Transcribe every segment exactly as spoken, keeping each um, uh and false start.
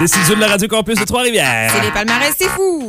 Décision de la Radio Campus de Trois-Rivières. C'est les palmarès, c'est fou.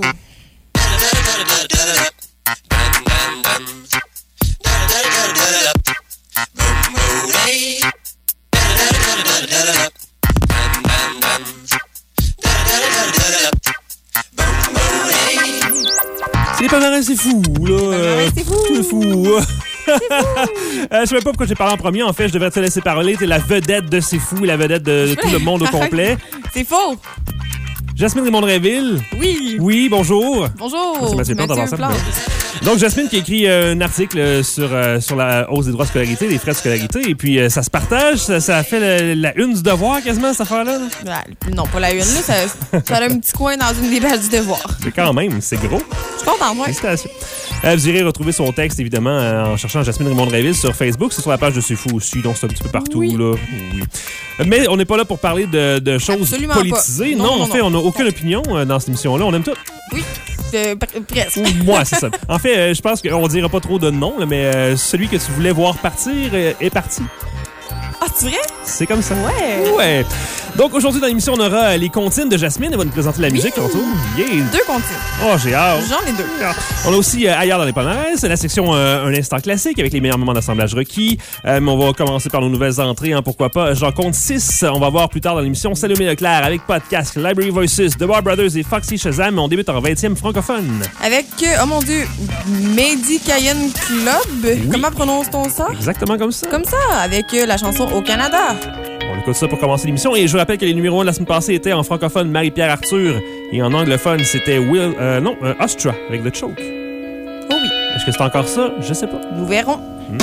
C'est les palmarès, c'est fou, là. Palmarès, c'est fou. C'est fou. euh, je sais même pas pourquoi j'ai parlé en premier. En fait, je devrais te laisser parler. T'es la vedette de C'est fou, la vedette de, de tout le monde au complet. C'est faux. Jasmine Raymond-Réville. Oui. Oui, bonjour. Bonjour. C'est Mathieu Plante, Mathieu Plante. Donc, Jasmine qui a écrit euh, un article sur, euh, sur la hausse des droits de scolarité, des frais de scolarité, et puis euh, ça se partage, ça, ça a fait la, la une du devoir quasiment, cette affaire-là. Là. Ben, non, pas la une, là. Ça, ça a un petit coin dans une des pages du devoir. Mais quand même, c'est gros. Je suis contente, moi. Félicitations. Euh, vous irez retrouver son texte, évidemment, euh, en cherchant Jasmine Raymond-Réville sur Facebook. C'est sur la page de C'est fou aussi, donc c'est un petit peu partout. Oui. Là. Oui. Mais on n'est pas là pour parler de, de choses Absolument politisées. pas. Non, Non, non, en fait, non. on n'a aucune opinion euh, dans cette émission-là. On aime tout. Oui. Euh, presque. Ou moi, c'est ça. En fait, euh, je pense qu'on dira pas trop de noms, là, mais euh, celui que tu voulais voir partir euh, est parti. Ah, c'est vrai? C'est comme ça. Ouais. Ouais. Donc, aujourd'hui, dans l'émission, on aura les comptines de Jasmine. Elle va nous présenter la musique Oui. tantôt. Yeah. Deux comptines. Oh, j'ai hâte. J'en ai deux. On a aussi euh, ailleurs dans les palmarès, la section euh, Un instant classique avec les meilleurs moments d'assemblage requis. Euh, mais on va commencer par nos nouvelles entrées. Hein, pourquoi pas? J'en compte six. On va voir plus tard dans l'émission Salomé Leclerc avec Podcast, Library Voices, The Bar Brothers et Foxy Shazam. On débute en vingtième francophone. Avec, euh, oh mon Dieu, Medicayen Club. Oui. Comment prononce-t-on ça? Exactement comme ça. Comme ça, avec euh, la chanson Au Canada. On écoute ça pour commencer l'émission. Et je vous rappelle que les numéros un de la semaine passée étaient en francophone Marie-Pierre Arthur et en anglophone c'était Will, euh, non, euh, Ostra avec The Choke. Oh oui, Est-ce que c'est encore ça? Je sais pas. nous verrons. Hmm.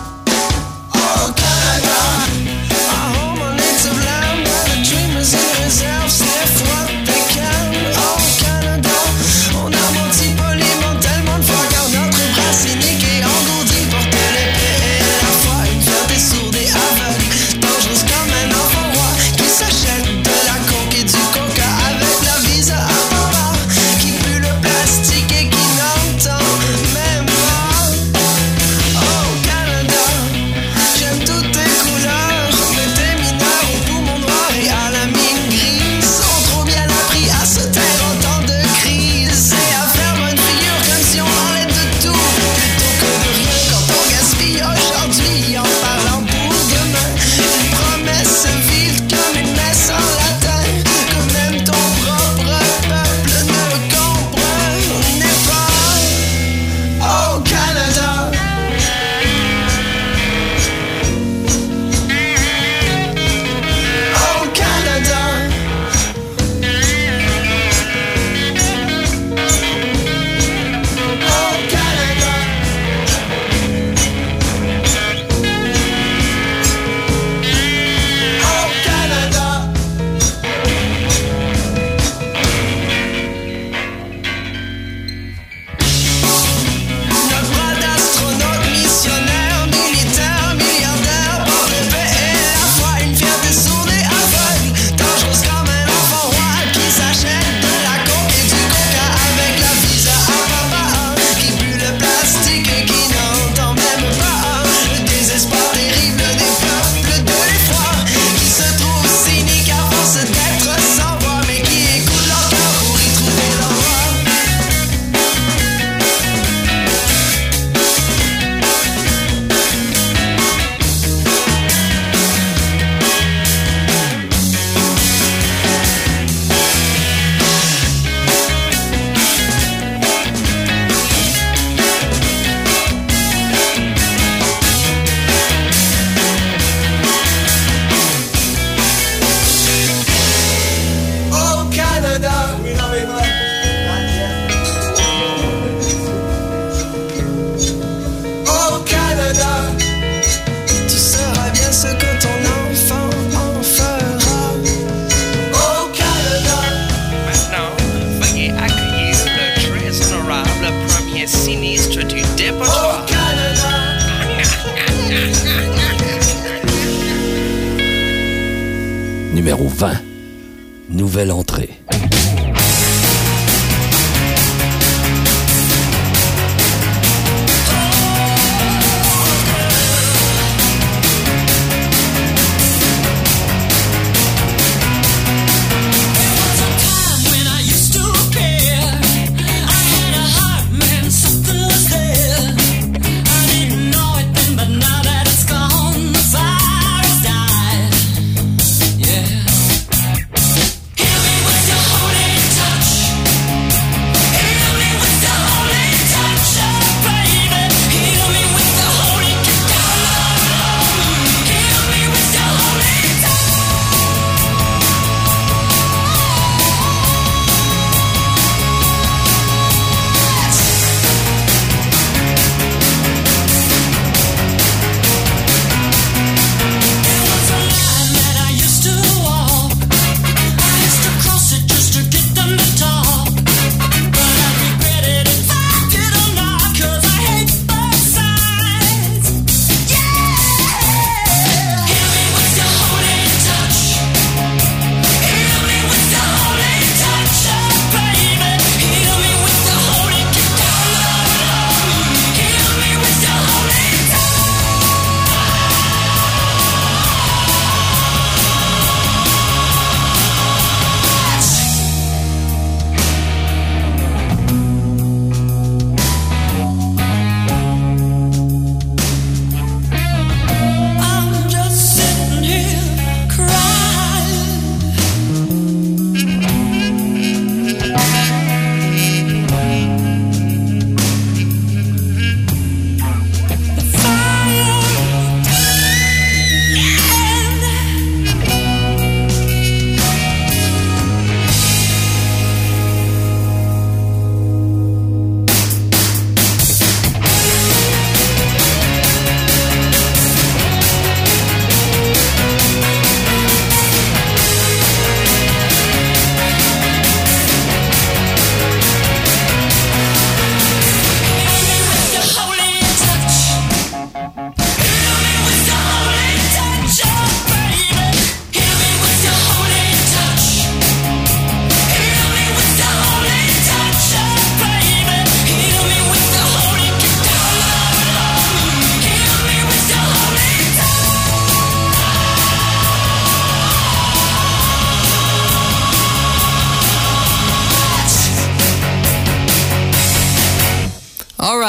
Numéro vingt. Nouvelle entrée.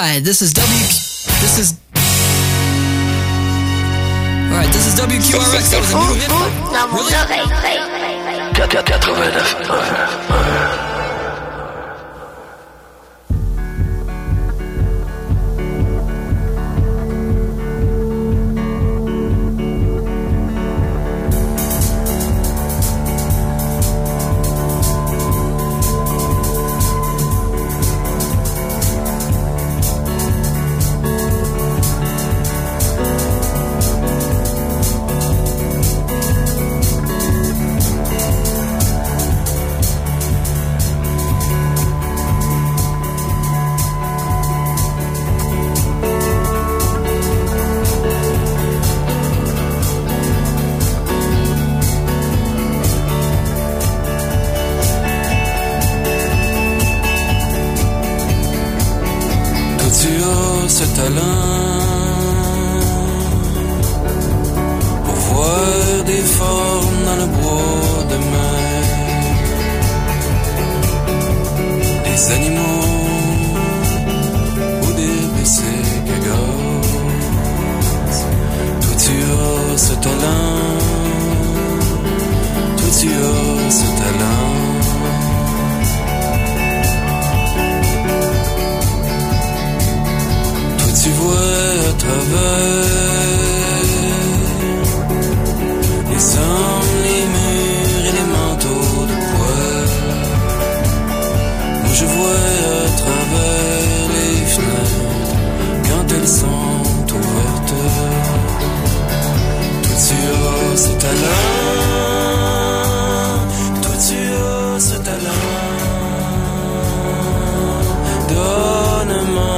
right, this is W. This is. All right, this is W Q R X. That was a new hit. Really? quatre-vingt-neuf un. Ce talent pour voir des formes dans le bois de mer, des animaux ou des bicycles à gaz. Toi tu as ce talent, toi tu as ce talent. Tu vois à travers les hommes, les murs et les manteaux de poils. Moi je vois à travers les fenêtres quand elles sont ouvertes. Toi tu as ce talent, toi tu as ce talent. Donne-moi.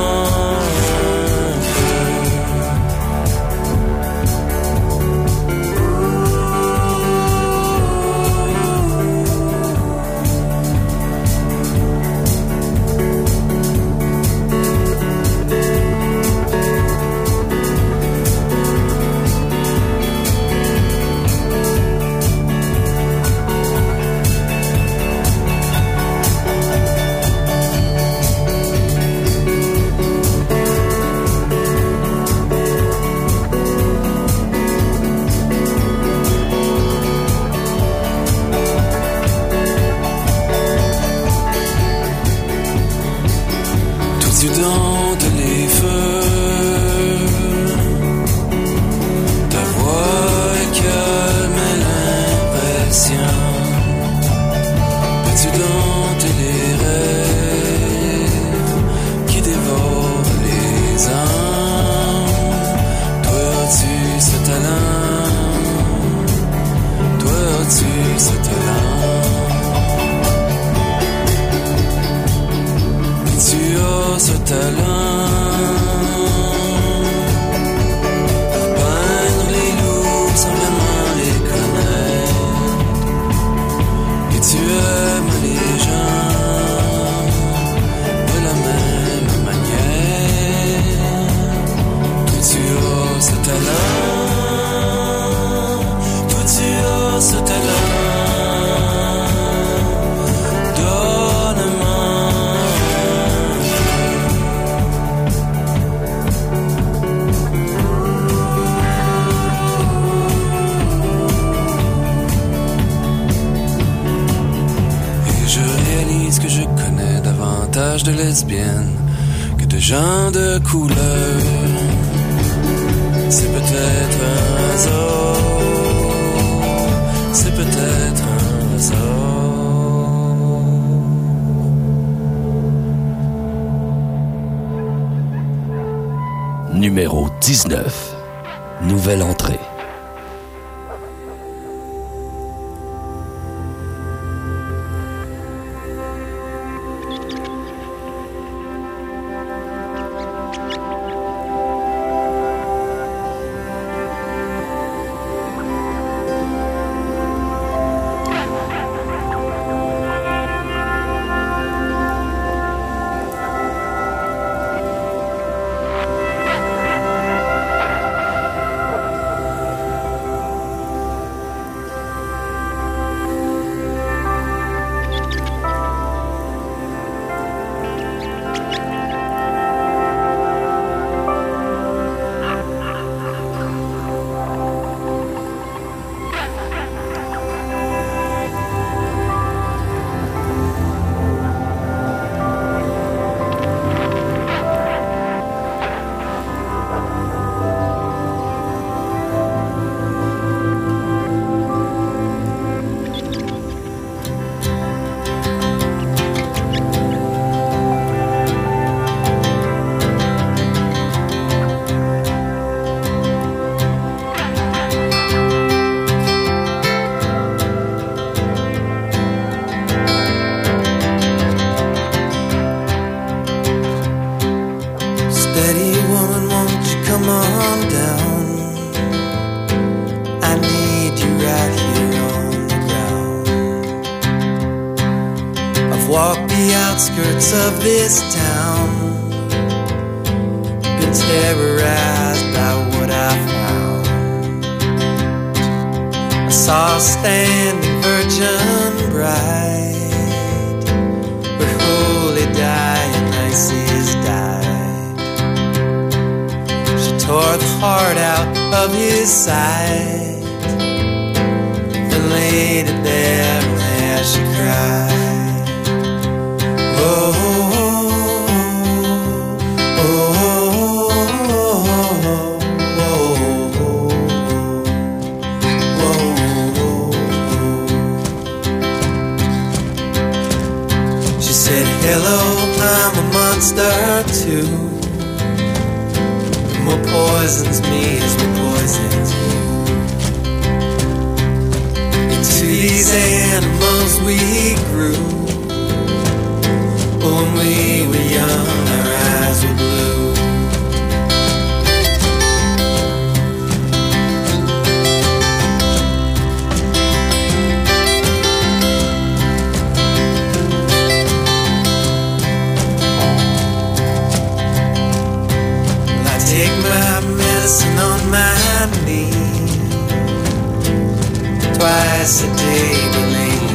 Tu domptes les feux, ta voix est calme et l'impression. Tu domptes les rêves qui dévorent les âmes. Toi as-tu ce talent? Toi as-tu ce talent? Tu as ce talent pour peindre les loups sans vraiment les connaître. Et tu aimes les gens de la même manière. Toi tu as ce talent, toi tu as ce talent. Que je connais davantage de lesbiennes que de gens de couleur. C'est peut-être un hasard, c'est peut-être un hasard. Numéro dix-neuf. Nouvelle entrée. walk the outskirts of this town, been terrorized by what I found. I saw a standing virgin bride, where holy Dionysus died. She tore the heart out of his side and laid it there, and there she cried. Oh, oh, oh, oh, oh, oh. She said, hello, I'm a monster too. What poisons me is what poisons you. Into these animals we grew. When we were young, our eyes were blue. Well, I take my medicine on my knee twice a day, but lately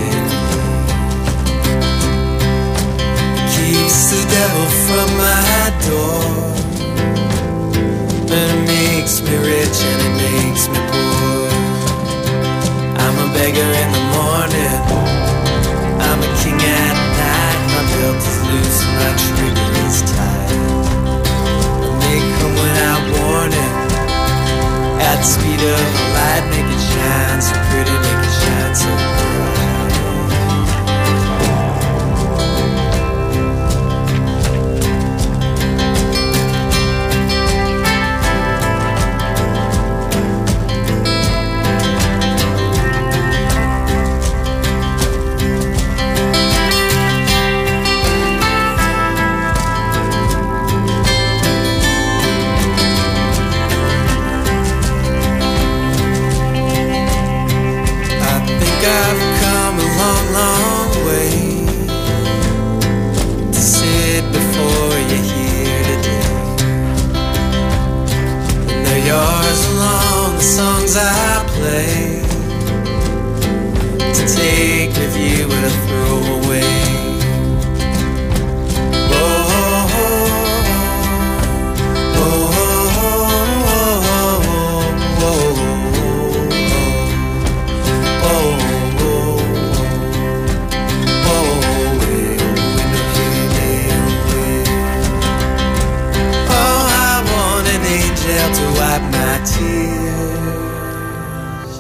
keeps the devil from my door, and it makes me rich and it makes me poor. I'm a beggar in the morning, I'm a king at night. My belt is loose and my trigger is tight. And they come without warning, at the speed of a light. Make it shine so pretty, make it shine so bright. I've come a long, long way to sit before you here today. And they're yours along the songs I play, to take with you or to throw away. Oh, oh, oh, oh, oh, oh, oh. To wipe my tears.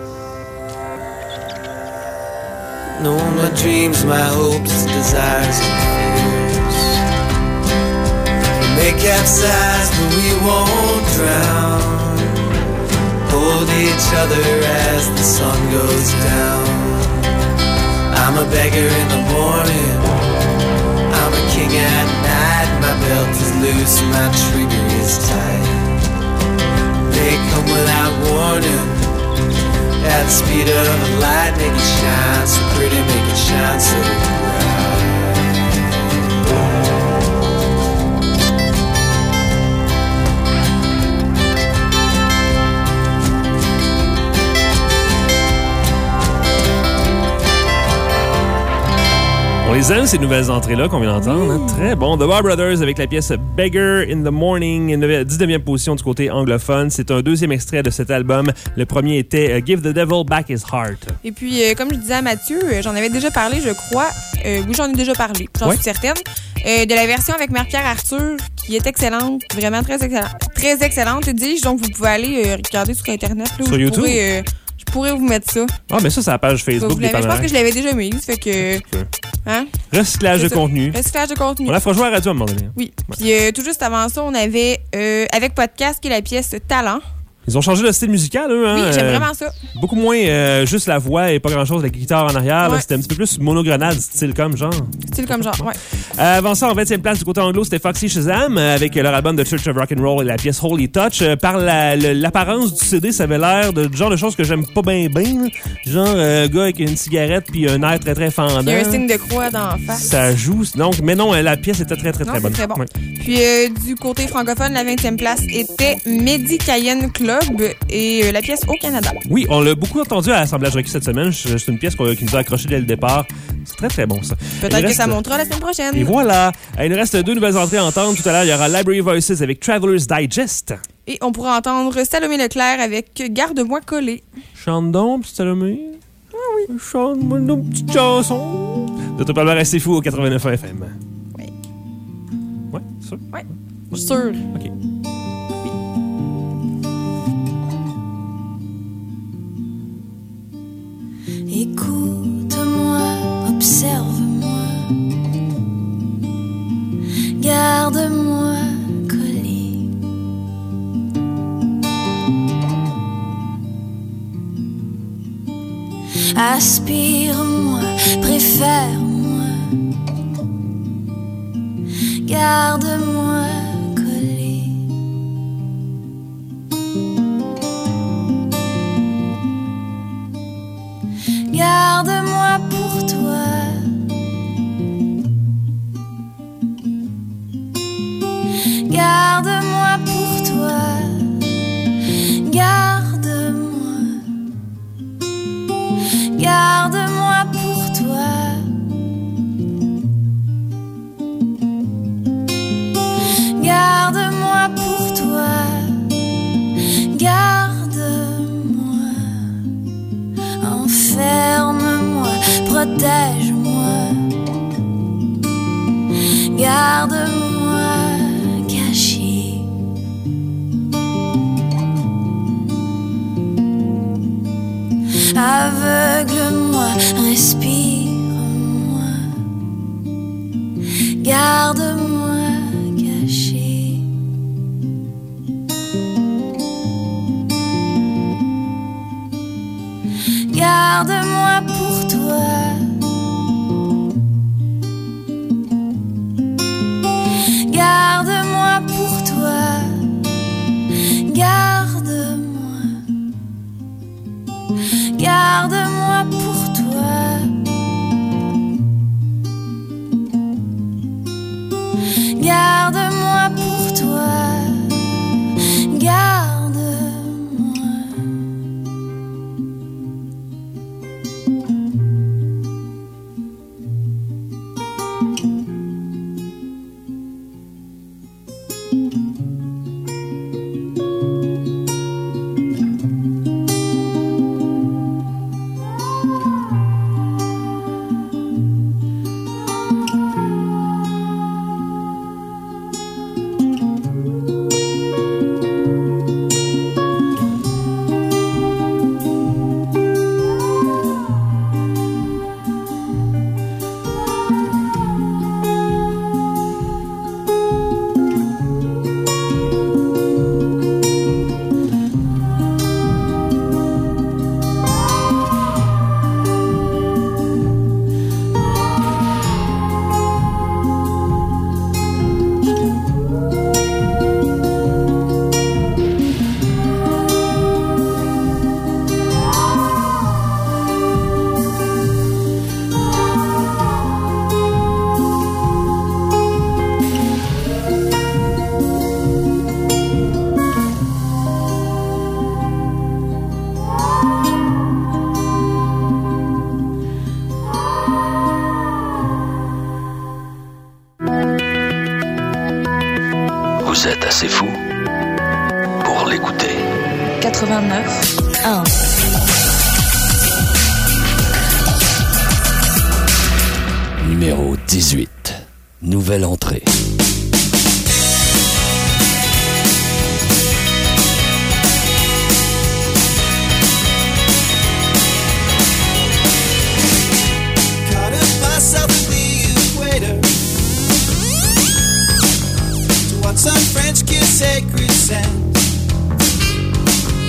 No, my dreams, my hopes, desires and fears, we may capsize but we won't drown. Hold each other as the sun goes down. I'm a beggar in the morning, I'm a king at night. My belt is loose, my trigger is tight. They come without warning, at the speed of a light. Make it shine so pretty, make it shine so On les aime, ces nouvelles entrées-là qu'on vient d'entendre. Hein? Très bon. The Bar Brothers avec la pièce Beggar in the Morning, dix-neuvième position du côté anglophone. C'est un deuxième extrait de cet album. Le premier était uh, Give the Devil Back His Heart. Et puis, euh, comme je disais à Mathieu, euh, j'en avais déjà parlé, je crois. Euh, oui, j'en ai déjà parlé, j'en ouais. suis certaine. Euh, de la version avec Marie-Pierre Arthur, qui est excellente, vraiment très excellente. Très excellente, dis-je. Donc, vous pouvez aller euh, regarder sur Internet. Là, sur YouTube? Pourrez, euh, je pourrais vous mettre ça. Ah, mais ça, c'est la page Facebook des Je pense que je l'avais déjà mise, fait que... Hein? Recyclage de contenu. Recyclage de contenu. On la fera jouer à la radio à un moment donné. Oui. Ouais. Puis euh, tout juste avant ça, on avait, euh, avec Podcast, qui est la pièce Talent. Ils ont changé le style musical, eux. Hein? Oui, j'aime Euh, vraiment ça. Beaucoup moins euh, juste la voix et pas grand-chose, la guitare en arrière. Ouais. Là, c'était un petit peu plus monogrenade, style comme genre. Style comme genre, ouais. Euh, avant ça, en vingtième place du côté anglo, c'était Foxy Shazam euh, avec leur album The Church of Rock'n'Roll et la pièce Holy Touch. Euh, par la, le- l'apparence du C D, ça avait l'air de du genre de choses que j'aime pas bien bien. Genre euh, un gars avec une cigarette puis un air très très fendant. Il y a un signe de croix d'en face. Ça joue. Donc, mais non, euh, la pièce était très très très Non, bonne. c'est très bon. Ouais. Puis euh, du côté francophone, la vingtième place était Mehdi Cayenne Club et euh, la pièce Au Canada. Oui, on l'a beaucoup entendu à l'assemblage requis cette semaine. C'est une pièce qu'on- qui nous a accroché dès le départ. C'est très très bon ça. Peut-être Il que reste- ça montera la semaine prochaine. Et voilà. Euh, Il nous reste deux nouvelles entrées à entendre. Tout à l'heure, il y aura Library Voices avec Traveler's Digest. Et on pourra entendre Salomé Leclerc avec Garde-moi collé. Chante donc, petit Salomé. Ah oui. Chante-moi nos petites chansons. De ton palmarès, c'est fou au quatre-vingt-neuf F M. Oui. Ouais, c'est sûr. Ouais, je suis sûre. OK. Écoute-moi, observe-moi, garde-moi collé. Aspire-moi, préfère-moi, garde-moi collé. Garde-moi pour toi. Garde-moi pour toi. Garde-moi. Garde-moi pour toi. Garde-moi pour toi. Garde-moi. Enferme-moi, protège-moi. Garde-moi caché. Aveugle-moi, respire-moi. Garde-moi caché. Garde-moi pour toi. Garde-moi pour toi. Garde-moi. Garde-moi pour toi. Garde-moi pour toi. Garde-moi. Vous êtes assez fou pour l'écouter. quatre-vingt-neuf un. Numéro dix-huit. Nouvelle entrée. Caught up myself at the equator to watch some French kiss sacred sand.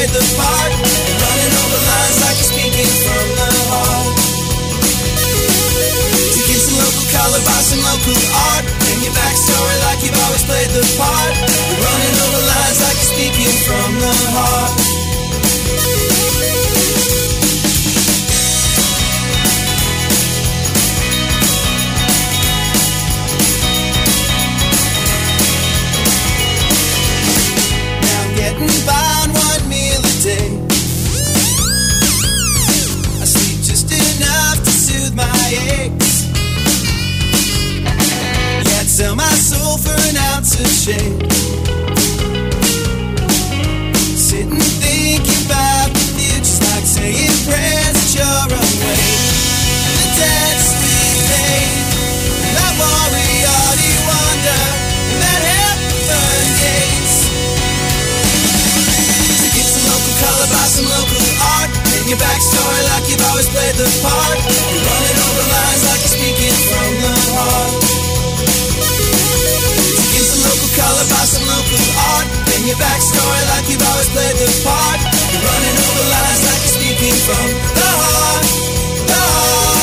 played the part. You're running over lines like you're speaking from the heart. To get some local color, buy some local art. And your backstory like you've always played the part. You're running over lines like you're speaking from the heart. Getting by on one meal a day. I sleep just enough to soothe my aches. Yet sell my soul for an ounce of shade. Sitting thinking about the future's like saying prayers at your own way. The debts we paid, that worry, all you wonder, that heaven gates. Color by some local art. In your backstory like you've always played the part. You're running over lines like you're speaking from the heart. To get some local color by some local art. In your backstory like you've always played the part. You're running over lines like you're speaking from the heart. The heart.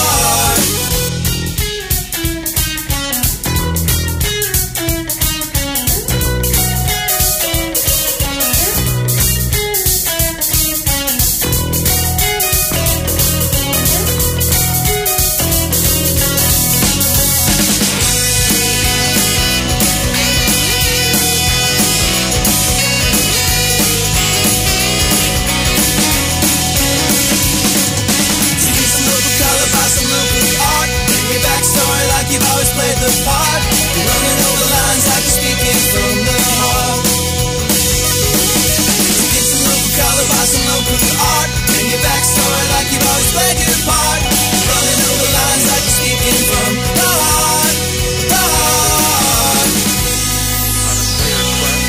You've always played the part. You're running over lines like you're speaking from the heart. To get some local color, buy some local art. And your backstory like you've always played your part. You're running over lines like you're speaking from the heart. The heart. On a clear quest,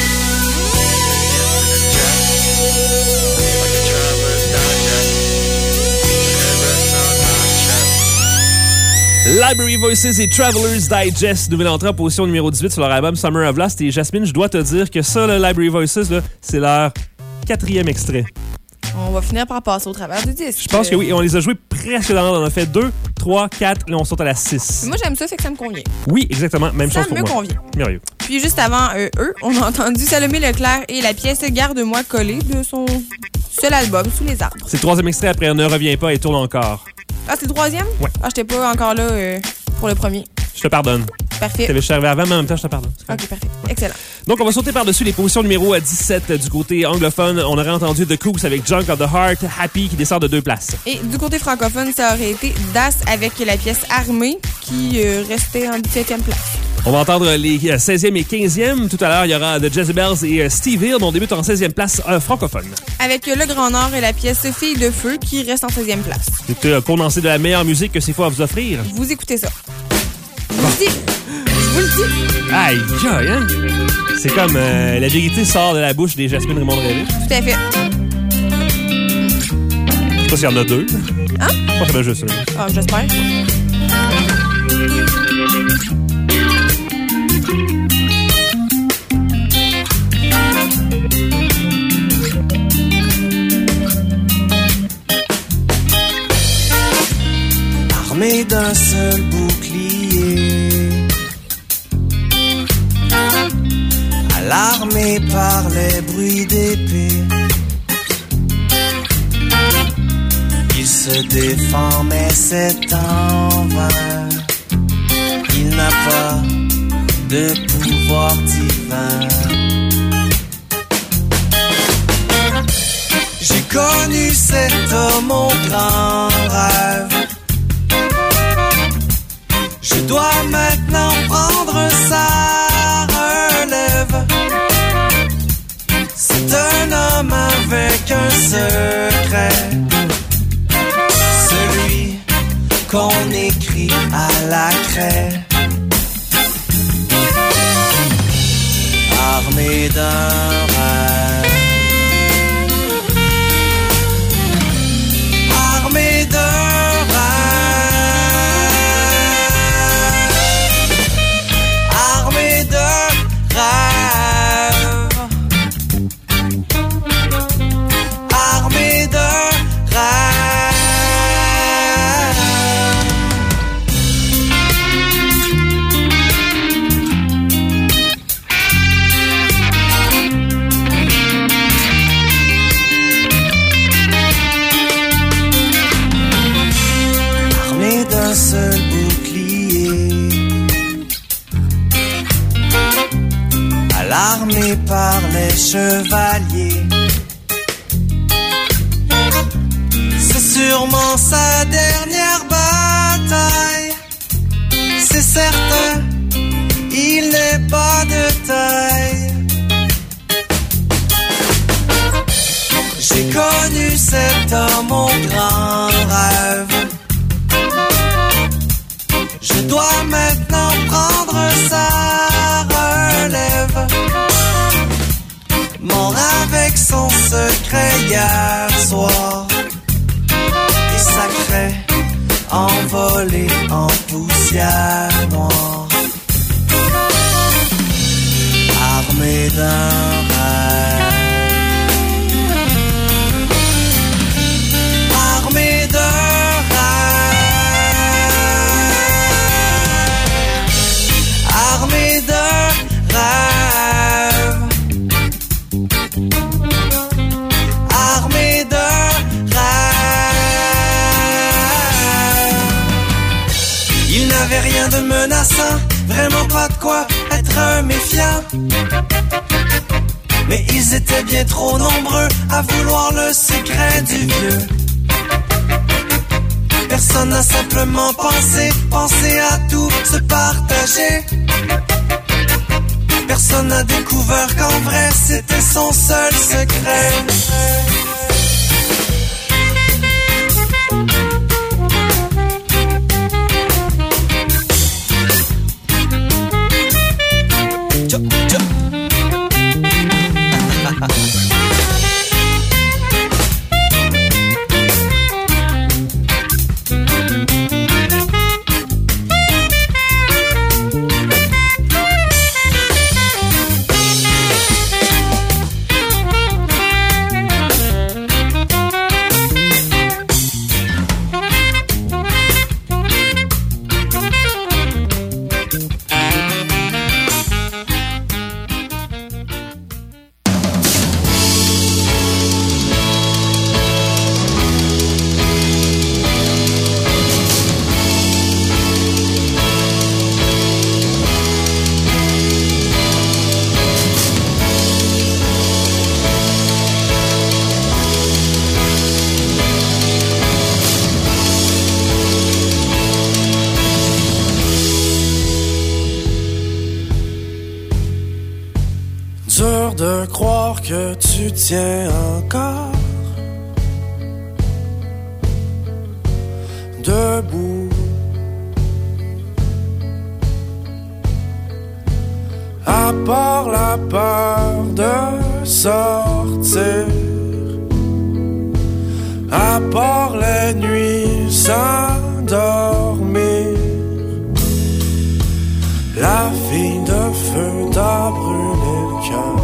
like a traveler's digest, and rest on my chest. Library Voices et Traveler's Digest, nouvelle entrée en position numéro dix-huit sur leur album Summer of Last. Et Jasmine, je dois te dire que ça, le Library Voices, là, c'est leur quatrième extrait. On va finir par passer au travers du disque. Je pense que oui, et on les a joués presque dans l'ordre. On a fait deux, trois, quatre, là on saute à la six. Moi, j'aime ça, fait que ça me convient. Oui, exactement, même Ça chose pour me moi. convient. Merveilleux. Puis juste avant euh, eux, on a entendu Salomé Leclerc et la pièce Garde-moi collée de son seul album, Sous les arbres. C'est le troisième extrait après Ne reviens pas et tourne encore. Ah, c'est le troisième? Ouais. Ah, j'étais pas encore là euh, pour le premier. Je te pardonne. Parfait. Je suis arrivé avant, mais en même temps, je te pardonne. OK, parfait. Excellent. Donc, on va sauter par-dessus les positions numéro dix-sept du côté anglophone. On aurait entendu The Cooks avec Junk of the Heart, Happy qui descend de deux places. Et du côté francophone, ça aurait été Das avec la pièce Armée qui euh, restait en dix-septième place. On va entendre les seizième et quinzième. Tout à l'heure, il y aura The Jezebels et Steve Hill, dont on débute en seizième place euh, francophone. Avec Le Grand Nord et la pièce Fille de Feu qui reste en seizième place. C'est un condensé de la meilleure musique que c'est faux à vous offrir. Vous écoutez ça. Je vous le dis. Je vous le dis. Aïe, aïe, hein? C'est comme euh, la vérité sort de la bouche des Jasmine Raymond-Révich. Tout à fait. Je sais pas s'il y en a deux. Hein? Je pense qu'il y en a juste un. Ah, j'espère. Armé d'un seul bouclier, alarmé par les bruits d'épée, il se défend mais c'est en vain. Il n'a pas de pouvoir divin. J'ai connu cet homme au grand rêve. Je dois maintenant prendre sa relève. C'est un homme avec un secret, celui qu'on écrit à la craie. Armé d'un rêve, armé d'un rêve, l'armée par les chevaliers. C'est sûrement sa dernière bataille, c'est certain, il n'est pas de taille. J'ai connu cet homme au grand rêve. Je dois maintenant prendre sa relève. Mort avec son secret hier soir, et sacré envolé en poussière noire. Armé d'un rêve, armé d'un rêve, armé d'un rêve, armé d'un rêve. Il n'avait rien de menaçant, vraiment pas de quoi être un méfiant. Mais ils étaient bien trop nombreux à vouloir le secret du vieux. Personne n'a simplement pensé, pensé à tout se partager. Personne n'a découvert qu'en vrai c'était son seul secret. Tchop, tchop. Dur de croire que tu tiens encore debout. À part la peur de sortir, à part les nuits sans dormir, la vie de feu t'a brûlé le cœur.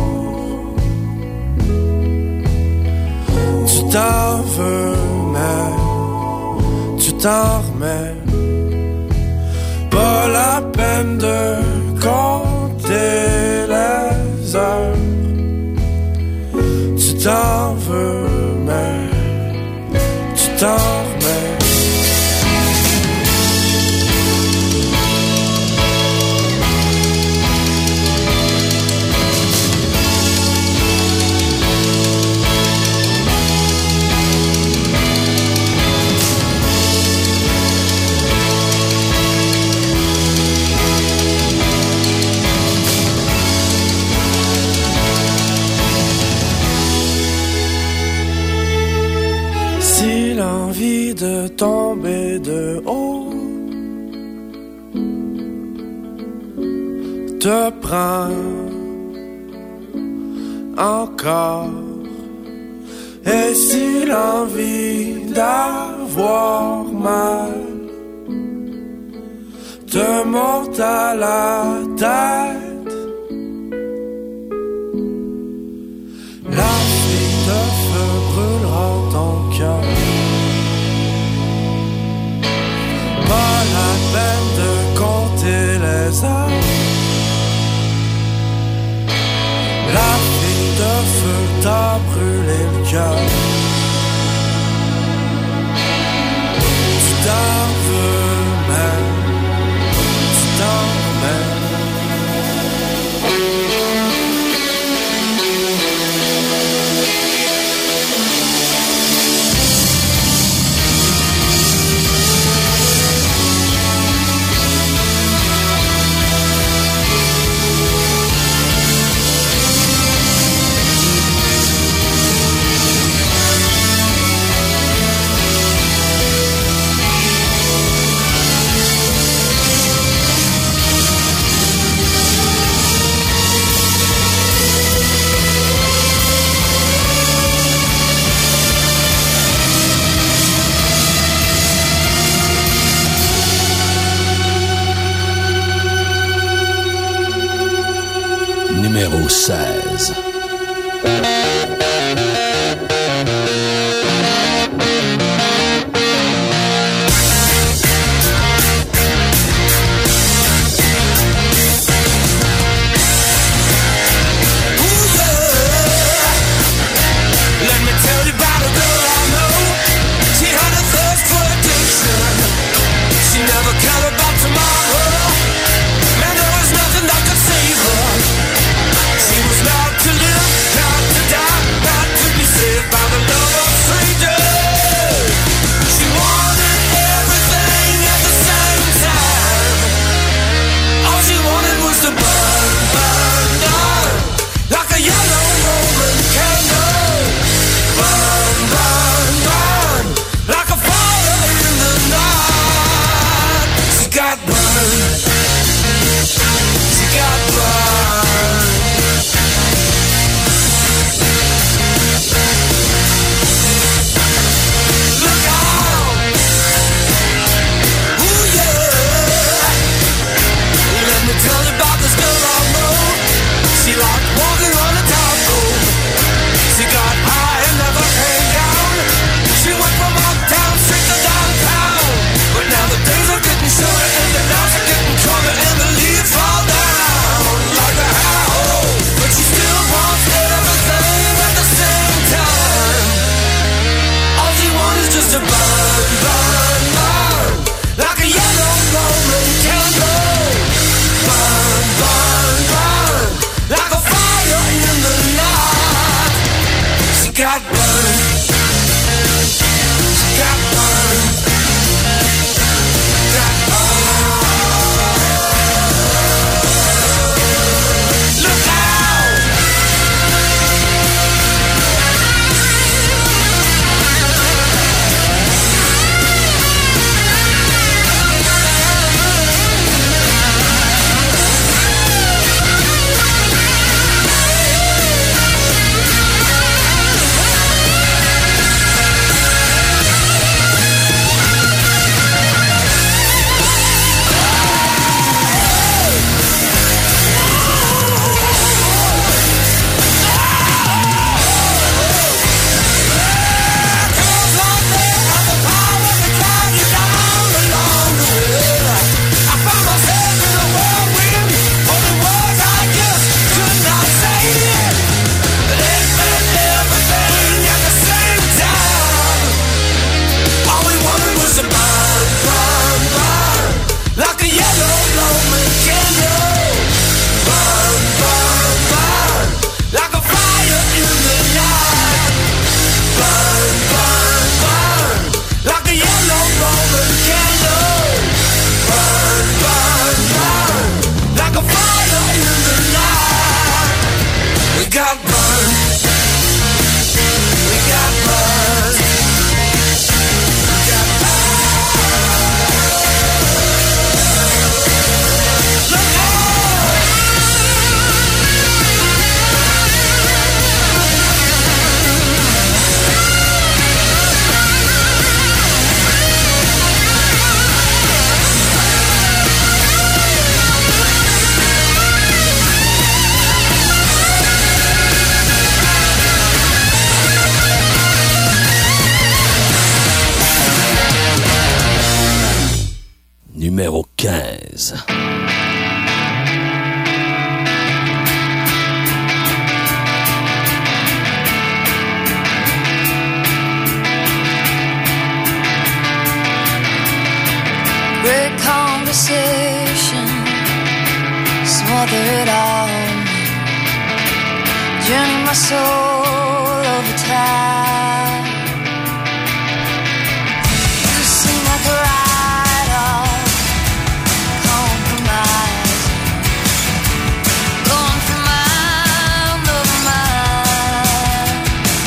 Tu t'en veux, mais tu t'en remets. Pas la peine de compter les heures. Tu t'en veux, mais tu t'en remets. Si l'envie de tomber de haut te prend encore, et si l'envie d'avoir mal te monte à la tête, la fille de feu brûlera ton cœur. Pas la peine de compter les heures. La fille de feu t'a brûlé le cœur. Tu t'en veux même, tu t'en remets. seize. Numéro quinze. Great conversation smothered on me, journey my soul over time. You seem like a write-off, compromising, going from mind over mind.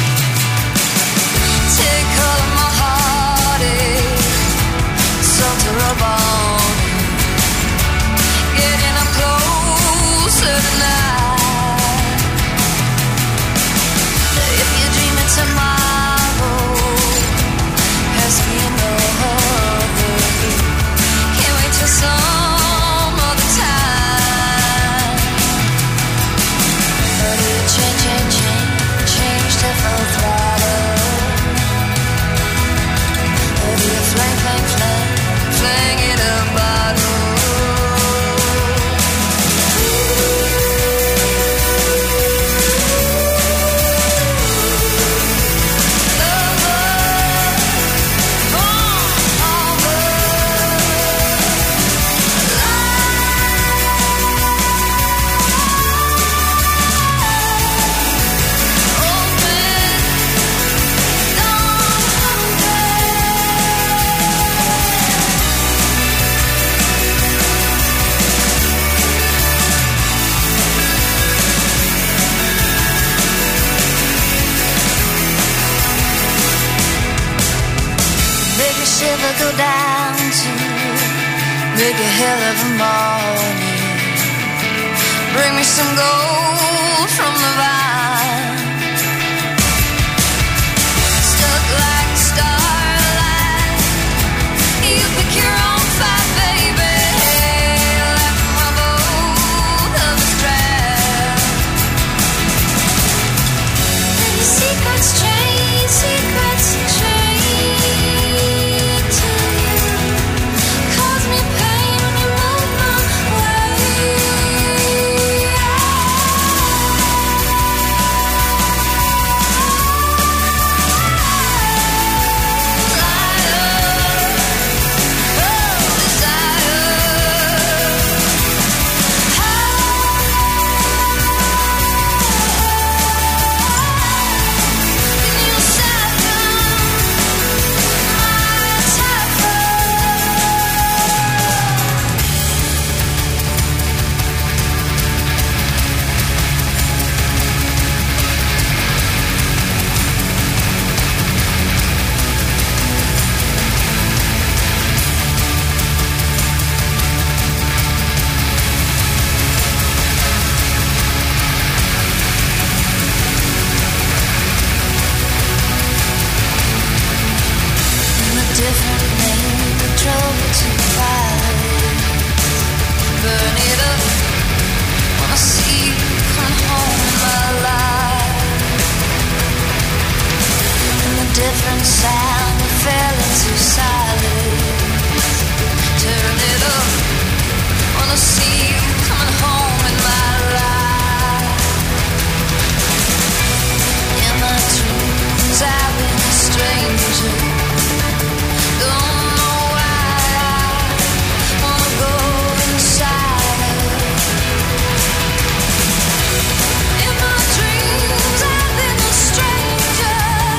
Take all of my heartache, salt to rub on, getting up closer tonight. big a hill of a morning. Bring me some gold from the vine. Stuck like starlight. You pick your own fight, baby. Left my both of a strap. Secrets chain, secrets chain to you. Cause me pain when you move my way. Different sound, it fell into silence. Turn it up, wanna see you coming home in my life. In my dreams, I've been a stranger. Don't know why I wanna go inside. In my dreams, I've been a stranger.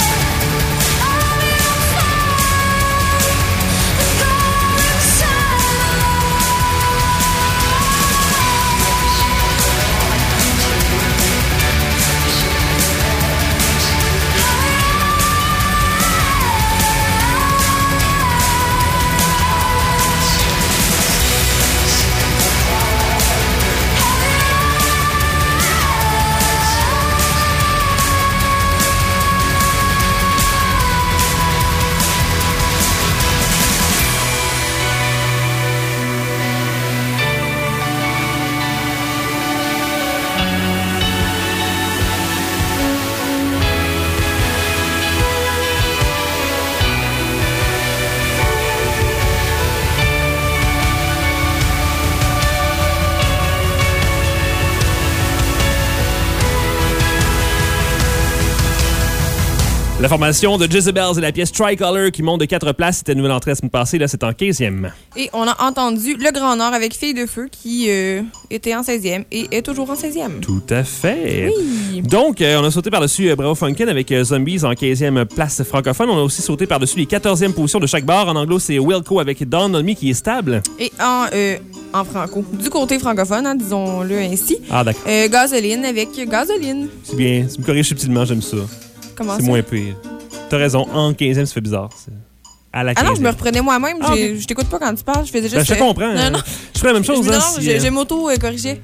La formation de Jezebels et la pièce Tricolor qui monte de quatre places. C'était une nouvelle entrée la semaine passée. Là, c'est en quinzième. Et on a entendu Le Grand Nord avec Fille de Feu qui euh, était en seizième et est toujours en seizième. Tout à fait. Oui. Donc, euh, on a sauté par-dessus euh, Bravo Funkin' avec euh, Zombies en quinzième place francophone. On a aussi sauté par-dessus les quatorzième positions de chaque bar. En anglo, c'est Wilco avec Dawn on Me qui est stable. Et en, euh, en franco. Du côté francophone, hein, disons-le ainsi. Ah, d'accord. Euh, Gasoline avec Gasoline. C'est bien. Tu me corriges subtilement, j'aime ça. Comment c'est ça? moins pire. T'as raison, en quinzième, ça fait bizarre. C'est à la Ah quinzième. non, je me reprenais moi-même. Ah, J'ai- ok. Je t'écoute pas quand tu parles. Je faisais juste. Ben, je te euh, comprends. Non, hein. non. Je ferais la même Je chose. me- hein, non, si, j'ai euh, j'ai m'auto-corrigé.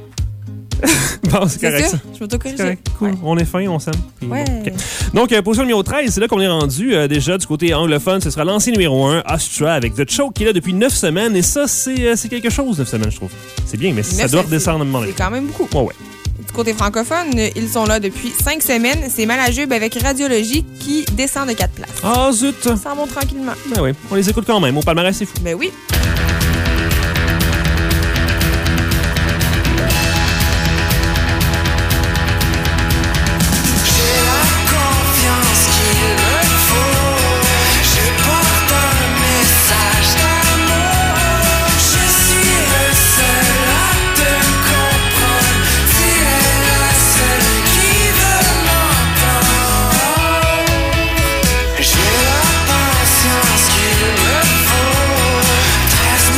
Bon, c'est C'est correct. ça? ça. Je m'auto-corrigeais. C'est correct. Cool. Ouais. On est fin, on s'aime. Puis, Ouais. ok. Donc, euh, position numéro treize, c'est là qu'on est rendu. Euh, déjà, du côté anglophone, ce sera l'ancien numéro un, Astra, avec The Choke, qui est là depuis neuf semaines. Et ça, c'est euh, c'est quelque chose, neuf semaines, je trouve. C'est bien, mais ça Neuf, doit c'est- redescendre à un moment donné. C'est quand même beaucoup. Ouais, ouais. Du côté francophone, ils sont là depuis cinq semaines. C'est Malajube avec Radiologie qui descend de quatre places. Ah, zut! Ça monte tranquillement. Ben oui, on les écoute quand même. Au palmarès, c'est fou. Ben oui. J'ai la confiance qu'il me faut. Je porte un message d'amour. Je suis le seul à te comprendre. Tu es la seule qui veut m'entendre. J'ai la patience qu'il me faut. Très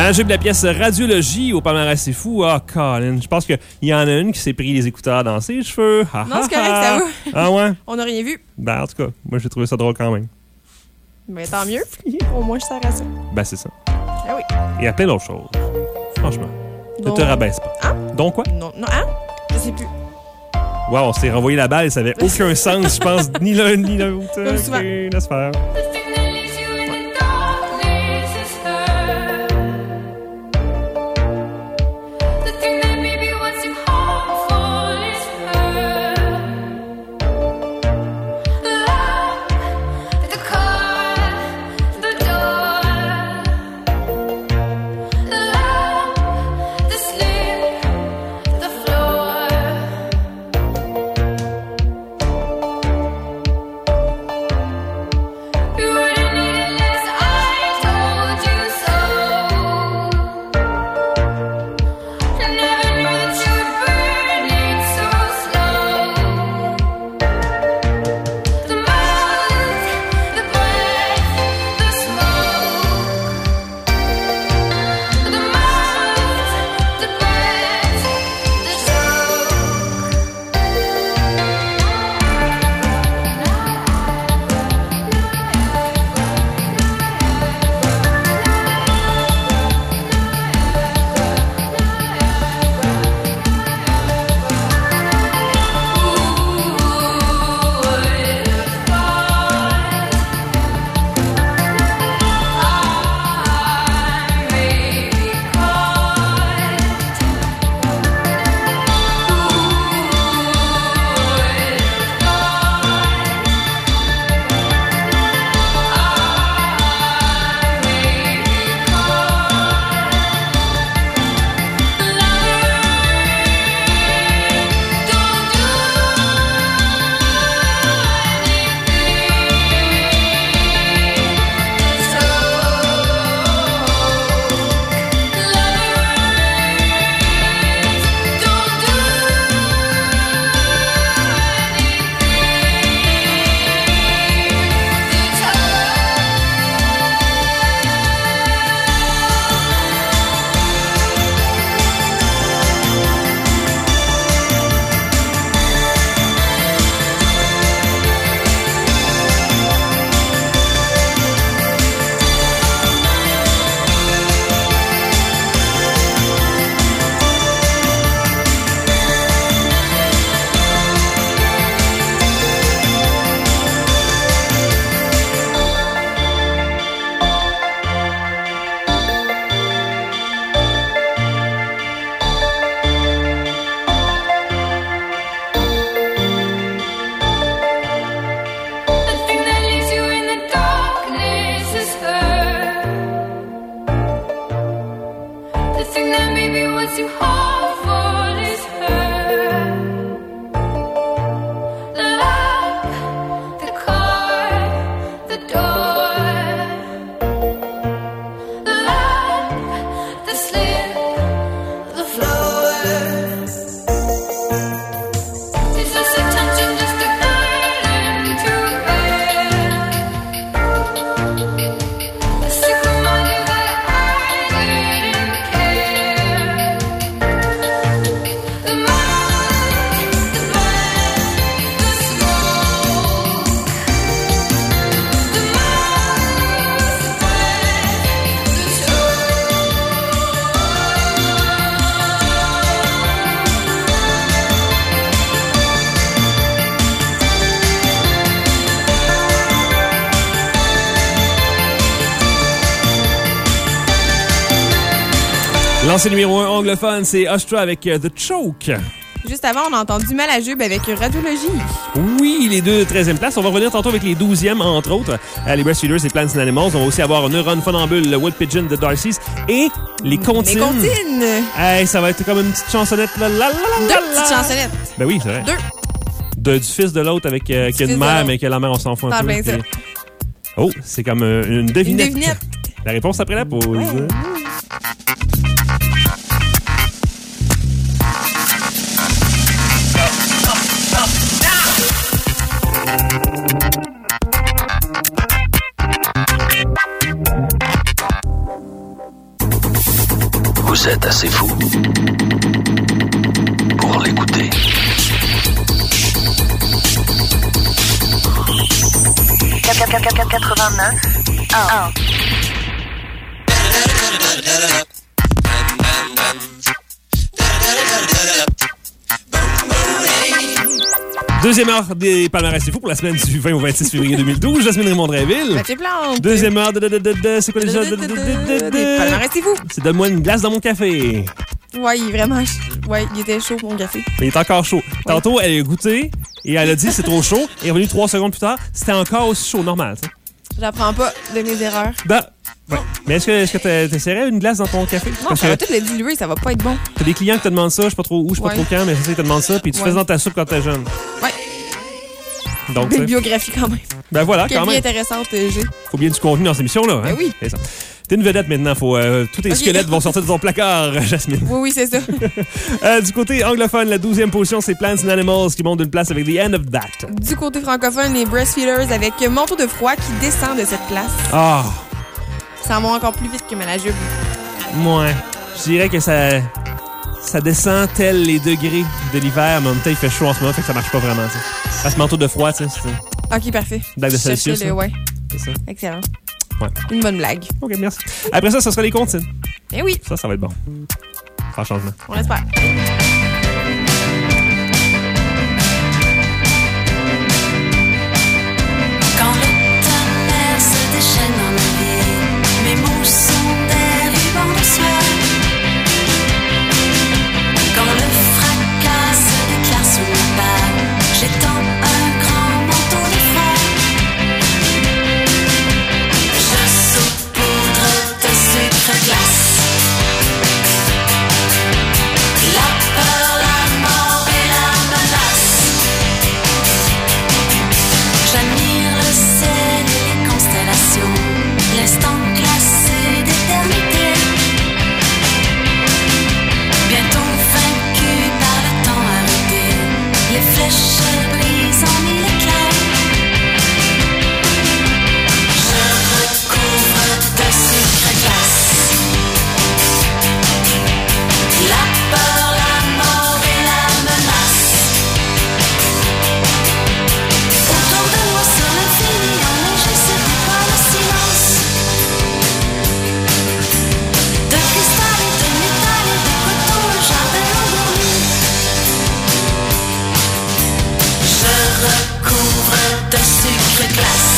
la jupe de la pièce Radiologie au palmarès c'est fou. Ah, oh, Colin, je pense qu'il y en a une qui s'est pris les écouteurs dans ses cheveux. Ha, Non, ha, c'est correct, ha. ça va. Ah ouais? On n'a rien vu. Ben, en tout cas, moi, j'ai trouvé ça drôle quand même. Mais tant mieux. Au moins, je sers à ça. Ben, c'est ça. Ah oui. Il y a plein d'autres choses. Franchement. Donc- Ne te rabaisse pas. Hein? Donc quoi? Non, non, hein? Je sais plus. Wow, on s'est renvoyé la balle, ça avait aucun sens, je pense, ni l'un ni l'autre. Comme souvent. Ok, laisse faire. Lancé numéro un anglophone, c'est Ostra avec uh, The Choke. Juste avant, on a entendu Malajube avec Radiologie. Oui, les deux treizième places. On va revenir tantôt avec les douzièmes, entre autres. Euh, les Breastfeeders et Plants and Animals. On va aussi avoir Neuron Funambule, le Wood Pigeon de Darcy's et les Comptines. Les Comptines. Hey, ça va être comme une petite chansonnette. Là, là, là, Deux là, petites là. chansonnettes. Ben oui, c'est vrai. Deux. De, du fils de l'autre avec euh, qui a fils une de mère, l'autre. mais que la mère, on s'en fout un T'en peu. plein ça. Puis- Oh, c'est comme euh, une devinette. Une devinette. La réponse après la pause. Ouais. Vous êtes assez fou pour l'écouter. quatre-vingt-neuf un. Deuxième heure des palmarès c'est fou pour la semaine du vingt au vingt-six février deux mille douze. Jasmine Raymond-Dreville. Mathieu Plante. Deuxième heure de, de, de, de, de c'est quoi déjà? De, de, de, de, de, Des palmarès c'est fou. C'est donne-moi une glace dans mon café. Ouais, il est vraiment... Ouais, il était chaud, mon café. Mais il est encore chaud. Tantôt, elle a goûté et elle a dit c'est trop chaud. Et revenu trois secondes plus tard, c'était encore aussi chaud, normal. T'sais. J'apprends pas de mes erreurs. Ben, ouais. Mais est-ce que est-ce que t'as- t'essaierais une glace dans ton café? Non, Parce ça que va tout le diluer, ça va pas être bon. t'as des clients qui te demandent ça, je sais pas trop où, je sais pas Ouais. trop quand, mais je sais qu'ils te demandent ça, puis tu Ouais. fais ça dans ta soupe quand t'es jeune. Ouais. Donc, Belle t'sais, biographie quand même. ben voilà, Quelle quand vie même. intéressante euh, j'ai. Faut bien du contenu dans cette émission-là. Hein? Ben oui. C'est ça. T'es une vedette maintenant, faut, euh, tous tes Ok. squelettes vont sortir de ton placard, Jasmine. Oui, oui, c'est ça. Euh, du côté anglophone, la douzième position, c'est Plants and Animals qui monte d'une place avec The End of That. Du côté francophone, les Breastfeeders avec Manteau de froid qui descend de cette place. Ah, Ça monte encore plus vite que Malajube. moi, je dirais que ça, ça descend tel les degrés de l'hiver, mais en même temps, il fait chaud en ce moment, fait que ça marche pas vraiment. T'sais. Parce que manteau de froid, tu sais, c'est une Ok, parfait. blague de Je cherchais Celsius. le- hein. Ouais, C'est ça. excellent. Ouais. Une bonne blague. OK, merci. Après ça, ce sera les comptines. Eh oui, Ça, ça va être bon. Faire changement. on l'espère. Quand le tonnerre se déchaîne dans ma vie, mes mots sont des rubans de soie. Quand le fracas se déclare sous mes pas, j'étends un grand manteau de froid. Je saupoudre de sucre glace. La peur, la mort et la menace. J'admire le ciel et les constellations, l'instant glacé d'éternité. Bientôt vaincu par le temps arrêté, les flèches brisent en mille éclats. Je recouvre de sucre glace. La peur, la mort et la menace. Autour de moi sur l'infini, enregistré par le silence. De cristal et de métal et de coton, le jardin endormi. Je recouvre de sucre glace.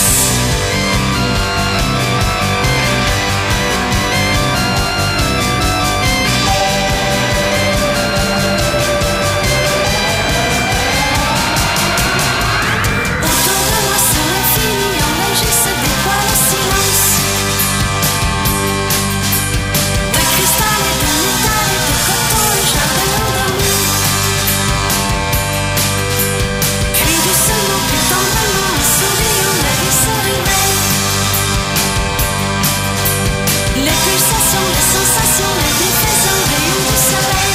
Autour de moi sur l'infini, enregistré par le silence. De cristal et de métal et de coton, le jardin endormi. Puis doucement, plus tendrement, en souriant, la vie se réveille. Les pulsations, les sensations, les défaisances, rayons du soleil.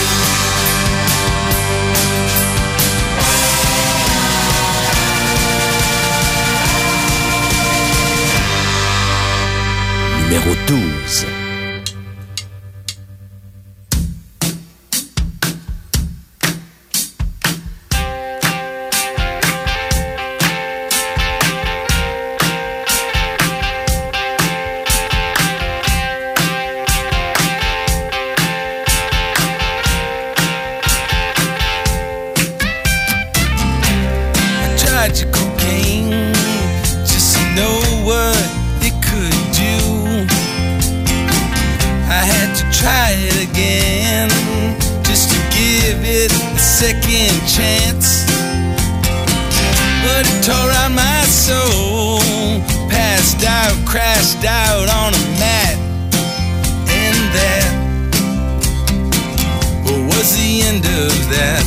Numéro douze. I tried your cocaine just to know what it could do. I had to try it again just to give it a second chance. But it tore out my soul, passed out, crashed out on a mat. And that was the end of that.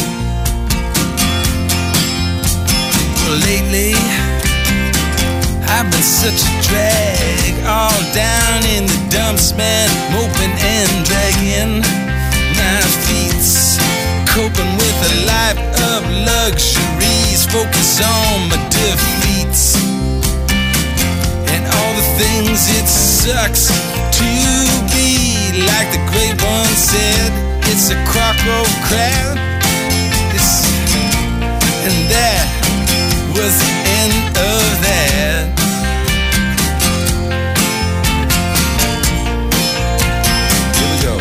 Lately, I've been such a drag, all down in the dumps, man, moping and dragging my feet, coping with a life of luxuries, focus on my defeats and all the things it sucks to be like the great one said, it's a croco crab. It's, and that was the end of that. Here we go.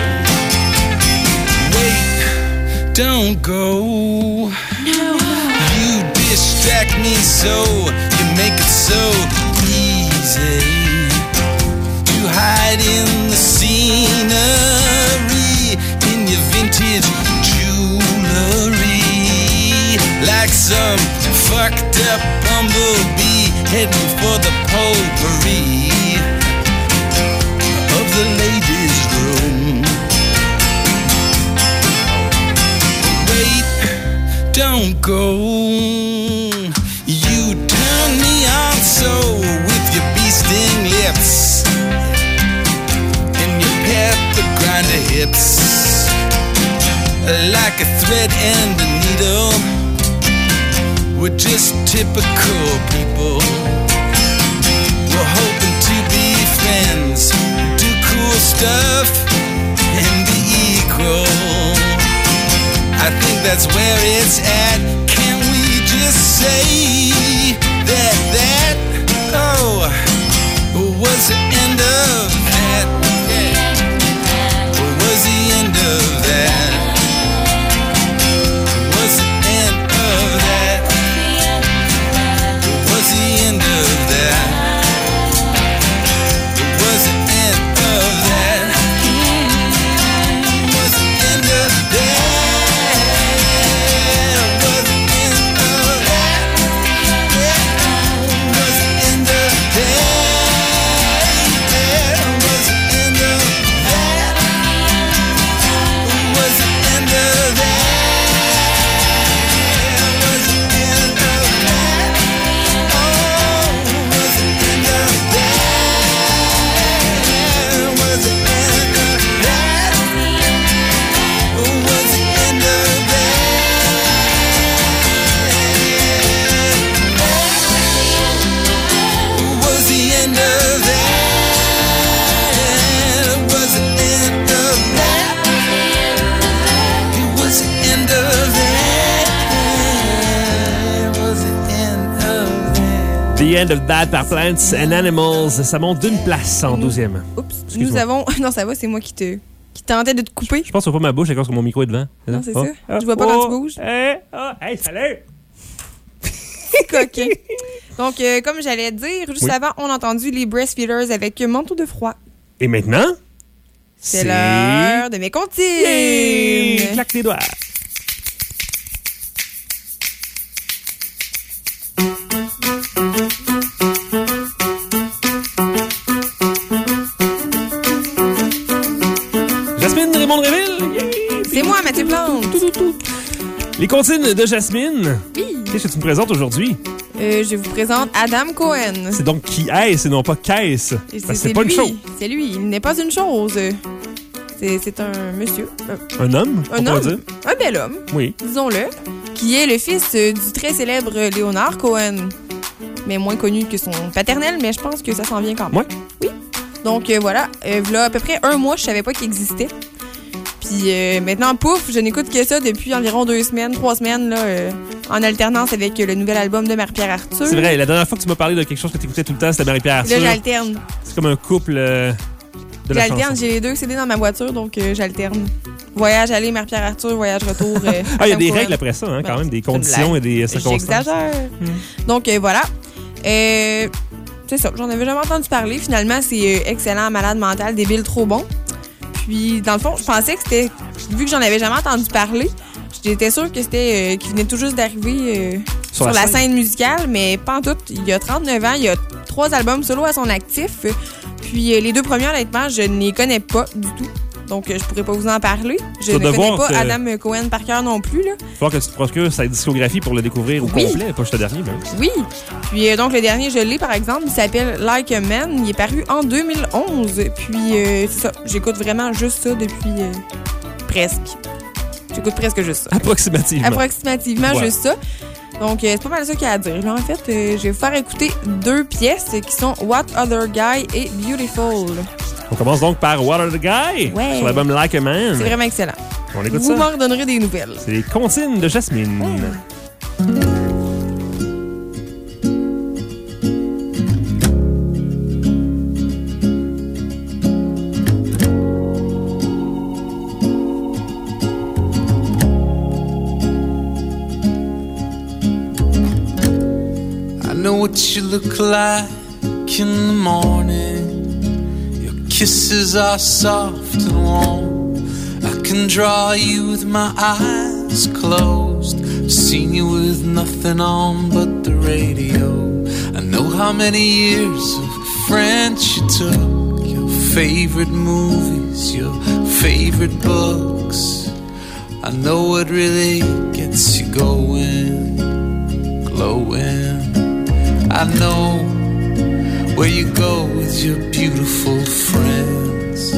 Wait, don't go. No. You distract me so, you make it so easy to hide in the scenery, in your vintage jewelry, like some fucked up bumblebee heading for the potpourri of the ladies' room. Wait, don't go. You turn me on so with your bee-sting lips and your pepper grinder hips, like a thread and a needle. We're just typical people. We're hoping to be friends, do cool stuff, and be equal. I think that's where it's at. Can we just say that that, oh, was the end of that? Yeah. Was the end of that? Was the end of that? Was the end of that? Was the end of that? Was the end of that? Was the end of that? Was the end of that? Was the end of that? Was the end of that? The End of That par Plants and Animals. Ça monte d'une place en douzième. Oups. Nous avons... Non, ça va, c'est moi qui te... qui tentais de te couper. Je pense que c'est pas ma bouche à cause que mon micro est devant. Non, c'est oh. ça. Oh. Je vois pas oh. quand tu bouges. Hey, oh. Hey, salut! C'est coquin. Donc, euh, comme j'allais dire, juste oui. avant, on a entendu les Breastfeeders avec Manteau de froid. Et maintenant? C'est, c'est... l'heure de mes comptines! Yeah! Claque tes doigts! Jasmine Raymond-Réville! Yeah! C'est moi, Mathieu Plante! Tout, tout, tout. Les comptines de Jasmine. Oui. Qu'est-ce que tu me présentes aujourd'hui? Euh, je vous présente Adam Cohen. C'est donc qui est-ce et non pas qu'est-ce? C'est, c'est, c'est pas lui. une chose. C'est lui. Il n'est pas une chose. C'est, c'est un monsieur. Un homme? Un homme. Dire. Un bel homme. Oui. Disons-le. Qui est le fils du très célèbre Léonard Cohen. Mais moins connu que son paternel, mais je pense que ça s'en vient quand même. Ouais. Oui. Donc euh, voilà. Euh, voilà à peu près un mois, je savais pas qu'il existait. Puis euh, maintenant, pouf, je n'écoute que ça depuis environ deux semaines, trois semaines, là, euh, en alternance avec euh, le nouvel album de Marie-Pierre Arthur. C'est vrai, la dernière fois que tu m'as parlé de quelque chose que tu écoutais tout le temps, c'était Marie-Pierre Arthur. Là, j'alterne. C'est comme un couple euh, de la J'alterne, chanson. j'ai les deux C D dans ma voiture, donc euh, j'alterne. Voyage aller, Marie-Pierre Arthur, voyage retour. Euh, ah, il y a des Cohen. règles après ça, hein, quand ben, même, des conditions et des circonstances. J'exagère. Hmm. Donc euh, voilà. Euh, c'est ça, j'en avais jamais entendu parler. Finalement, c'est euh, excellent, malade mental, débile, trop bon. Puis, dans le fond, je pensais que c'était... Vu que j'en avais jamais entendu parler, j'étais sûre que c'était... Euh, qu'il venait tout juste d'arriver euh, sur, sur la, la scène. scène musicale, mais pas en tout. Il a trente-neuf ans, il a trois albums solo à son actif. Puis, euh, les deux premiers, honnêtement, je ne les connais pas du tout. Donc, euh, je pourrais pas vous en parler. Je ne connais pas que... Adam Cohen par cœur non plus. Il faut que tu te procures sa discographie pour le découvrir au oui. complet, pas juste le dernier. Ben. Oui. Puis, euh, donc, le dernier, je l'ai, par exemple. Il s'appelle Like a Man. Il est paru en deux mille onze. Puis, euh, c'est ça. J'écoute vraiment juste ça depuis euh, presque. J'écoute presque juste ça. Approximativement. Approximativement, voilà. Juste ça. Donc, euh, c'est pas mal ça qu'il y a à dire. Là, en fait, euh, je vais vous faire écouter deux pièces qui sont What Other Guy et Beautiful. On commence donc par What Are the Guy Ouais. sur l'album Like a Man. C'est vraiment excellent. On écoute Vous ça. m'en redonnerez des nouvelles. C'est les comptines de Jasmine. Ouais. I know what you look like in the morning. Your kisses are soft and warm. I can draw you with my eyes closed. I've seen you with nothing on but the radio. I know how many years of French you took. Your favorite movies, your favorite books. I know what really gets you going, glowing. I know where you go with your beautiful friends.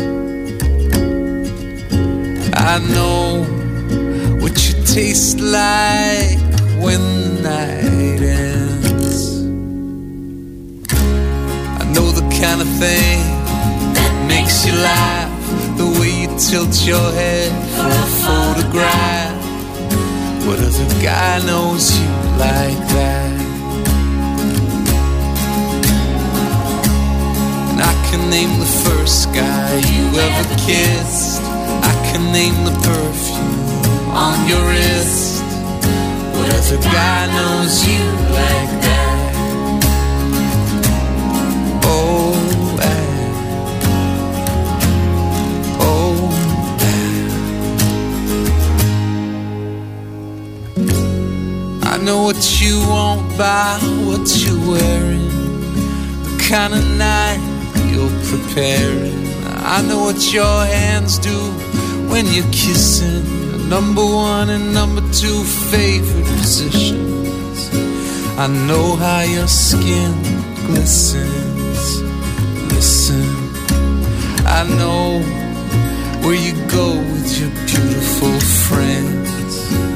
I know what you taste like when the night ends. I know the kind of thing that makes you laugh, the way you tilt your head for a photograph. What other guy knows you like that? I can name the first guy you ever kissed. I can name the perfume on your wrist. What other guy knows you like that? Oh, eh. Oh, eh. I know what you want by what you're wearing, the kind of night you're preparing. I know what your hands do when you're kissing. Your number one and number two favorite positions. I know how your skin glistens. Listen, I know where you go with your beautiful friends.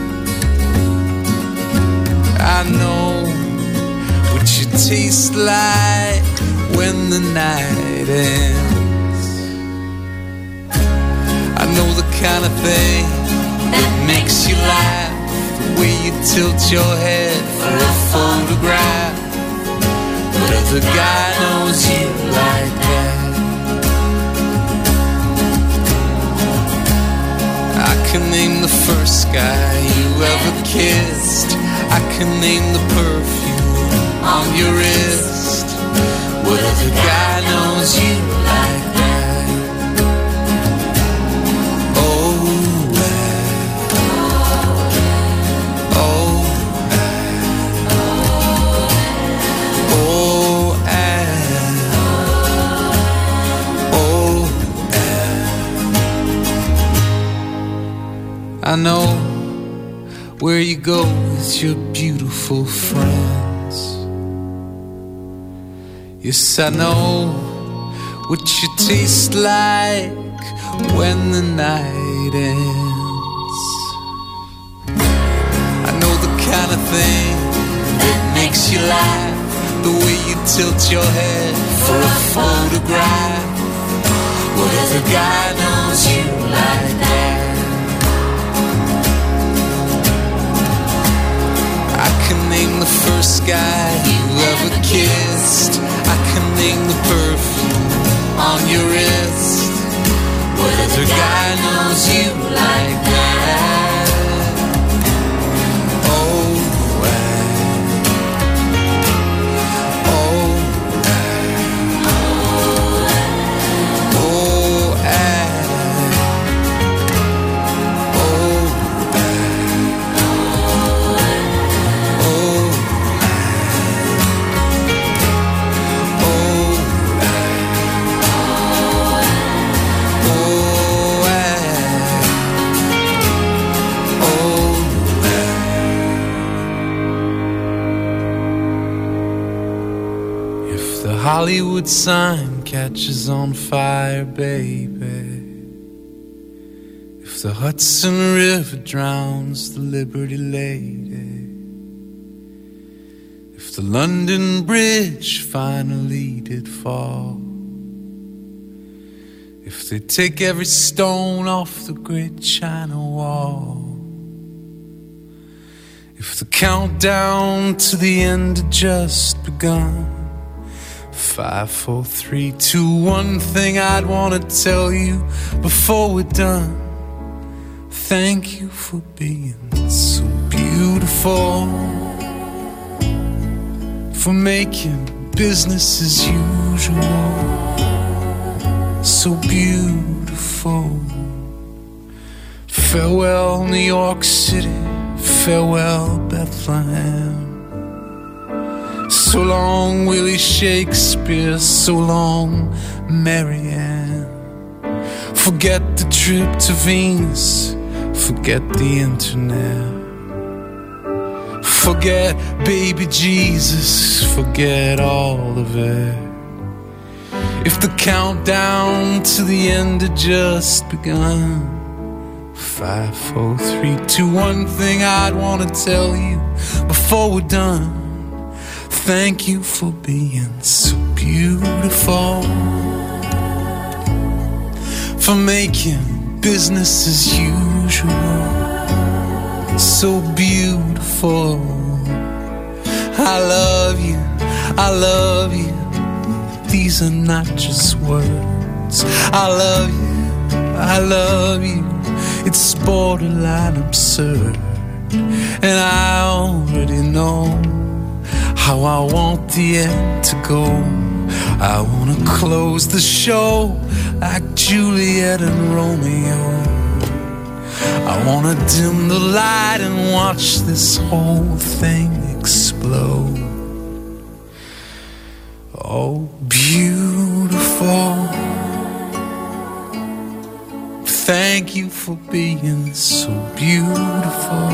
I know what you taste like when the night ends. I know the kind of thing that makes you laugh, the way you tilt your head for a photograph. What other guy knows you like that? I can name the first guy you ever kissed. I can name the perfume on your wrist. What other guy knows you like that? Oh, eh. Oh, eh. Oh, eh. Oh, eh. I know where you go with your beautiful friends. Yes, I know what you taste like when the night ends. I know the kind of thing that makes you laugh, the way you tilt your head for a photograph. What other guy knows you like that? I can name the first guy you ever kissed. I can name the perfume on your wrist. What other guy knows you like that? Oh, eh. Oh, eh. Oh, eh. Hollywood sign catches on fire, baby. If the Hudson River drowns the Liberty Lady, if the London Bridge finally did fall, if they take every stone off the great China wall, if the countdown to the end had just begun. Five, four, three, two, one thing I'd want to tell you before we're done. Thank you for being so beautiful, for making business as usual so beautiful. Farewell, New York City. Farewell, Bethlehem. So long, Willie Shakespeare. So long, Marianne. Forget the trip to Venus. Forget the internet. Forget baby Jesus. Forget all of it. If the countdown to the end had just begun. Five, four, three, two, one thing I'd want to tell you before we're done. Thank you for being so beautiful, for making business as usual so beautiful. I love you, I love you. These are not just words. I love you, I love you. It's borderline absurd, and I already know how I want the end to go. I wanna close the show like Juliet and Romeo. I wanna dim the light and watch this whole thing explode. Oh, beautiful. Thank you for being so beautiful.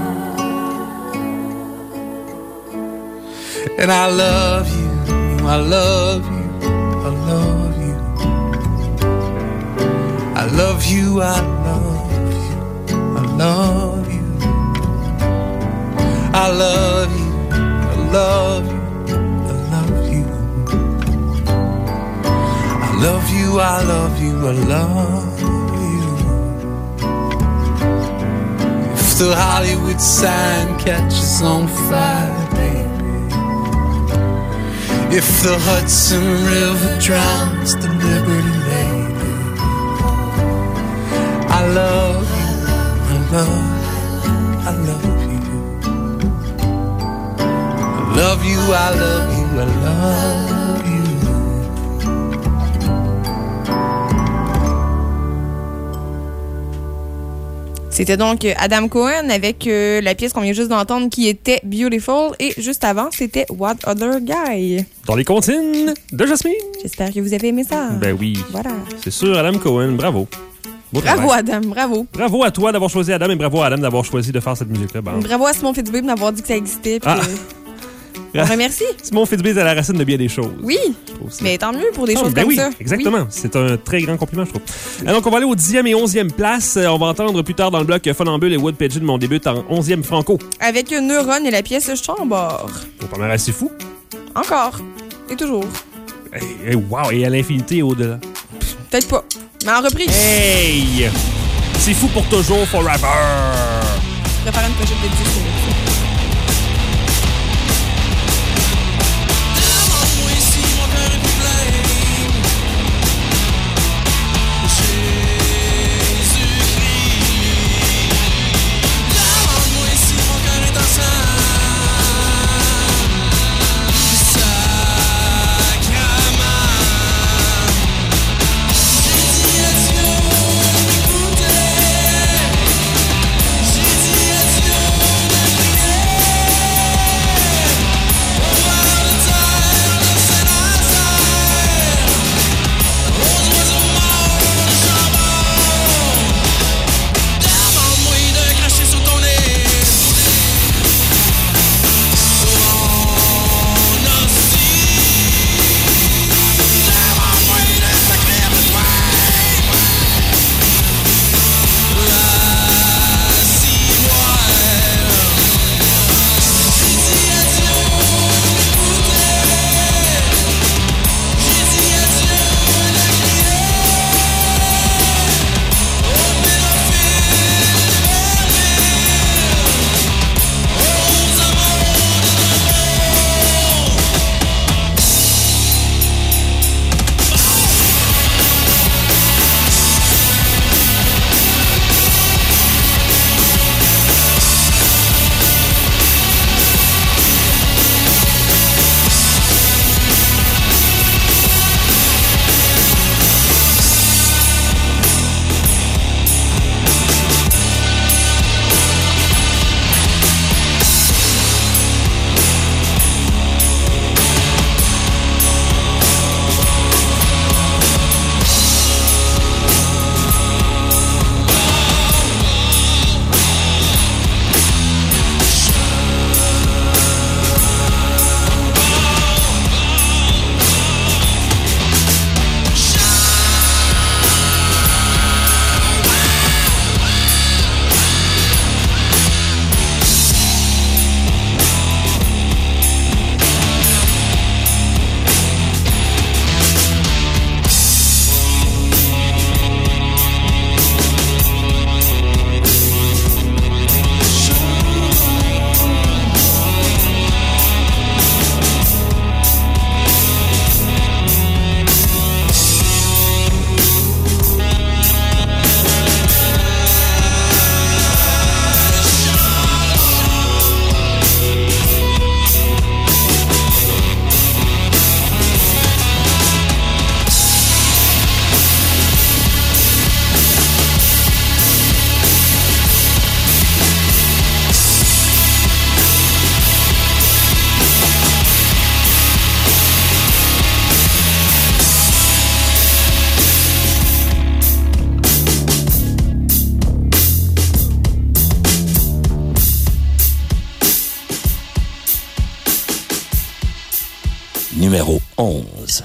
And I love you, I love you, I love you. I love you, I love you, I love you. I love you, I love you, I love you. I love you, I love you, I love you. If the Hollywood sign catches on fire, baby, if the Hudson River drowns the Liberty Lady, I love you, I love you, I love you. I love you, I love you, I love you. C'était donc Adam Cohen avec euh, la pièce qu'on vient juste d'entendre qui était Beautiful. Et juste avant, c'était What Other Guy. Dans les comptines de Jasmine. J'espère que vous avez aimé ça. Ben oui. Voilà. C'est sûr, Adam Cohen, bravo. Beau bravo travail. Adam, bravo. Bravo à toi d'avoir choisi Adam et bravo à Adam d'avoir choisi de faire cette musique-là. Bon. Bravo à Simon Fitzbé de m'avoir dit que ça existait. Puis Ah. que... On remercie. Simon Fitzbé est à la racine de bien des choses. Oui, mais tant mieux pour des Ah, choses ben comme oui, ça. Exactement. Oui. C'est un très grand compliment, je trouve. Euh, donc, on va aller aux dixième et onzième places. Euh, on va entendre plus tard dans le bloc Funambule et Wood Pigeon, mon début en onzième franco. Avec Neuron et la pièce Chambord. On t'en a assez fou. Encore. Et toujours. Hey, hey, wow, et à l'infinité et au-delà. Peut-être pas, mais en reprise. Hey! C'est fou pour toujours, forever! Je vais faire une pochette de disques. J'ai dit adieu, numéro onze.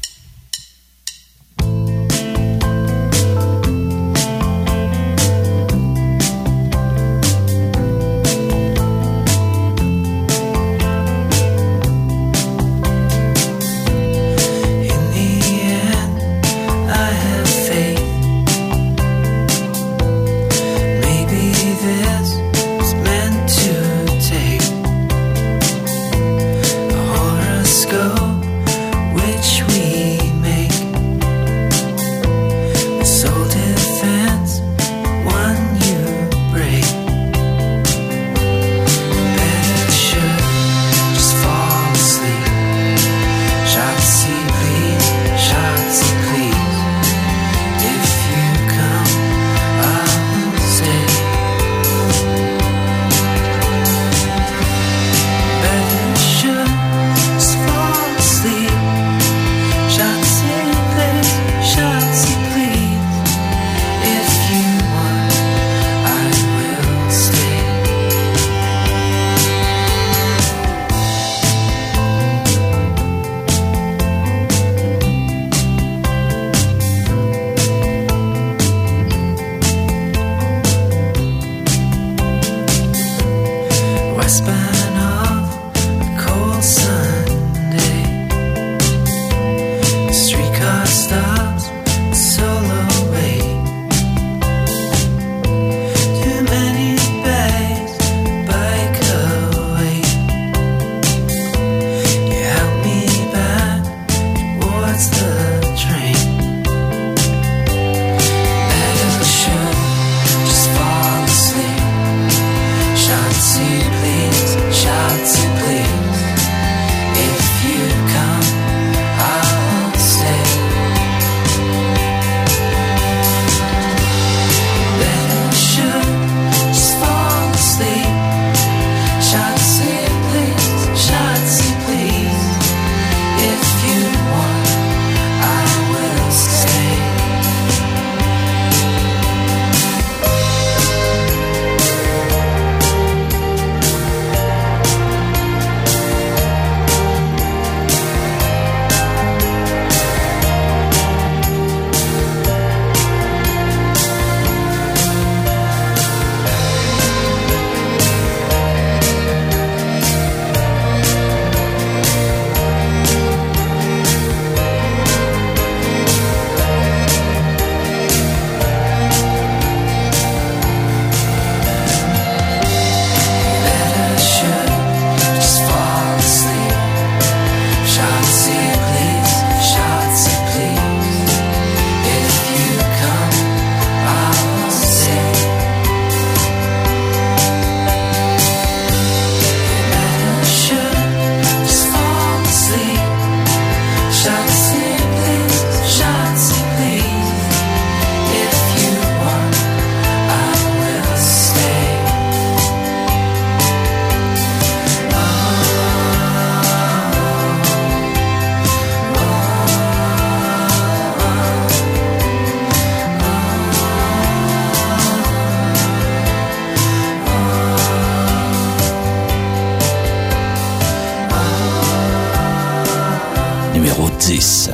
dix.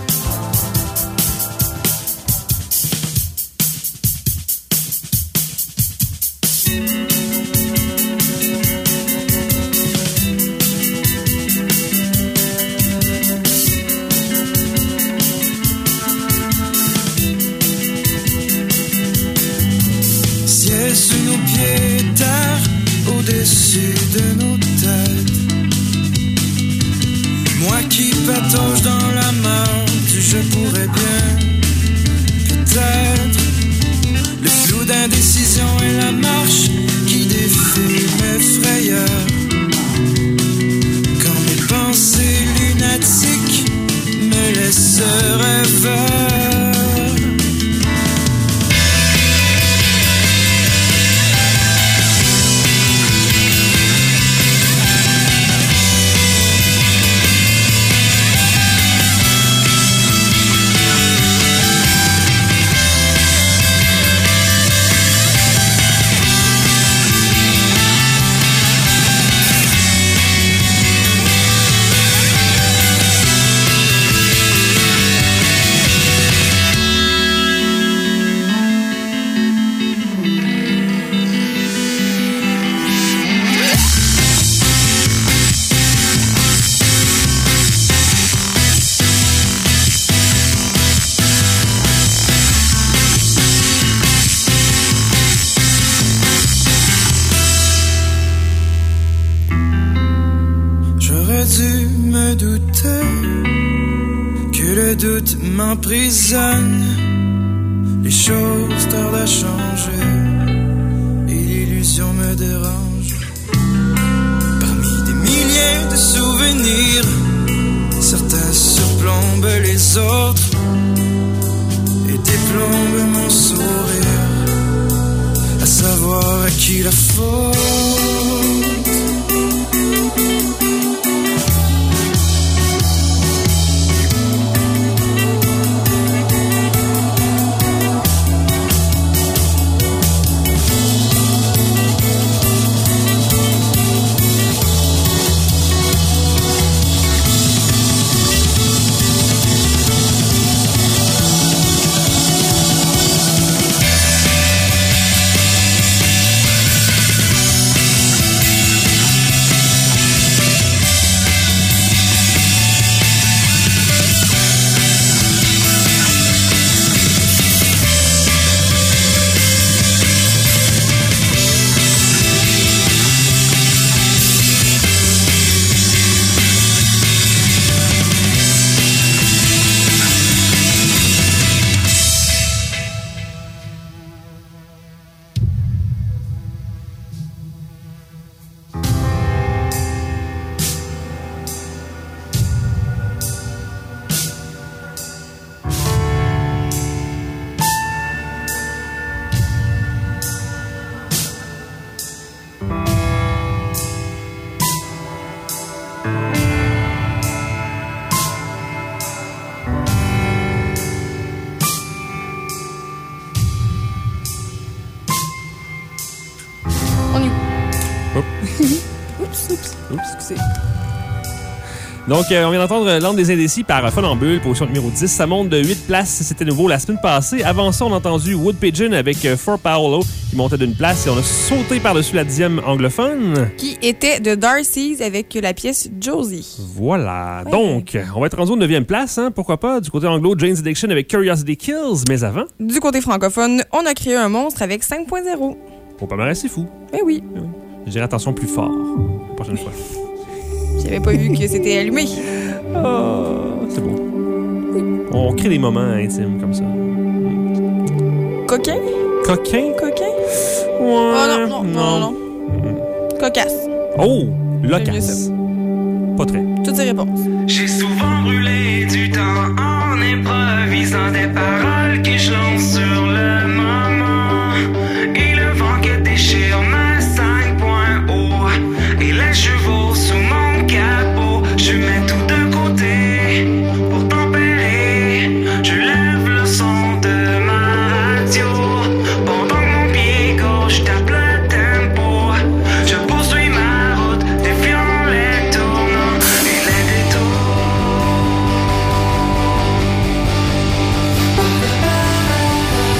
Ciel sous nos pieds, terre au-dessus de nos têtes. Moi qui patauge dans la marde, je pourrais bien, peut-être. Le flou d'indécision et la marche qui défie mes frayeurs. Quand mes pensées lunatiques me laissent rêveur. doutais que le doute m'emprisonne. Les choses tardent à changer et l'illusion me dérange. Parmi des milliers de souvenirs, certains surplombent les autres et déplombent mon sourire, à savoir à qui la faute. Donc, euh, on vient d'entendre L'Ande des Indécis par Funambule, position numéro dix. Ça monte de huit places, c'était nouveau la semaine passée. Avant ça, on a entendu Wood Pigeon avec euh, For Paolo, qui montait d'une place. Et on a sauté par-dessus la dixième anglophone. Qui était de Darcy's avec la pièce Josie. Voilà. Ouais. Donc, on va être rendu aux neuvième place, hein, pourquoi pas. Du côté anglo, Jane's Addiction avec Curiosity Kills. Mais avant... Du côté francophone, on a créé un monstre avec cinq point zéro. Faut pas mal, c'est fou. Mais oui. oui. Je dirais attention plus fort la prochaine fois. J'avais pas vu que c'était allumé. Oh, c'est beau. Oui. On crée des moments intimes comme ça. Coquin? Coquin? Coquin? Ouais. Oh non, non, non, non. non. Cocasse. Oh, loquace. Pas très. Toutes ces réponses. J'ai souvent brûlé du temps en improvisant des paroles qui je lance sur le moment. Et le vent qui déchire ma cinq point haut. Et les chevaux sous mon capot. Je mets tout de côté pour tempérer. Je lève le son de ma radio. Pendant que mon pied gauche tape le tempo. Je poursuis ma route, défiant les tournants et les détours.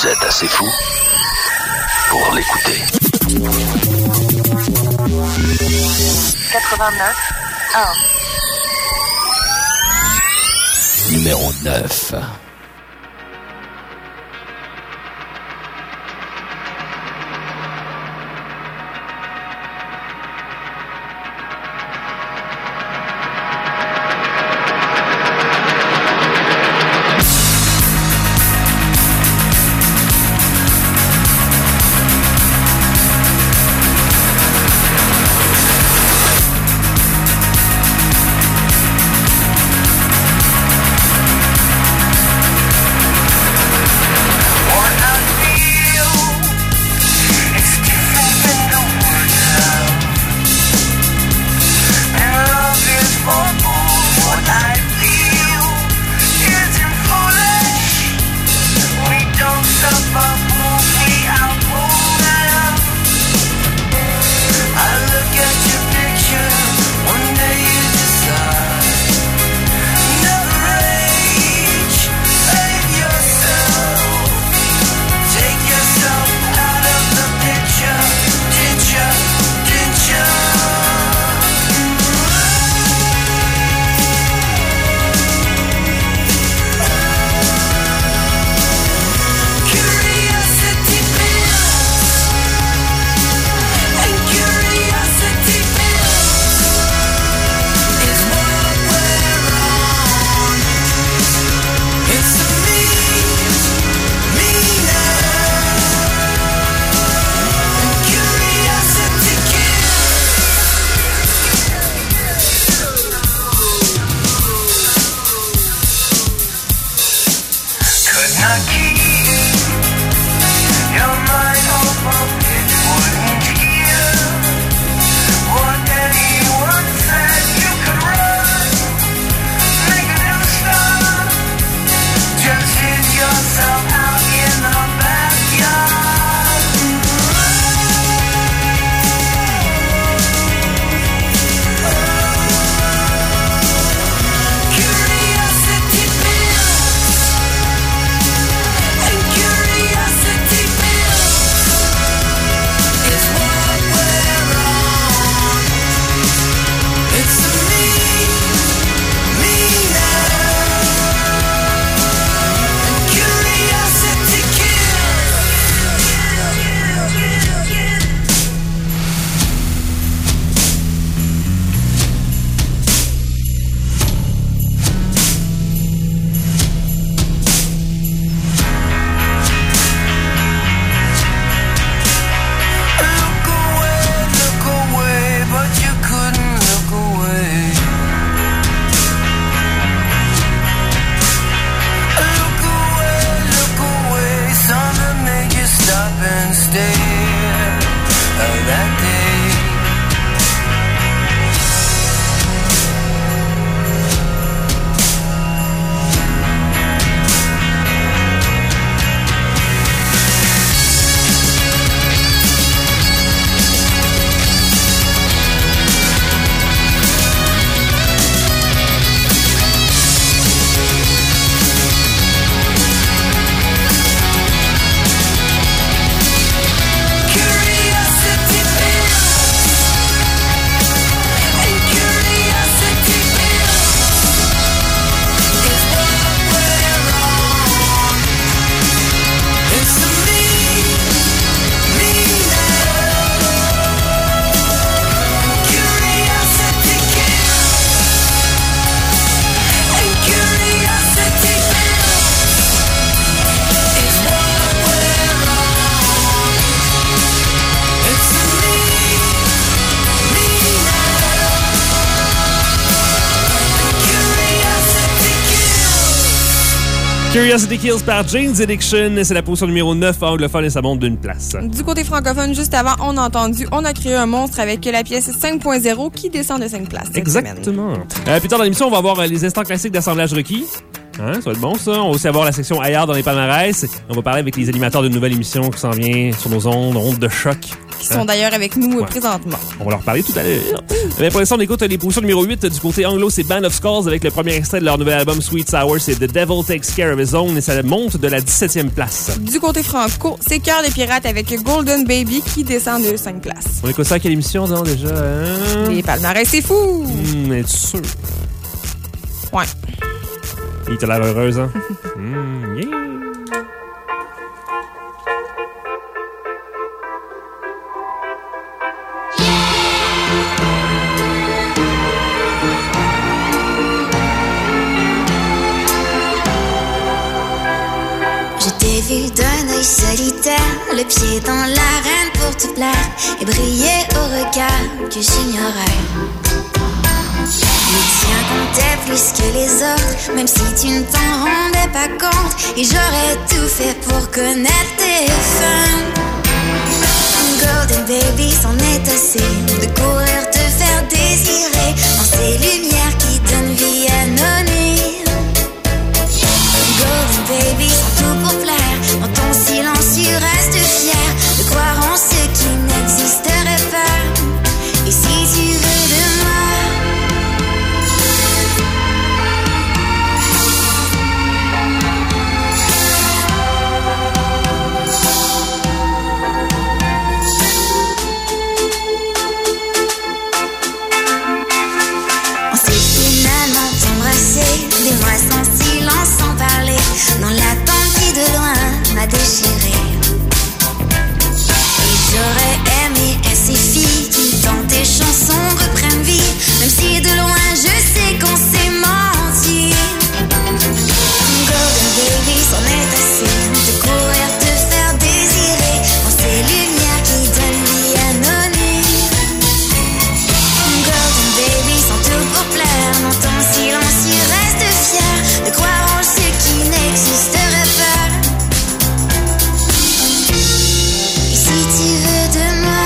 Vous êtes assez fou pour l'écouter. quatre-vingt-neuf un. Numéro neuf. Curiosity Kills par Jane's Addiction. C'est la position numéro neuf anglophone et ça monte d'une place. Du côté francophone, juste avant, on a entendu On a créé un monstre avec la pièce cinq point zéro qui descend de cinq places. Exactement. Euh, plus tard dans l'émission, on va avoir les instants classiques d'assemblage requis. Hein, ça va être bon, ça. On va aussi avoir la section ailleurs dans les palmarès. On va parler avec les animateurs d'une nouvelle émission qui s'en vient sur nos ondes, ondes de choc. Qui sont d'ailleurs avec nous Ouais. présentement. On va leur parler tout à l'heure. Mais pour l'instant, on écoute les positions numéro huit du côté anglo, c'est Band of Skulls avec le premier extrait de leur nouvel album Sweet Sour, c'est The Devil Takes Care of His Own et ça monte de la dix-septième place. Du côté franco, c'est Cœur des Pirates avec Golden Baby qui descend de cinq places. On écoute ça à quelle émission, non, déjà? Hein? Les palmarès, c'est fou! Hum, es-tu sûr? Ouais. Il t'a l'air heureuse, hein? Hum, yeah! Je t'ai vu d'un œil solitaire, le pied dans l'arène pour te plaire et briller au regard que j'ignorais. Le tien comptait plus que les autres, même si tu ne t'en rendais pas compte. Et j'aurais tout fait pour connaître tes fins. Golden Baby, c'en est assez de courir te faire désirer dans ces lumières qui donnent vie à nos nuits. Golden Baby, sans tout pour plaire, dans ton silence tu restes fier de croire en ce qui n'existerait pas. Et si tu veux de moi, on s'est finalement embrassé, des mois sans silence, sans parler, dans l'attente qui de loin m'a déchiré. Et j'aurais aimé ainsi filles qui dans tes chansons reprennent vie, même si de loin je sais qu'on s'est menti. Golden Baby, c'en est assez de courir te faire désirer dans ces lumières qui donnent vie à nos nuits. Golden Baby, sans tout pour plaire, dans ton silence tu restes fier de croire en ce qui n'existerait pas. Et si tu veux de moi,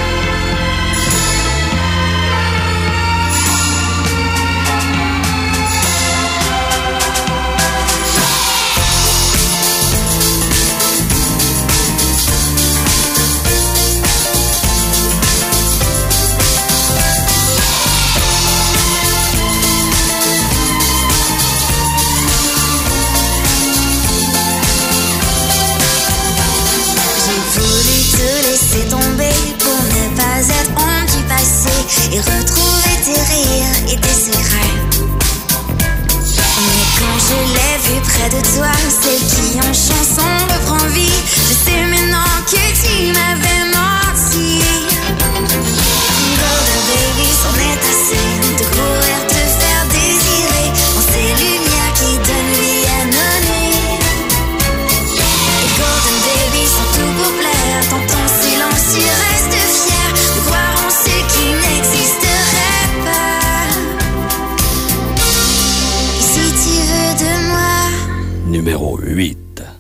j'ai voulu te laisser tomber pour ne pas être honte du passé et retrouver tes rires et tes secrets. Mais quand je l'ai vu près de toi, celle qui en chanson reprend vie, je sais maintenant que tu m'avais menti. Golden Baby, c'en est assez de courir te faire désirer dans ces lumières qui donnent vie à nos nuits. Et Golden Baby, sans tout pour plaire, dans ton silence tu restes fier de croire en ce qui n'existerait pas. Et si tu veux de moi, Numéro huit.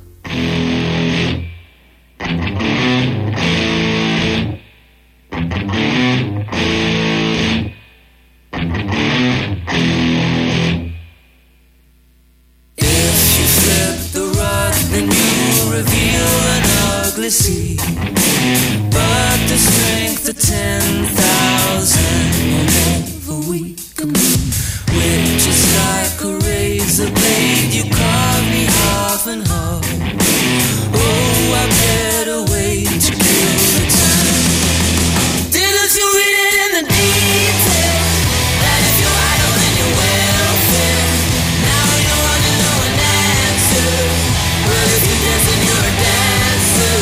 If you flip the rug, then you reveal an ugly sea. But the strength of ten thousand will never weaken me. Which is like a razor blade, you carve me half and half. Oh, I better wait to kill the time. Didn't you read it in the detail? That if you're idle, then you're welfare. Now you're running, no an answer. But if you're dancing, you're a dancer.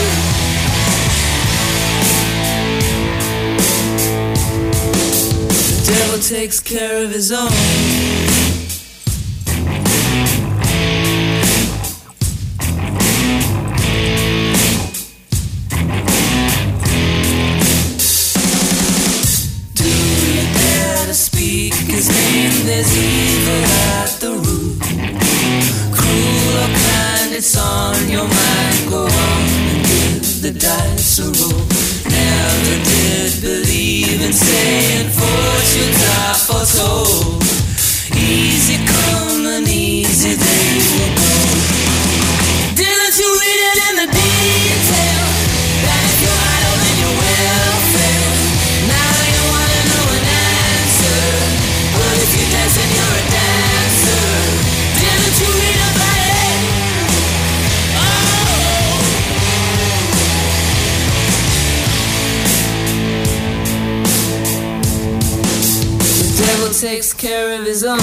The devil takes care of his own. Do you dare to speak his name? There's evil at the root. Cruel or kind, it's on your mind. Go on and give the dice a roll. Never did believe in saying fortunes are foretold. Easy come and easy they his own.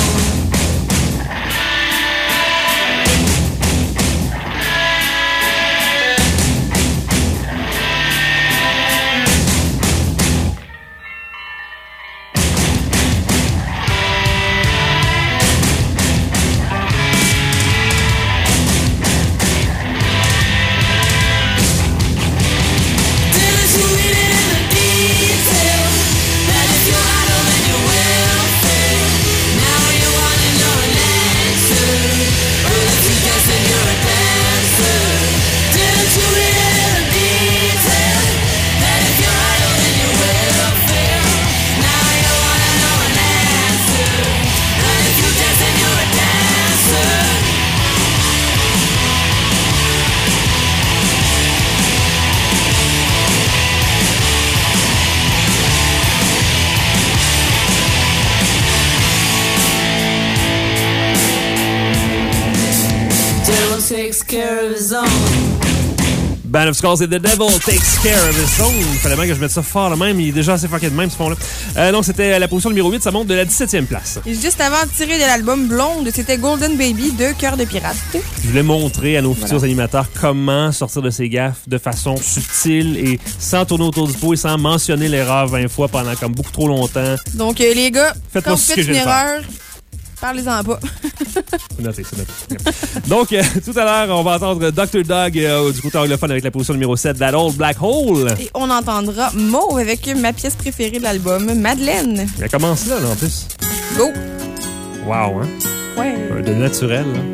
Takes care of his own. Band of Skulls et The Devil Takes Care of His Own. Il fallait bien que je mette ça fort de même. Il est déjà assez fucké de même, ce fond-là. Euh, non, c'était la position numéro huit. Ça monte de la dix-septième place. Et juste avant de tirer de l'album Blonde, c'était Golden Baby de Cœur de Pirate. Je voulais montrer à nos voilà. futurs animateurs comment sortir de ces gaffes de façon subtile et sans tourner autour du pot et sans mentionner l'erreur vingt fois pendant comme beaucoup trop longtemps. Donc, euh, les gars, faites quand vous faites une erreur... Parlez-en pas. C'est noté, c'est noté. Donc, euh, tout à l'heure, on va entendre docteur Dog euh, du côté anglophone avec la position numéro sept, That Old Black Hole. Et on entendra Mauve avec ma pièce préférée de l'album, Madeleine. Elle commence là, là, en plus. Go! Wow, hein? Ouais. De naturel, là.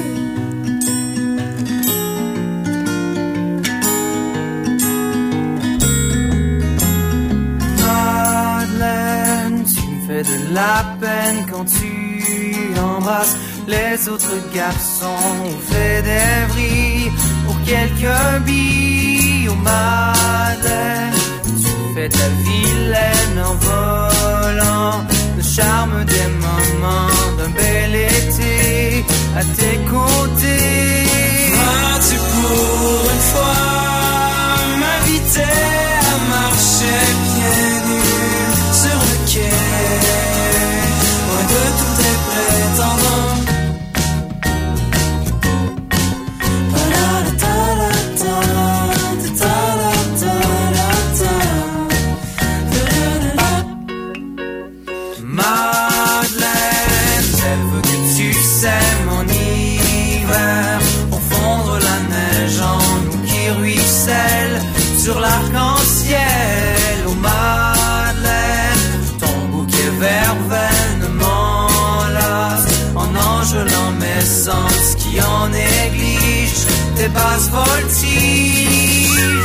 Madeleine, tu me fais de la peine quand tu embrasses les autres garçons. On fait des vrilles pour quelques billes. Oh Madeleine, tu fais ta vilaine en volant le charme des moments d'un bel été à tes côtés. Vas-tu pour une fois m'inviter à marcher pieds nus sur le quai, loin de tous tes prétendants? Madeleine, elle veut que tu sèmes en hiver pour fondre la neige en nous qui ruisselle sur l'arc-en-ciel. Oh Madeleine, ton bouquet verveine m'enlace en enjôlant mes sens qui en néglige tes basses voltiges.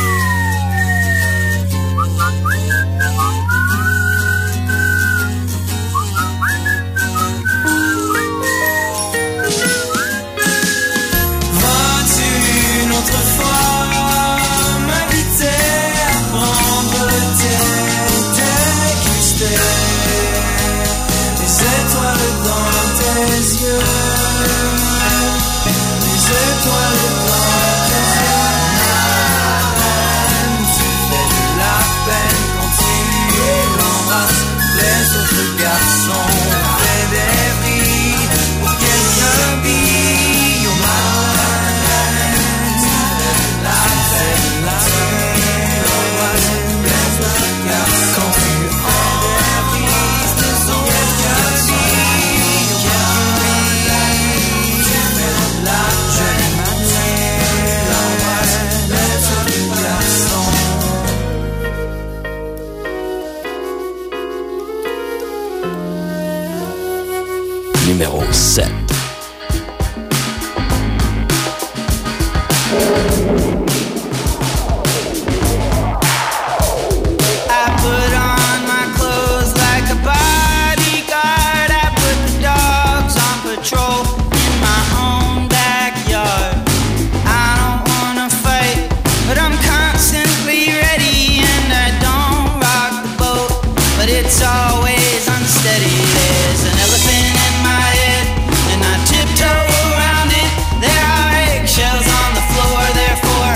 Numéro sept. Therefore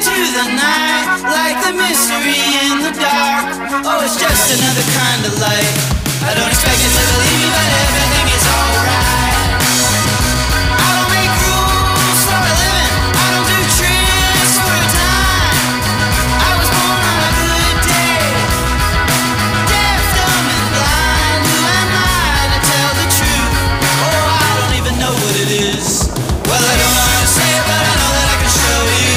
into the night, like the mystery in the dark. Oh, it's just another kind of light. I don't expect you to believe me, but everything is alright. I don't make rules for a living, I don't do tricks for a time. I was born on a good day, deaf, dumb, and blind. Who am I to tell the truth? Oh, I don't even know what it is. Well, I don't know how to say it, but I know that I can show you.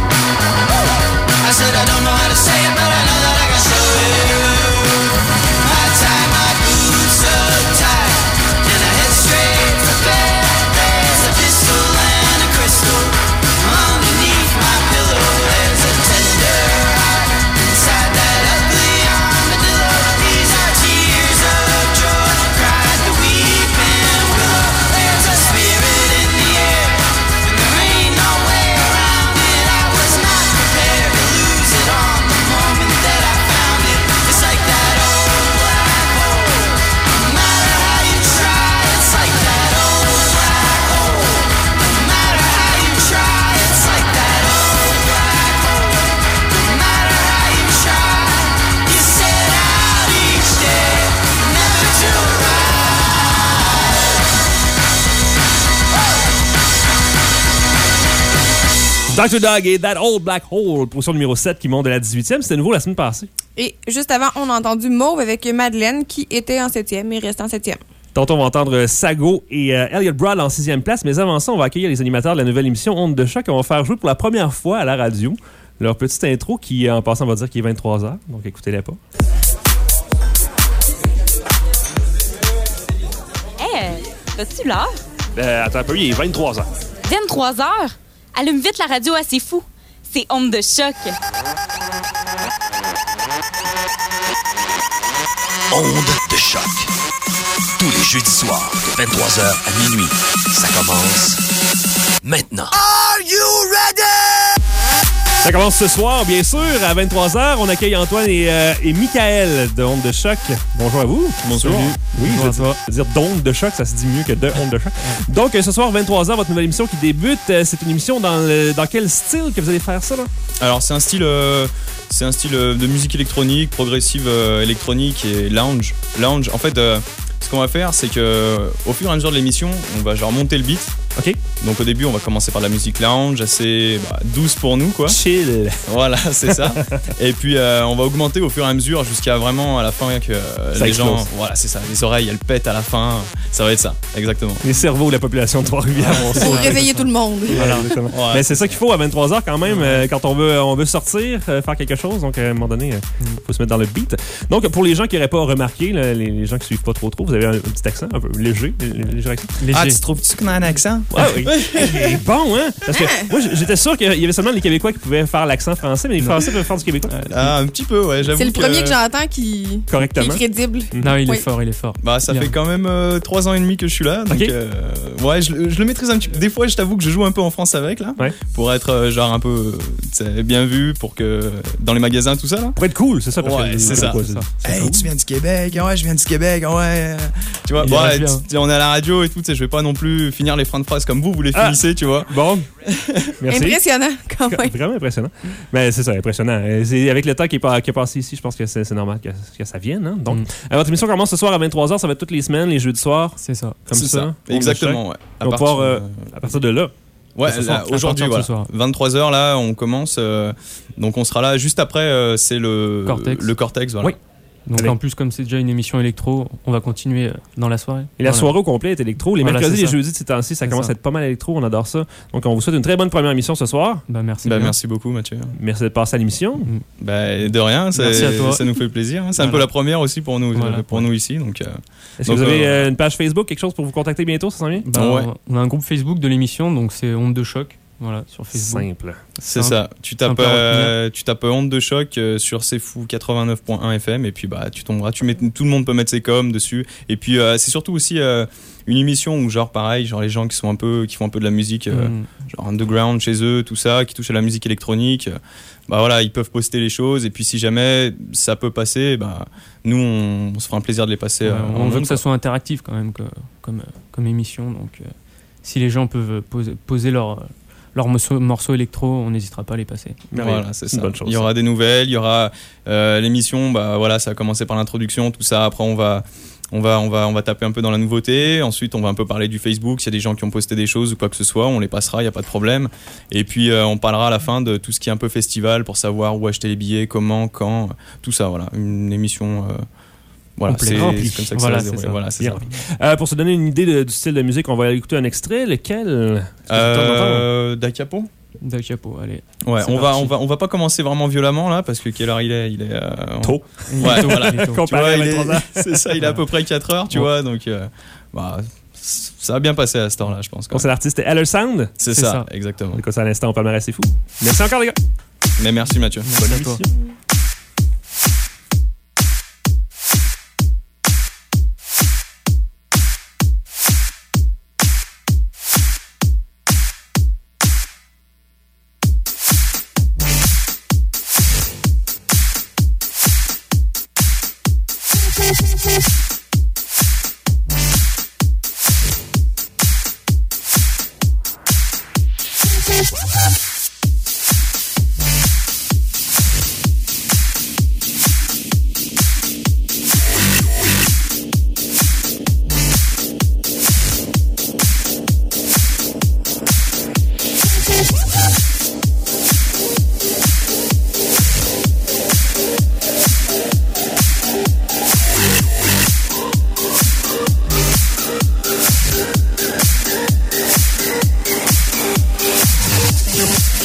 I said I don't know how to say it, but I know that I can show you. I tie my boots up tight, and I head straight for bed. There's a pistol and a crystal underneath my pillow. There's a tender heart inside that ugly armadillo. These are tears of joy, cried the weeping willow. There's a spirit in the air, and there ain't no way around it. I was not prepared to lose it on the moment that I found it. It's like that old black hole. No matter how you try, it's like that old black hole. No matter how you try, it's like that old black hole. No matter how you try, you set out each day, never to arrive. docteur Dog et That Old Black Hole, position numéro sept qui monte de la dix-huitième. C'était nouveau la semaine passée. Et juste avant, on a entendu Mauve avec Madeleine qui était en septième et reste en septième. Tantôt, on va entendre Sago et euh, Elliot Broad en sixième place. Mais avant ça, on va accueillir les animateurs de la nouvelle émission Onde de choc. On va faire jouer pour la première fois à la radio leur petite intro qui, en passant, va dire qu'il est vingt-trois heures. Donc, écoutez-les pas. Hé, hey, as-tu l'heure? Euh, attends un peu, il est vingt-trois heures. vingt-trois heures? Allume vite la radio, à c'est fou. C'est Onde de choc. Onde de choc. Tous les jeudis soirs, de vingt-trois heures à minuit. Ça commence maintenant. Are you ready? Ça commence ce soir, bien sûr, à vingt-trois heures. On accueille Antoine et, euh, et Michael de Onde de choc. Bonjour à vous. Bonjour. Oui, Bonjour je à toi. veux dire d'Onde de choc, ça se dit mieux que de Onde de choc. Donc, euh, ce soir, vingt-trois heures, votre nouvelle émission qui débute. Euh, c'est une émission dans, le, dans quel style que vous allez faire ça, là? Alors, c'est un style, euh, c'est un style euh, de musique électronique, progressive euh, électronique et lounge. Lounge, en fait, euh, ce qu'on va faire, c'est que au fur et à mesure de l'émission, on va genre monter le beat. Ok. Donc au début, on va commencer par de la musique lounge, assez bah, douce pour nous, quoi. Chill. Voilà, c'est ça. Et puis euh, on va augmenter au fur et à mesure jusqu'à vraiment à la fin que euh, Ça les explose. gens, voilà, c'est ça, les oreilles elles pètent à la fin. Ça va être ça, exactement. Les cerveaux de la population de Trois-Rivières vont Pour sauter. réveiller tout le monde. Voilà, exactement. Ouais. Mais c'est ça qu'il faut à vingt-trois heures quand même, euh, quand on veut, on veut sortir, euh, faire quelque chose. Donc, à un moment donné, il faut se mettre dans le beat. Donc, pour les gens qui n'auraient pas remarqué, là, les, les gens qui suivent pas trop trop, vous avez un, un petit accent, un peu léger. léger accent. Ah, tu trouves-tu qu'on a un accent? Ouais, oui. Il est bon, hein? Parce que moi, j'étais sûr qu'il y avait seulement les Québécois qui pouvaient faire l'accent français, mais les Français peuvent faire du Québécois. Ah, un petit peu, ouais, j'avoue. C'est le que- premier que j'entends qui, Correctement. qui est crédible. Non, il Oui. est fort, il est fort. Bah, ça Bien. fait quand même euh, trois ans et demi que je suis là. Donc, Ok. euh, ouais, je, le- je le maîtrise un petit peu. Des fois, je t'avoue que je joue un peu en France avec, là. Ouais. Pour être, euh, genre, un peu tu sais, bien vu, pour que. Dans les magasins, tout ça, là. Pour être cool, c'est ça. Parce Ouais, que c'est ça. quoi, C'est ça. Hey, tu viens du Québec? Ouais, je viens du Québec. Ouais. Tu vois, Il bon, reste ouais, bien. tu- on est à la radio et tout, tu sais, je vais pas non plus finir les fins de phrase comme vous, vous les Ah. finissez, tu vois. Bon. Merci. Impressionnant, quand même. Vraiment impressionnant. Mais c'est ça, impressionnant. Euh, C'est avec le temps qui est, pas- qui est passé ici, je pense que c'est c'est normal que, que ça vienne. Hein? Donc, Mm. euh, votre émission commence ce soir à vingt-trois heures. Ça va être toutes les semaines, les jeudis soirs. C'est ça. Comme C'est ça. On Exactement, ouais. On va pouvoir, euh, à partir de là. Ouais, ce là, soir, à aujourd'hui, partir de voilà. ce soir. vingt-trois heures, là, on commence. euh, donc, on sera là juste après, euh, c'est le Cortex. le Cortex, voilà. Oui. Donc Avec- en plus, comme c'est déjà une émission électro, on va continuer euh, dans la soirée. Et la Voilà. soirée au complet est électro. Les Voilà, mercredis et c'est les ça. jeudis de ces temps-ci, ça C'est commence ça. à être pas mal électro. On adore ça. Donc, on vous souhaite une très bonne première émission ce soir. Bah merci. Bah, bien. merci beaucoup, Mathieu. Merci d'être passé à l'émission. Bah, de rien, ça, Merci à toi. ça nous fait plaisir. hein. C'est un Voilà. peu la première aussi pour nous, Voilà. pour nous ici. Donc, euh, Est-ce que donc, vous avez euh, euh, une page Facebook, quelque chose pour vous contacter bientôt, ça s'en vient? Bah, Ouais. On a un groupe Facebook de l'émission, donc c'est Onde de choc. Voilà, sur Facebook. Simple. c'est Simple. ça. Tu tapes, Simple à euh, tu tapes Onde de choc euh, sur C'est Fou quatre-vingt-neuf point un F M et puis bah tu tomberas. Tu mets, tout le monde peut mettre ses coms dessus. Et puis euh, c'est surtout aussi euh, une émission où genre pareil, genre les gens qui sont un peu, qui font un peu de la musique, euh, Mm. genre underground chez eux, tout ça, qui touchent à la musique électronique. euh, Bah voilà, ils peuvent poster les choses et puis si jamais ça peut passer, bah nous on, on se fera un plaisir de les passer. Ouais, euh, on en veut ondes, que ça quoi. soit interactif quand même que- comme, comme émission. Donc, euh, si les gens peuvent poser, poser leur, leurs morceaux, morceaux électro, on n'hésitera pas à les passer. Voilà, c'est ça. Il y aura des nouvelles, il y aura euh, l'émission, bah voilà, ça a commencé par l'introduction, tout ça. Après, on va, on va, on va, on va taper un peu dans la nouveauté. Ensuite, on va un peu parler du Facebook. S'il y a des gens qui ont posté des choses ou quoi que ce soit, on les passera, il y a pas de problème. Et puis, euh, on parlera à la fin de tout ce qui est un peu festival pour savoir où acheter les billets, comment, quand, tout ça. Voilà, une émission. Euh, Voilà, c'est, c'est comme ça que voilà, ça va c'est se dérouler. Voilà, c'est ça. Euh, pour se donner une idée de, du style de musique, on va écouter un extrait. Lequel euh, Da Capo. Da Capo, allez. Ouais, c'est on va, parti. on va, on va pas commencer vraiment violemment là, parce que quelle heure il est, il est euh, tôt. Ouais, voilà. Tu Comparé vois, à il est- vingt-trois heures. c'est ça, il est à peu près quatre heures, tu Ouais. vois, donc euh, bah, ça va bien passer à cette heure-là, je pense. quand Bon, c'est même. l'artiste Heller Sound. C'est C'est ça, ça. exactement. On écoute ça à l'instant, on palmarès, c'est fou. Merci encore, les gars. Mais merci Mathieu. Bonne émission. Thank you.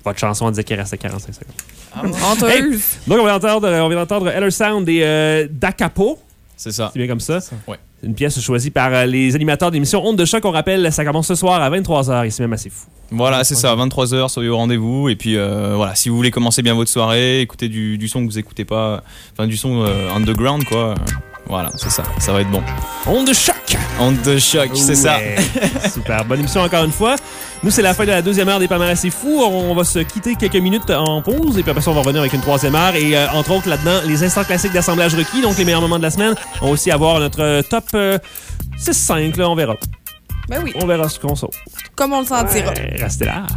Votre chanson disait qu'il restait quarante-cinq secondes. Honteuse. Hey, donc, on vient d'entendre, on vient d'entendre Heller Sound et euh, Da Capo. C'est ça. C'est bien comme ça? Ouais. C'est une pièce choisie par euh, les animateurs de l'émission Onde de choc. On rappelle, ça commence ce soir à vingt-trois heures. Ici même assez fou. Voilà, c'est ça, vingt-trois heures, soyez au rendez-vous. Et puis euh, voilà, si vous voulez commencer bien votre soirée, écoutez du, du son que vous écoutez pas, enfin du son euh, underground, quoi. Voilà, c'est ça, ça va être bon. Onde de choc! Onde de choc, c'est Ouais. ça. Super, bonne émission encore une fois. Nous, c'est la fin de la deuxième heure des Palmarès C'est Fou. On va se quitter quelques minutes en pause et puis après ça, on va revenir avec une troisième heure. Et euh, entre autres, là-dedans, les instants classiques d'assemblage requis, donc les meilleurs moments de la semaine. On va aussi avoir notre euh, top euh, six cinq, là, on verra. Ben oui. On verra ce qu'on saute. Comme on le sentira. Ouais, restez là.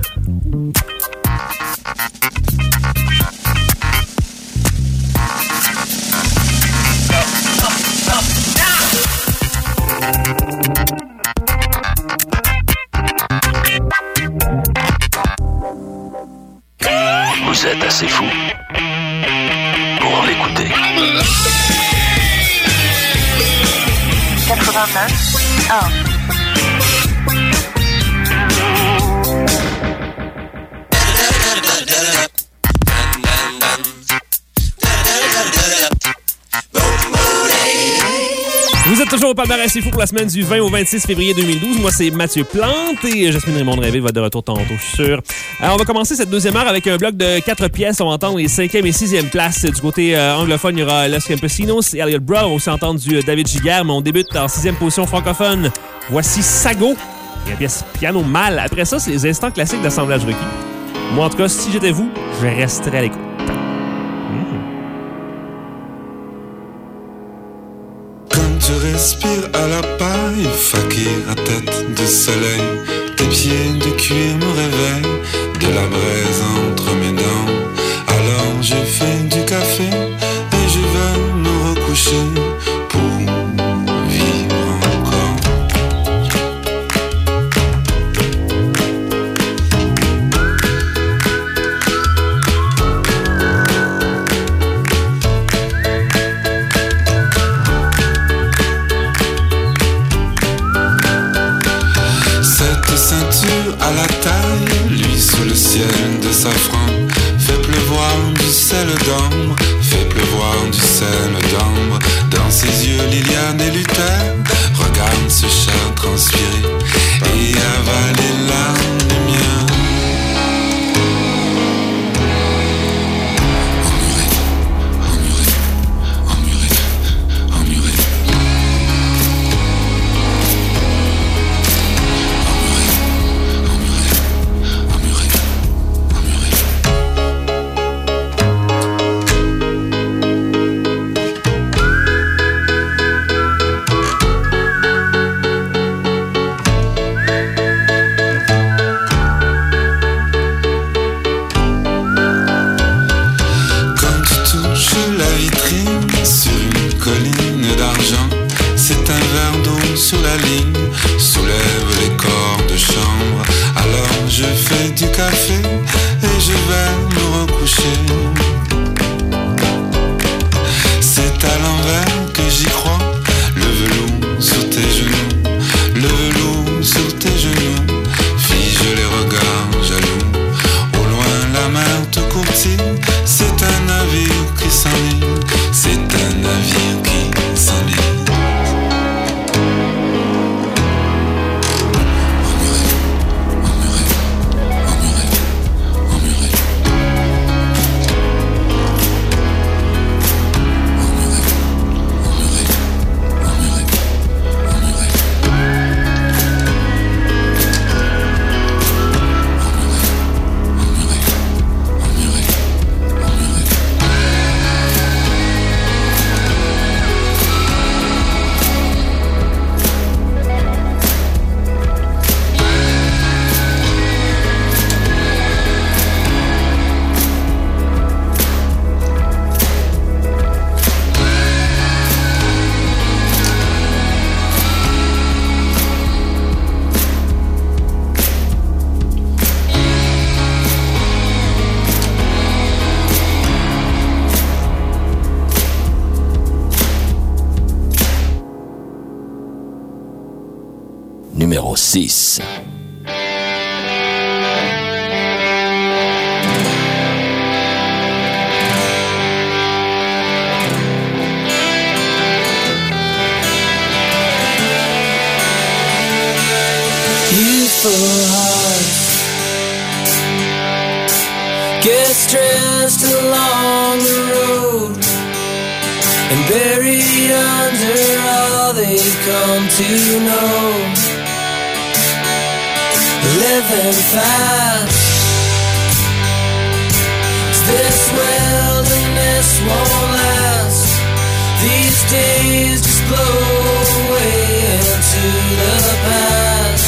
Vous êtes assez fou pour l'écouter. quatre-vingt-neuf un. Vous êtes toujours au Palmarès C'est Fou pour la semaine du vingt au vingt-six février deux mille douze. Moi, c'est Mathieu Plante et Jasmine Raymond-Rêvé va être de retour tantôt, je suis sûr. Alors, on va commencer cette deuxième heure avec un bloc de quatre pièces. On va entendre les cinquième et sixième places. Du côté euh, anglophone, il y aura Los Campesinos et Elliot Brown. On va aussi entendre du euh, David Giguère, mais on débute en sixième position francophone. Voici Sago et la pièce Piano Mal. Après ça, c'est les instants classiques d'assemblage requis. Moi, en tout cas, si j'étais vous, je resterais à l'écoute. Quand tu respires à la paille, fakir à tête de soleil, tes pieds de cuir me réveillent, de la braise entre mes dents. Alors je fais du café et je vais me recoucher pour vivre encore. Cette ceinture à la taille, lui sous le ciel de safran, fait pleuvoir du sel d'ambre, fait pleuvoir du sel d'ambre. Dans ses yeux, Liliane et Luther regarde ce chat transpirer et avaler la lumière. Quand tu touches la vitrine sur une colline d'argent, c'est un verre d'eau sur la ligne, soulève les corps de chambre. Alors je fais du café et je vais me recoucher. C'est à l'envers que j'y crois, le velours sur tes genoux, le velours sur tes genoux, fige les regards jaloux. Au loin la mer te courtine, c'est un navire qui s'enlise, c'est un navire qui s'enlise. Numéro six. for hearts. Get stressed along the road and buried under all they've come to know. Living fast, this wilderness won't last. These days just blow away into the past.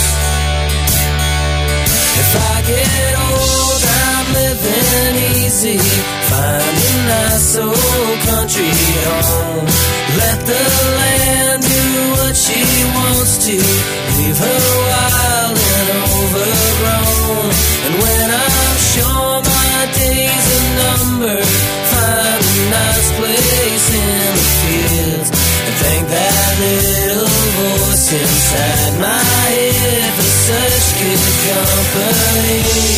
If I get old, I'm living easy, find a nice old country home. Let the land do what she wants to, leave her wild and overgrown. And when I'm sure my days are numbered, find a nice place in the fields and thank that little voice inside my head for such good company.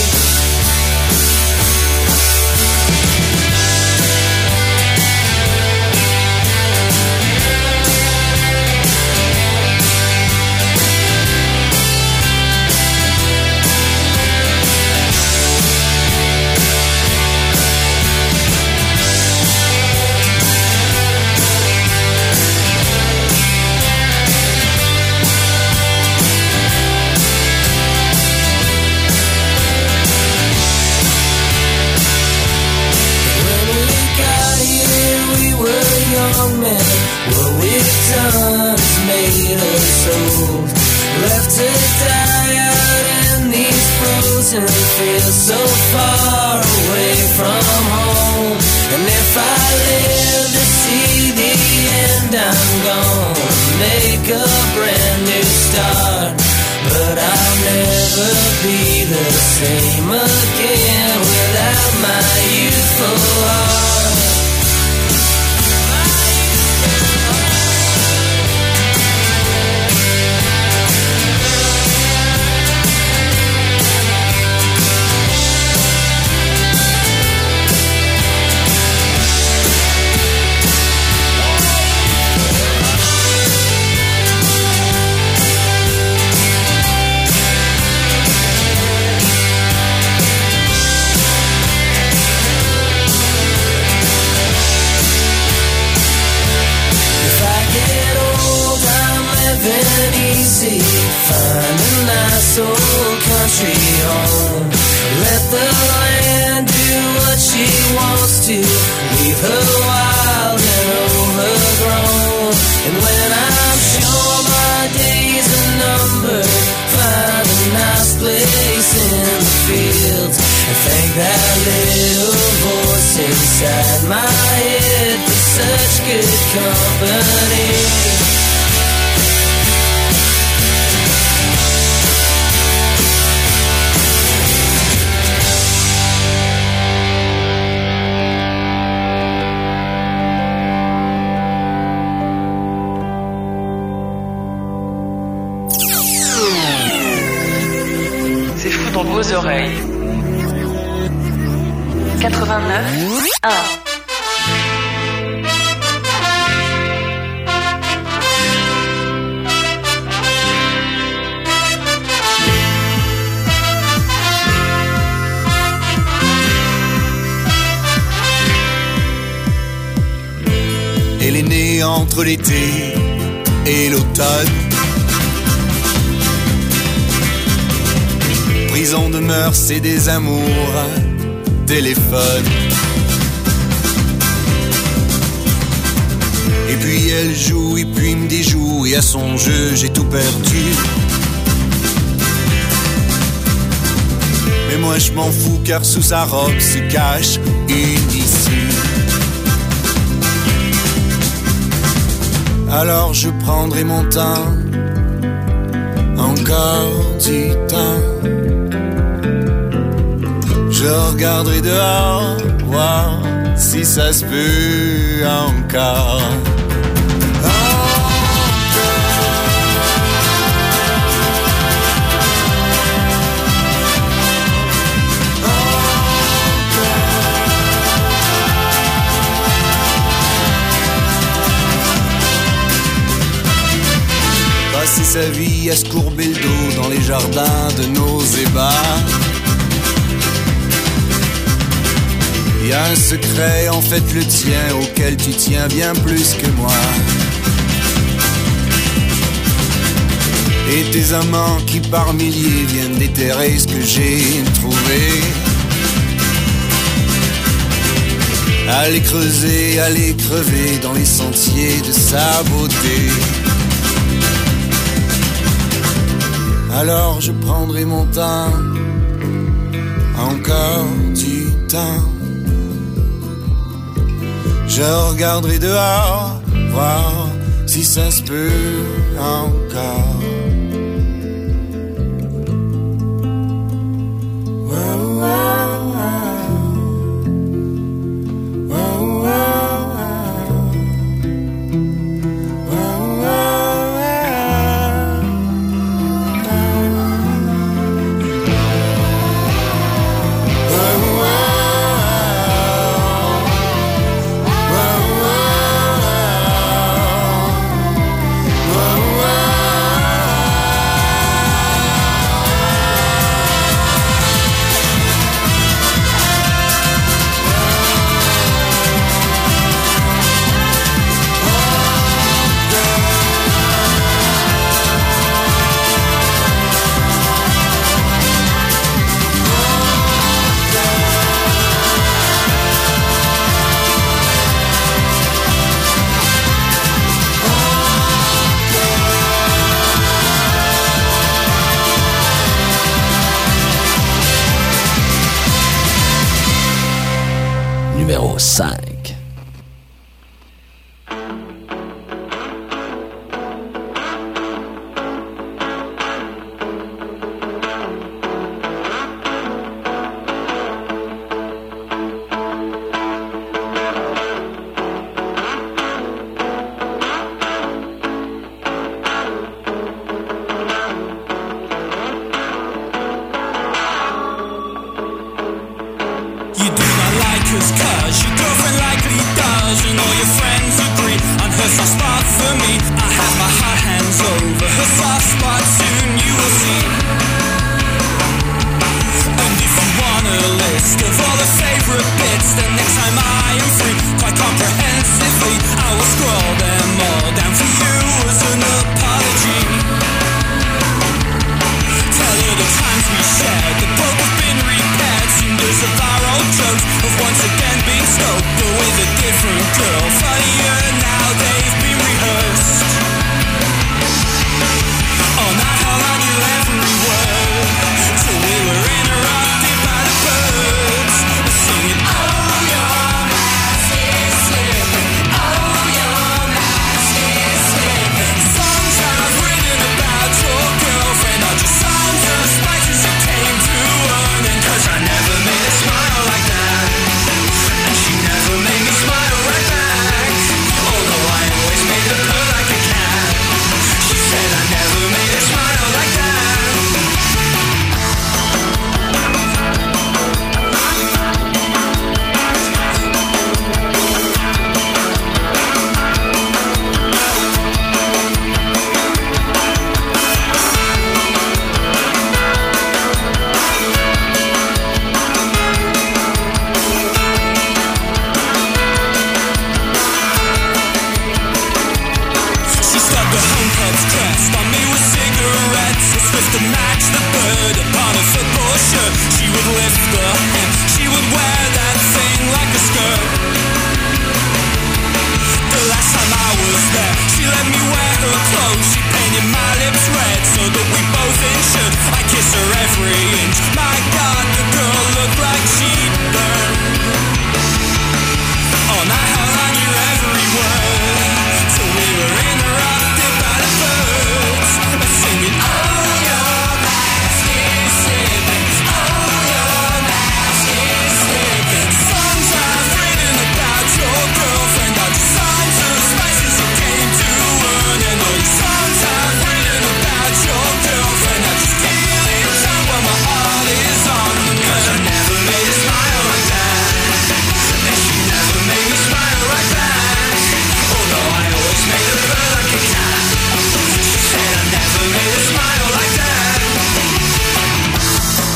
What we've done has made us old, left to die out in these frozen fields so far away from home. And if I live to see the end, I'm gonna make a brand new start. But I'll never be the same again without my youthful heart. Easy, find a nice old country home. Let the land do what she wants to, leave her wild and overgrown. And when I'm sure my days are numbered, find a nice place in the fields and thank that little voice inside my head for such good company. Dans vos oreilles. quatre-vingt-neuf un. Elle est née entre l'été et l'automne. Prison de mœurs et des amours, téléphone. Et puis elle joue, et puis me déjoue, et à son jeu j'ai tout perdu. Mais moi je m'en fous car sous sa robe se cache une issue. Alors je prendrai mon temps, encore du temps. Je regarderai dehors, voir si ça se peut encore. passer sa vie à se courber le dos dans les jardins de nos ébats. Y a un secret, en fait le tien, auquel tu tiens bien plus que moi. Et tes amants qui par milliers viennent déterrer ce que j'ai trouvé. Allez creuser, allez crever dans les sentiers de sa beauté. Alors je prendrai mon temps, encore du temps. Je regarderai dehors, voir si ça se peut encore. Wow, wow, wow. Wow, wow, wow. Wow, Numéro cinq. You do not like us cause your girlfriend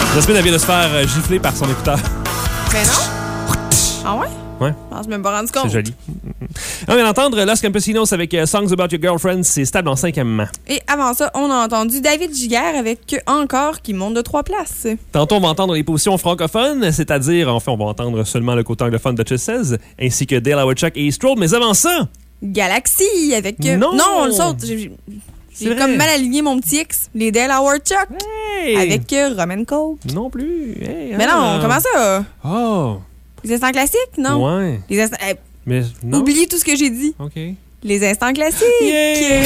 Jasmine, elle vient de se faire euh, gifler par son écouteur. Mais non? Ah ouais? Ouais. Je pense même pas rendu compte. C'est joli. On vient d'entendre Los Campesinos avec euh, Songs About Your Girlfriend. C'est stable en cinquièmement. Et avant ça, on a entendu David Giguère avec Encore qui monte de trois places. Tantôt, on va entendre les positions francophones, c'est-à-dire, en fait, on va entendre seulement le côté anglophone de seize, ainsi que Dale Howard Chuck et East Road. Mais avant ça... Galaxy avec... euh, Non! Non, on le saute. J'ai, C'est j'ai vrai. comme mal aligné mon petit X. Les Dale Howard Chuck. Hey! Avec euh, Roman Coke. Non plus. Hey, Mais ah. non, comment ça? Oh! Les instants classiques? Non. Ouais. Les instants... eh, Mais non. Oubliez tout ce que j'ai dit. OK. Les instants classiques. Yeah!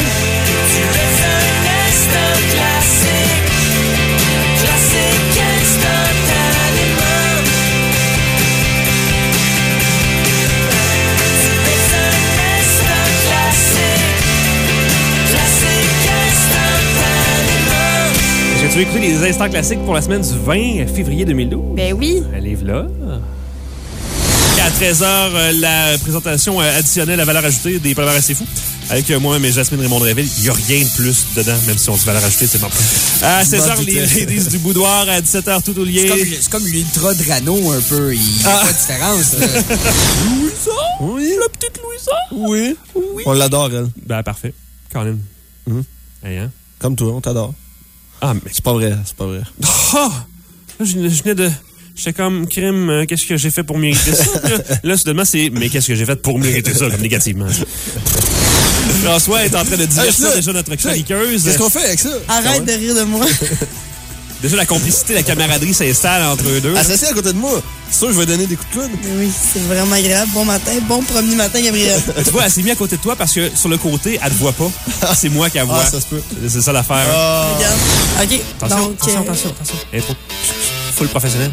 Est-ce que tu veux écouter les instants classiques pour la semaine du vingt février deux mille douze? Ben oui. Allez, là. Et à treize heures, euh, la présentation euh, additionnelle à valeur ajoutée des palmarès assez fous. Avec euh, moi-même et Jasmine Raymond-Réville. Il n'y a rien de plus dedans, même si on dit valeur ajoutée, c'est bon. À seize heures, les ladies du boudoir. À dix-sept heures, tout au lieu. C'est comme, c'est comme l'Ultra Drano un peu. Il n'y a Ah. pas de différence. là. Louisa? Oui. La petite Louisa? Oui. Oui. On l'adore, elle. Ben, parfait. Colin. Mhm. Hey, hein? Comme toi, on t'adore. Ah, mais... C'est pas vrai, c'est pas vrai. Oh! Là, je, je venais de... J'étais comme, crime, euh, qu'est-ce que j'ai fait pour mériter ça? là, là, soudainement, c'est, mais qu'est-ce que j'ai fait pour mériter ça, comme négativement? François est en train de divertir Hey, déjà notre chroniqueuse. Qu'est-ce qu'on fait avec ça? Arrête de rire de moi. Déjà, la complicité, la camaraderie s'installe entre eux deux. Associé à côté de moi. C'est sûr que je vais donner des coups de coude. Oui, c'est vraiment agréable. Bon matin, bon premier matin, Gabriel. Tu vois, elle s'est mise à côté de toi parce que sur le côté, elle te voit pas. C'est moi qui la vois. Ah, ça se peut. C'est ça l'affaire. Ah. Regarde. OK. Attention, Donc, attention, euh, attention, attention. Intro. Full professionnel.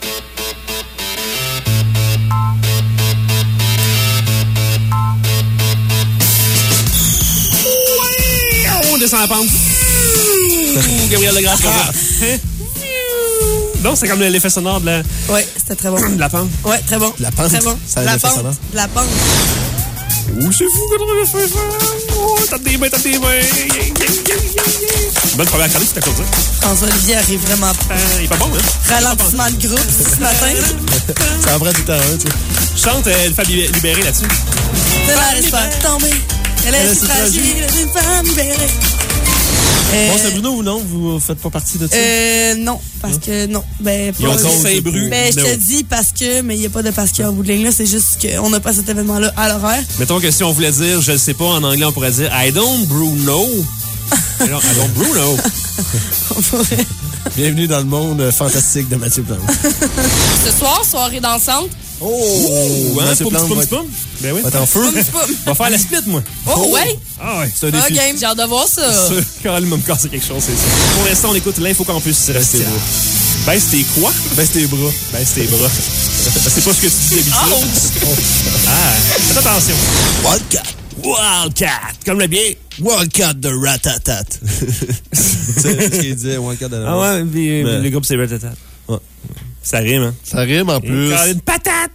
On descend la pente. Gabriel Legrasse. Hein? Non, c'est comme l'effet sonore de la, Ouais, c'était très bon. de la pente. Ouais, très bon. La pente. Très bon. Ça a La un effet pente. sonore. La pente. Oh, c'est fou qu'on aurait fait ça. Oh, t'as des mains, t'as des mains. Yeah, yeah, yeah, yeah, yeah. Bonne première chronique, c'était comme ça. François-Olivier arrive vraiment pas. Euh, il est pas bon, hein? Ralentissement de groupe ce matin. Ça en prend tout le temps un, tu sais. Chante euh, une femme libé- libérée là-dessus. De la laisse pas tomber. Elle est si fragile, une femme libérée. Euh, Bon, c'est Bruno ou non? Vous faites pas partie de ça? Euh, non, parce que non. Ben, Ils ont pas- dit Saint-Bru. Ben, je Non. te dis parce que, mais il n'y a pas de parce que en bout de ligne, là. C'est juste qu'on n'a pas cet événement-là à l'horaire. Mettons que si on voulait dire, je ne sais pas, en anglais, on pourrait dire I don't Bruno. I don't, I don't Bruno. On pourrait. Bienvenue dans le monde fantastique de Mathieu Plante. Ce soir, soirée dansante. Oh! Ouh, hein, Mathieu poum, Plante poum, va être- poum. Ben oui. va être en feu. On va faire la split, moi. Oh, ouais. Ah ouais, c'est un défi. OK, j'ai hâte de voir ça. Sûr, Caroline va me casser quelque chose, c'est ça. Pour l'instant, on écoute l'Infocampus. Baisse tes bras. Baisse tes quoi? Baisse tes bras. Baisse tes bras. C'est pas ce que tu dis d'habitude. Ah, faites attention. Wildcat. Wildcat, comme le bien. Wildcat de Ratatat. C'est ce qu'il disait, Wildcat de Ah ouais, puis, Mais- le groupe c'est Ratatat. Ouais. Ça rime, hein? Ça rime en plus. Caroline, patate!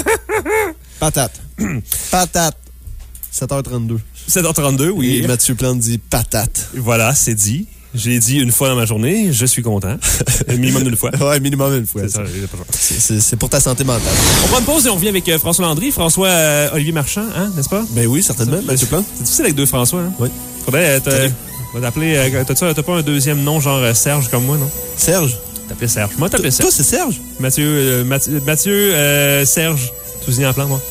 Patate. Patate. sept heures trente-deux. sept heures trente-deux, oui. Et Mathieu Plante dit patate. Voilà, c'est dit. Je l'ai dit une fois dans ma journée, je suis content. Un minimum d'une fois. Ouais, minimum une fois. C'est ça, j'ai pas le choix. C'est- C'est c'est pour ta santé mentale. On prend une pause et on revient avec euh, François Landry, François euh, Olivier Marchand, hein, n'est-ce pas? Ben oui, certainement, Mathieu Plante. C'est difficile avec deux François, hein? Oui. Faudrait euh, te- on va t'appeler. euh, T'as-tu- T'as pas un deuxième nom, genre euh, Serge comme moi, non? Serge. T'appelais Serge. Moi, t'appelais Toi, Serge. c'est Serge? Mathieu, euh, Mathieu, Mathieu euh, Serge. Tousigny en plan, moi.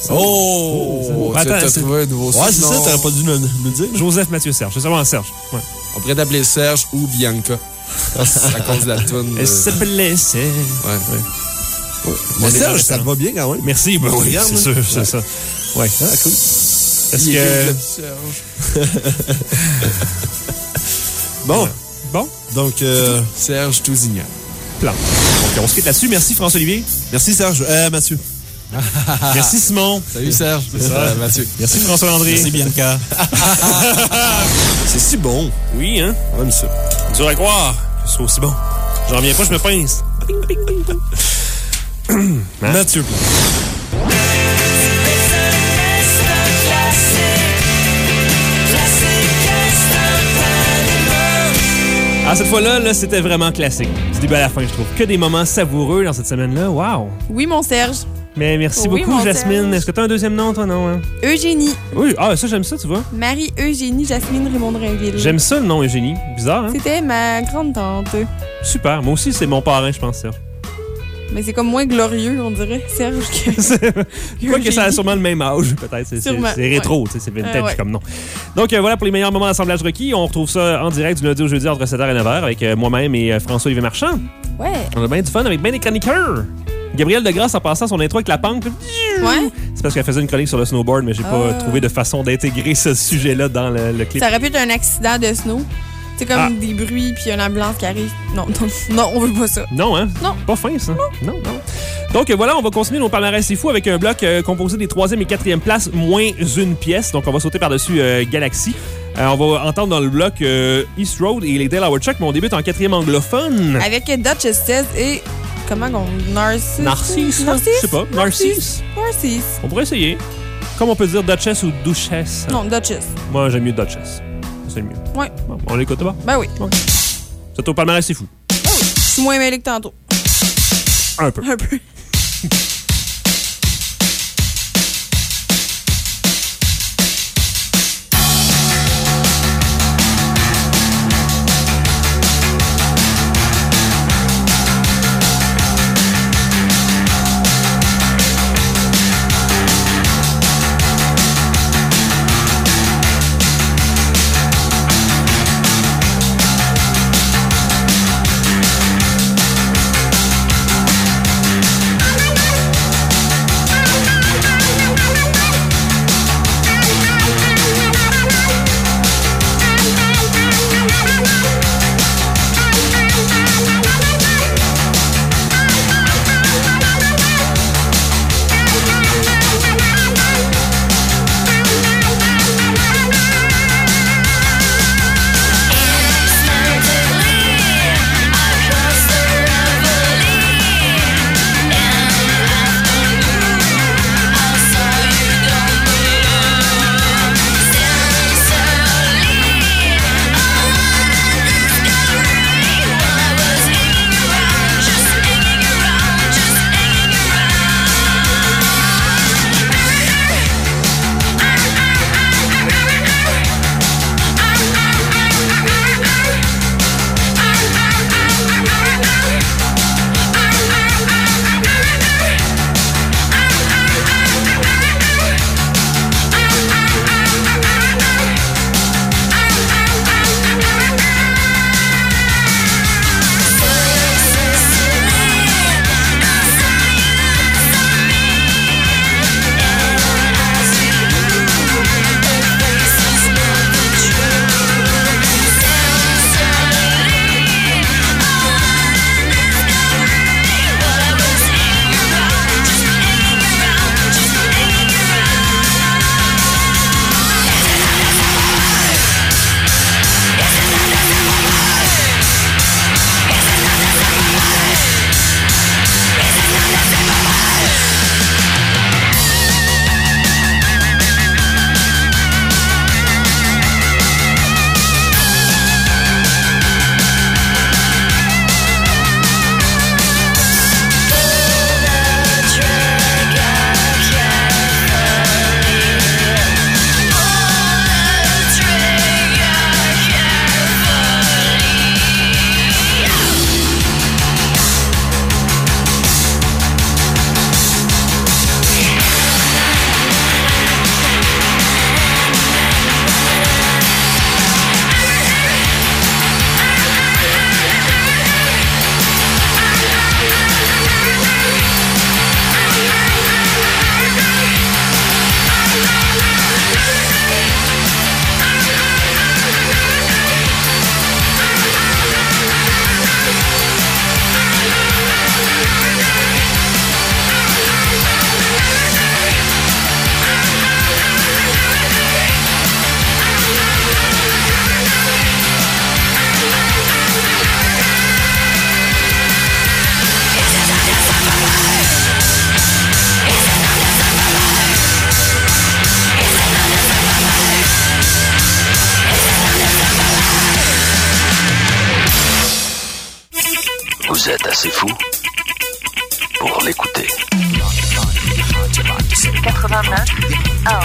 Oh! Attends, tu as c'est- trouvé un nouveau Ouais, c'est ça, surnom. t'aurais pas dû nous nous le dire. Joseph Mathieu Serge. C'est seulement Serge. Ouais. On pourrait t'appeler Serge ou Bianca. à cause de la toune. Elle s'appelait Serge. Ouais. Ouais. Mais On est Serge, dans ça te va bien quand même. Merci, ben oui, Regarde, c'est là. sûr, c'est Ouais. ça. Ouais. Ah, cool. Est-ce Il est que. bien, Serge. Bon. Bon, Donc, euh, Serge Tousignan. plan. Donc, on se quitte là-dessus. Merci, François-Olivier. merci Serge. Euh, Mathieu. Merci, Simon. Salut Serge. C'est ça, Mathieu. Merci, François-Landry. Merci Bianca. C'est si bon. Oui, hein? On aime ça. Dur à croire que ce soit aussi bon. J'en reviens pas, je me pince. Hein? Mathieu Plante. Ah, cette fois-là, là, c'était vraiment classique. Du début à la fin, je trouve. Que des moments savoureux dans cette semaine-là. Wow! Oui, mon Serge. Mais merci Oui, beaucoup, mon Jasmine. Serge. Est-ce que tu as un deuxième nom, toi, non? Hein? Eugénie. Oui, ah, ça, j'aime ça, tu vois. Marie-Eugénie Jasmine Raymond Drainville. J'aime ça, le nom Eugénie. Bizarre, hein? C'était ma grande-tante. Super. Moi aussi, c'est mon parrain, je pense, ça. Mais c'est comme moins glorieux, on dirait, Serge. Que... Quoi que ça a sûrement le même âge, peut-être. C'est, c'est, c'est rétro, ouais. C'est vintage euh, ouais. comme nom. Donc, euh, voilà pour les meilleurs moments d'assemblage requis. On retrouve ça en direct du lundi au jeudi entre sept heures et neuf heures avec euh, moi-même et euh, François-Olivier Marchand. Ouais. On a bien du fun avec bien des chroniqueurs. Gabrielle Degrasse, en passant son intro avec la pente. Ouais. C'est parce qu'elle faisait une chronique sur le snowboard, mais j'ai euh... pas trouvé de façon d'intégrer ce sujet-là dans le, le clip. Ça aurait pu être un accident de snow. C'est comme ah. des bruits puis une ambulance qui arrive. Non, non, non, on veut pas ça. Non, hein? Non. Pas fin, ça. Non. Non, non. Donc euh, voilà, on va continuer nos palmarès c'est fou avec un bloc euh, composé des troisième et quatrième places moins une pièce. Donc on va sauter par-dessus euh, Galaxy. Euh, on va entendre dans le bloc euh, East Road et les Dale Howard Chuck, mais on débute en quatrième anglophone. Avec Duchess et... Comment on... Narcisse? Narcisse? Narcisse? Je sais pas. Narcisse? Narcisse. On pourrait essayer. Comme on peut dire Duchess ou Duchesse. Non, Duchess. Moi, j'aime mieux Duchess. C'est le mieux. Ouais. Bon, on l'écoute pas? Ben oui. Okay. C'est au palmarès, c'est fou. Ben oui. Je suis moins mêlé que tantôt. Un peu. Un peu. Thank Vous êtes assez fou pour l'écouter. quatre-vingt-neuf un.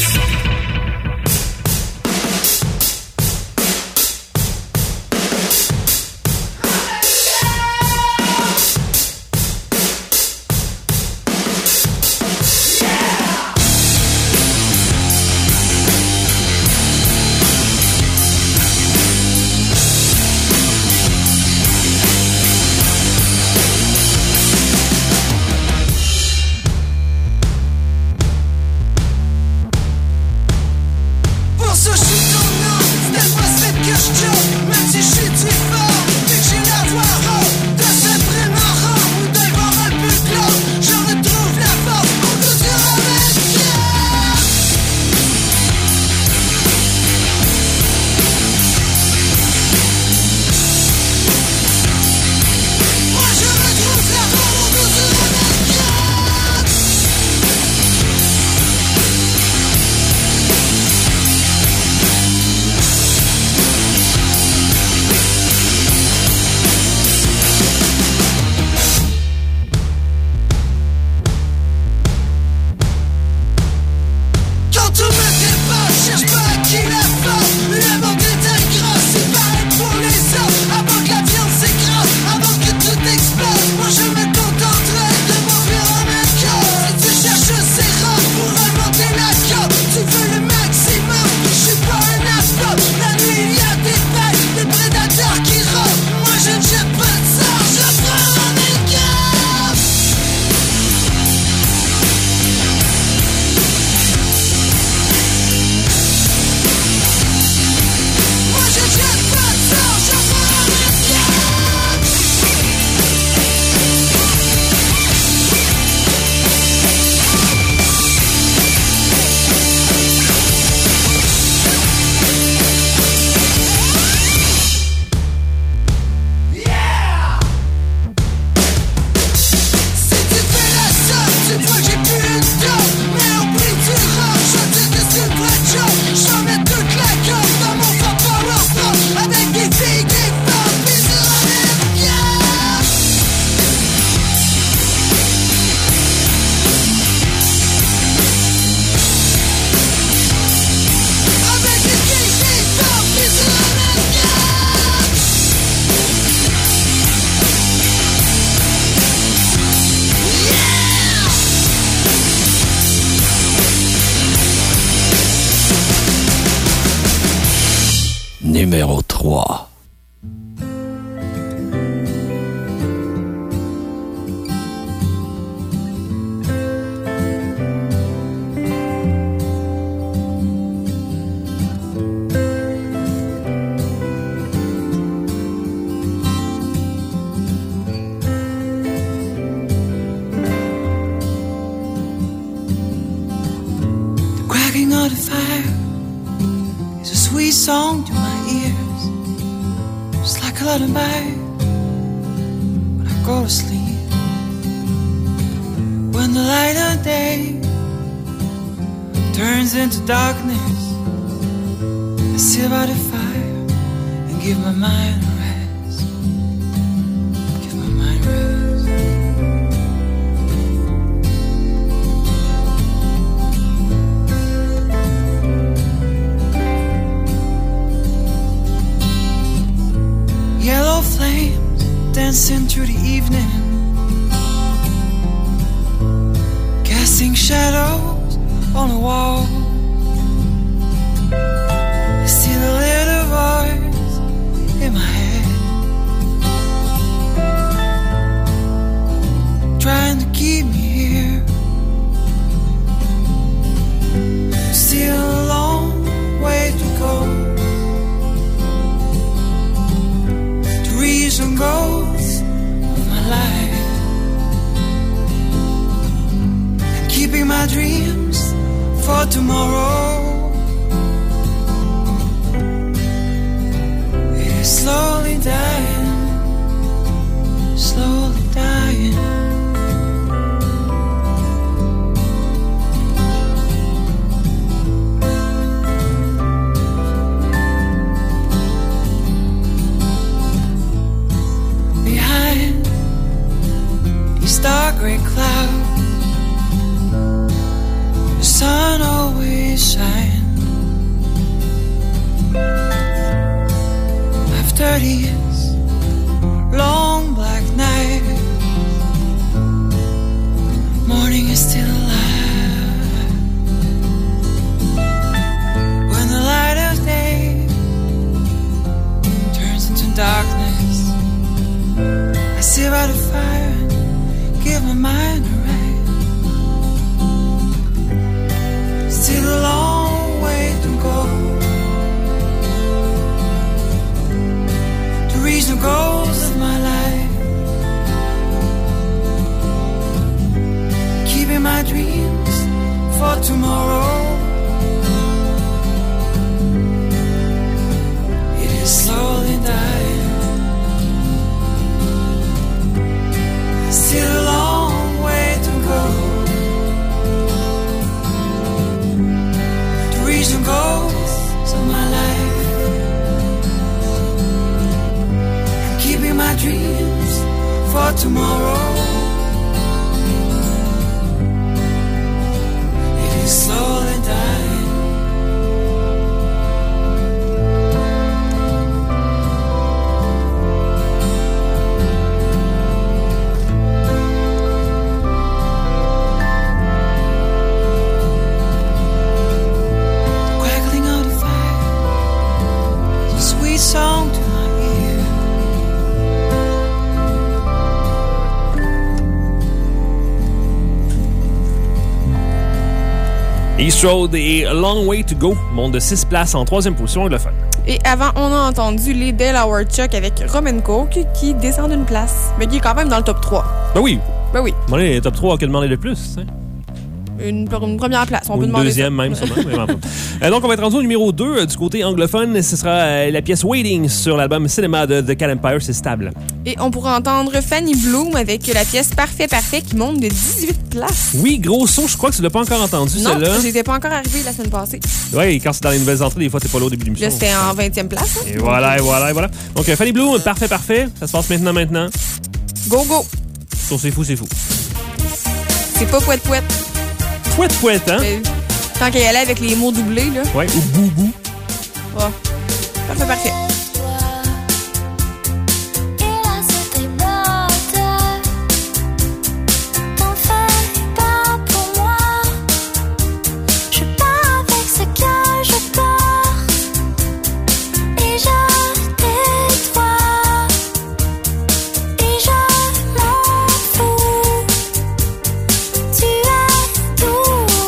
Numéro trois. The cracking of the fire is a sweet song to my ears, just like a lullaby when I go to sleep. When the light of day turns into darkness, I sit by the fire and give my mind a rest. Give my mind a rest. Yellow flames dancing through the evening, casting shadows on the wall. I see the little voice in my head, trying to keep me here. Still a long way to go to reach the goals of my life, and keeping my dreams for tomorrow. It is slowly dying, slowly dying. Behind gray clouds, the sun always shines. After these long black nights, morning is still alive. When the light of day turns into darkness, I sit by the fire and give my mind a rest. Still a long way to go to reach the goals of my life. Keeping my dreams for tomorrow. It is slowly dying. Still a long way to go to reach the goals of my life. I'm keeping my dreams for tomorrow. It is slowly dying. Song to my ear. East Road et A Long Way to Go montent de six places en troisième position anglophone. Et avant, on a entendu les Delaware Chuck avec Rum and Coke qui descend d'une place, mais qui est quand même dans le top trois. Ben oui. Ben oui. Bon, les top trois, on peut demander le plus. Hein? Une, une première place, on Ou peut une demander deuxième ça. même, sûrement. Vraiment pas. Euh, donc, on va être rendu au numéro deux euh, du côté anglophone. Ce sera euh, la pièce Waiting sur l'album Cinema de The Cat Empire, c'est stable. Et on pourra entendre Fanny Bloom avec la pièce Parfait Parfait qui monte de dix-huit places. Oui, gros saut, je crois que tu l'as pas encore entendu, Non, celle-là. j'étais pas encore arrivée la semaine passée. Oui, quand c'est dans les nouvelles entrées, des fois, t'es pas là au début de l'émission. Là, c'était en vingtième place. Hein? Et voilà, et voilà, et voilà. Donc, euh, Fanny Bloom, Parfait Parfait, ça se passe maintenant, maintenant. Go, go! Sur C'est fou, c'est fou. C'est pas pouette pouette. Pouette pouette, hein? Mais, tant qu'elle y allait avec les mots doublés, là. Ouais, ou boubou. Ouais. Parfait, parfait.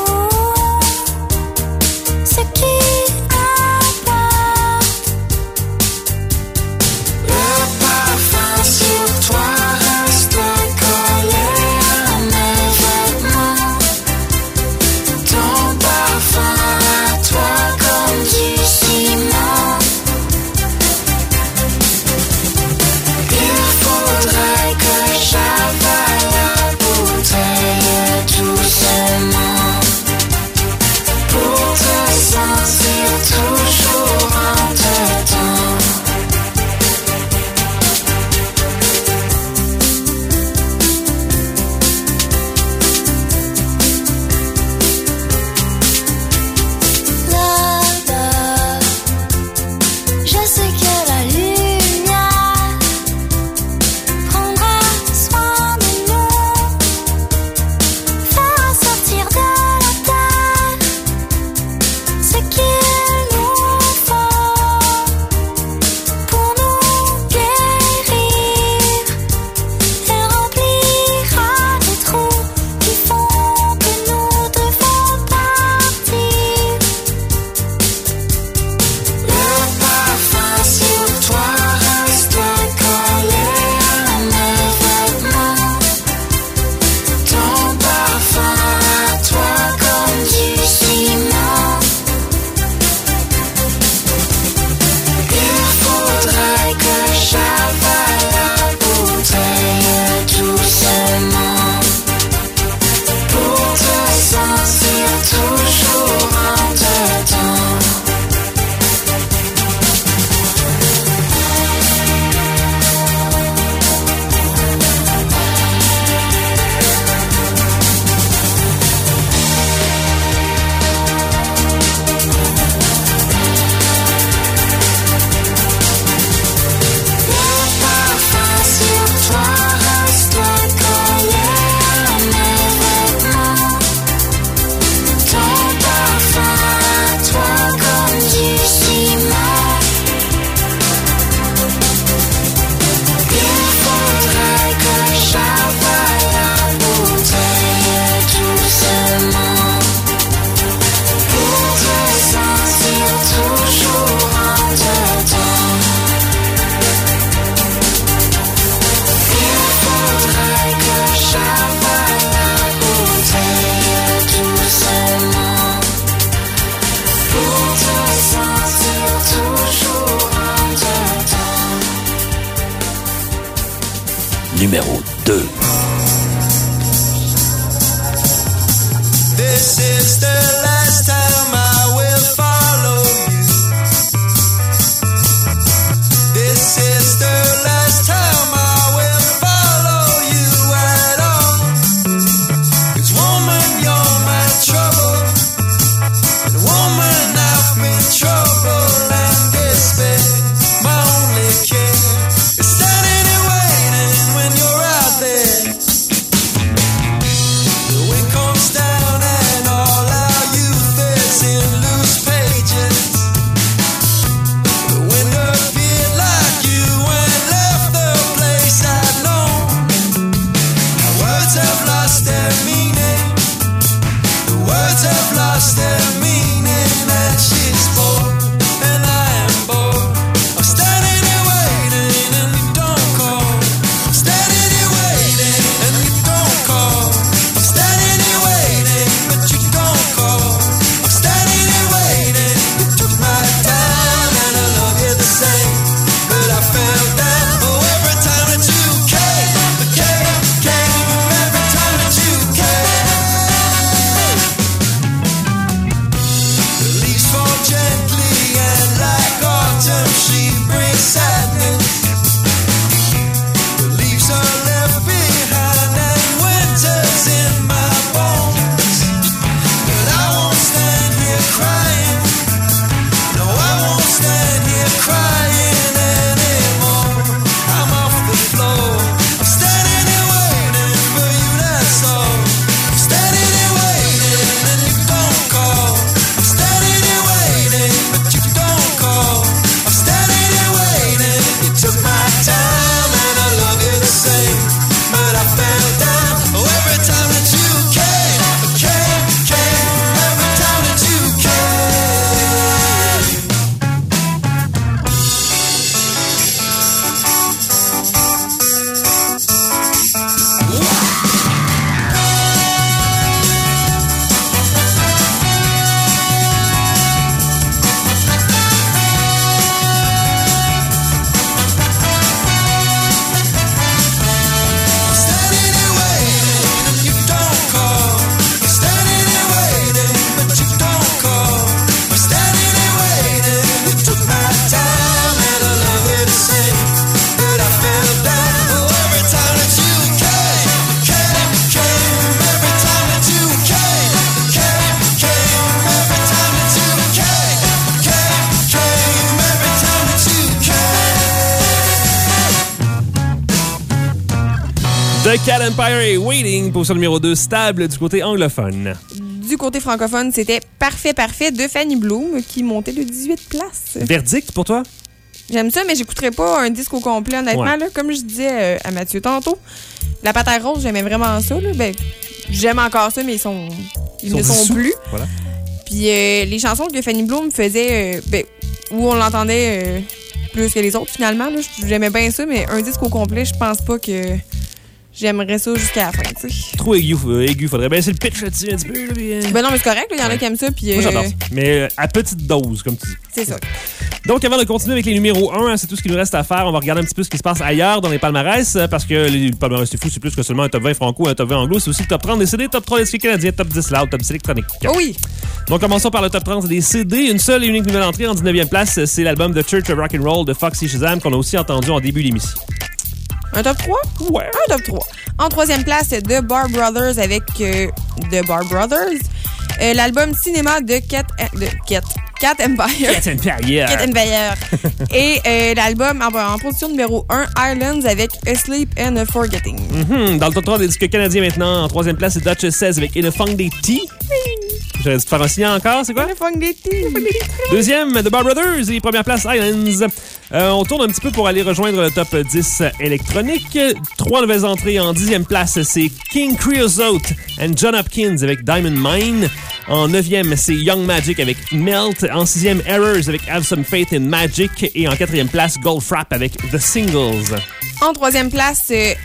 Ce qui importe, numéro deux. This is the last time I will follow you. This is the last time I will follow you at all. 'Cause woman, you're my trouble. And woman, I've been trouble and despair. My only care is standing and waiting when you're out there. The wind comes down and all our youth is in loose pages. The wind appeared like you and left the place I'd known. Our words have lost their meaning. The words have lost their meaning. And she's bored and I am bored. I'm standing here waiting and you don't call. I'm standing here waiting and you don't call. I'm standing here waiting but you don't call. I'm standing here waiting. You took my time and I love you the same. But I fell down oh every time that you came, came, came. Every time that you came. The leaves fall gently and like autumn she brings sadness. The leaves are left behind and winter's in my bones. But I won't stand here crying. No, I won't stand here crying anymore. I'm off the floor. I'm standing here waiting for you, that's all. I'm standing here waiting and you don't call. I'm standing here waiting but you don't call. I'm standing here waiting. You took my time and I love you the same. But I fell down oh every time that you came, came, came. Every time that you standing here waiting and you don't call. I'm standing here waiting but you don't call. I'm standing here waiting. You took my time and I love you the same. But I fell down oh every time that you came, came, came. Every time that you came, came, came. Every time that you came, came, came. Every time that you came. The Cat Empire est Waiting pour son numéro deux stable du côté anglophone. Du côté francophone, c'était Parfait, parfait de Fanny Bloom qui montait de dix-huit places. Verdict pour toi? J'aime ça, mais j'écouterais pas un disque au complet, honnêtement. Ouais. Là, comme je disais euh, à Mathieu tantôt, la Patère Rose, j'aimais vraiment ça. Là. Ben, j'aime encore ça, mais ils, sont, ils, Ils ne sont sont dissous. plus. Voilà. Puis euh, les chansons que Fanny Bloom faisait, euh, ben, où on l'entendait euh, plus que les autres, finalement, là, j'aimais bien ça, mais un disque au complet, je pense pas que j'aimerais ça jusqu'à la fin. T'sais. Trop aigu, euh, aigu, faudrait baisser le pitch là-dessus un petit peu. Là, puis, euh... Ben non, mais c'est correct, il y en a qui aiment ça. Puis, Moi, j'adore euh, ça. Mais euh, à petite dose, comme tu dis. c'est ça. Donc, avant de continuer avec les numéros un, hein, c'est tout ce qu'il nous reste à faire. On va regarder un petit peu ce qui se passe ailleurs dans les palmarès, euh, parce que les palmarès, c'est fou, c'est plus que seulement un top vingt franco, un top vingt anglo. C'est aussi le top trente des C D, top trois des disques canadiens, top dix loud, top dix électronique. Oh oui! Donc, commençons par le top trente des C D. Une seule et unique nouvelle entrée en dix-neuvième place, c'est l'album The Church of Rock and Roll de Foxy Shazam qu'on a aussi entendu en début d'émission. Un top trois? Ouais. Un top trois. En troisième place, The Bar Brothers avec euh, The Bar Brothers. Euh, L'album cinéma de Cat... De Cat... Cat Empire. Cat Empire. Cat Empire. Et euh, l'album en, en position numéro un, Islands avec Asleep and Forgetting. Mm-hmm. Dans le top trois des disques canadiens maintenant, en troisième place, c'est Duchess seize avec In a Funk Day Tea. J'aurais dû te faire un signal encore, c'est quoi? In a Funk Day Tea. Deuxième, The Bar Brothers et première place, Islands. Euh, on tourne un petit peu pour aller rejoindre le top dix électronique. Trois nouvelles entrées. En dixième place, c'est King Creosote and John Hopkins avec Diamond Mine. En neuvième, c'est Young Magic avec Melt. En sixième, Errors avec Have Some Faith in Magic. Et en quatrième place, Goldfrapp avec The Singles. En troisième place, euh,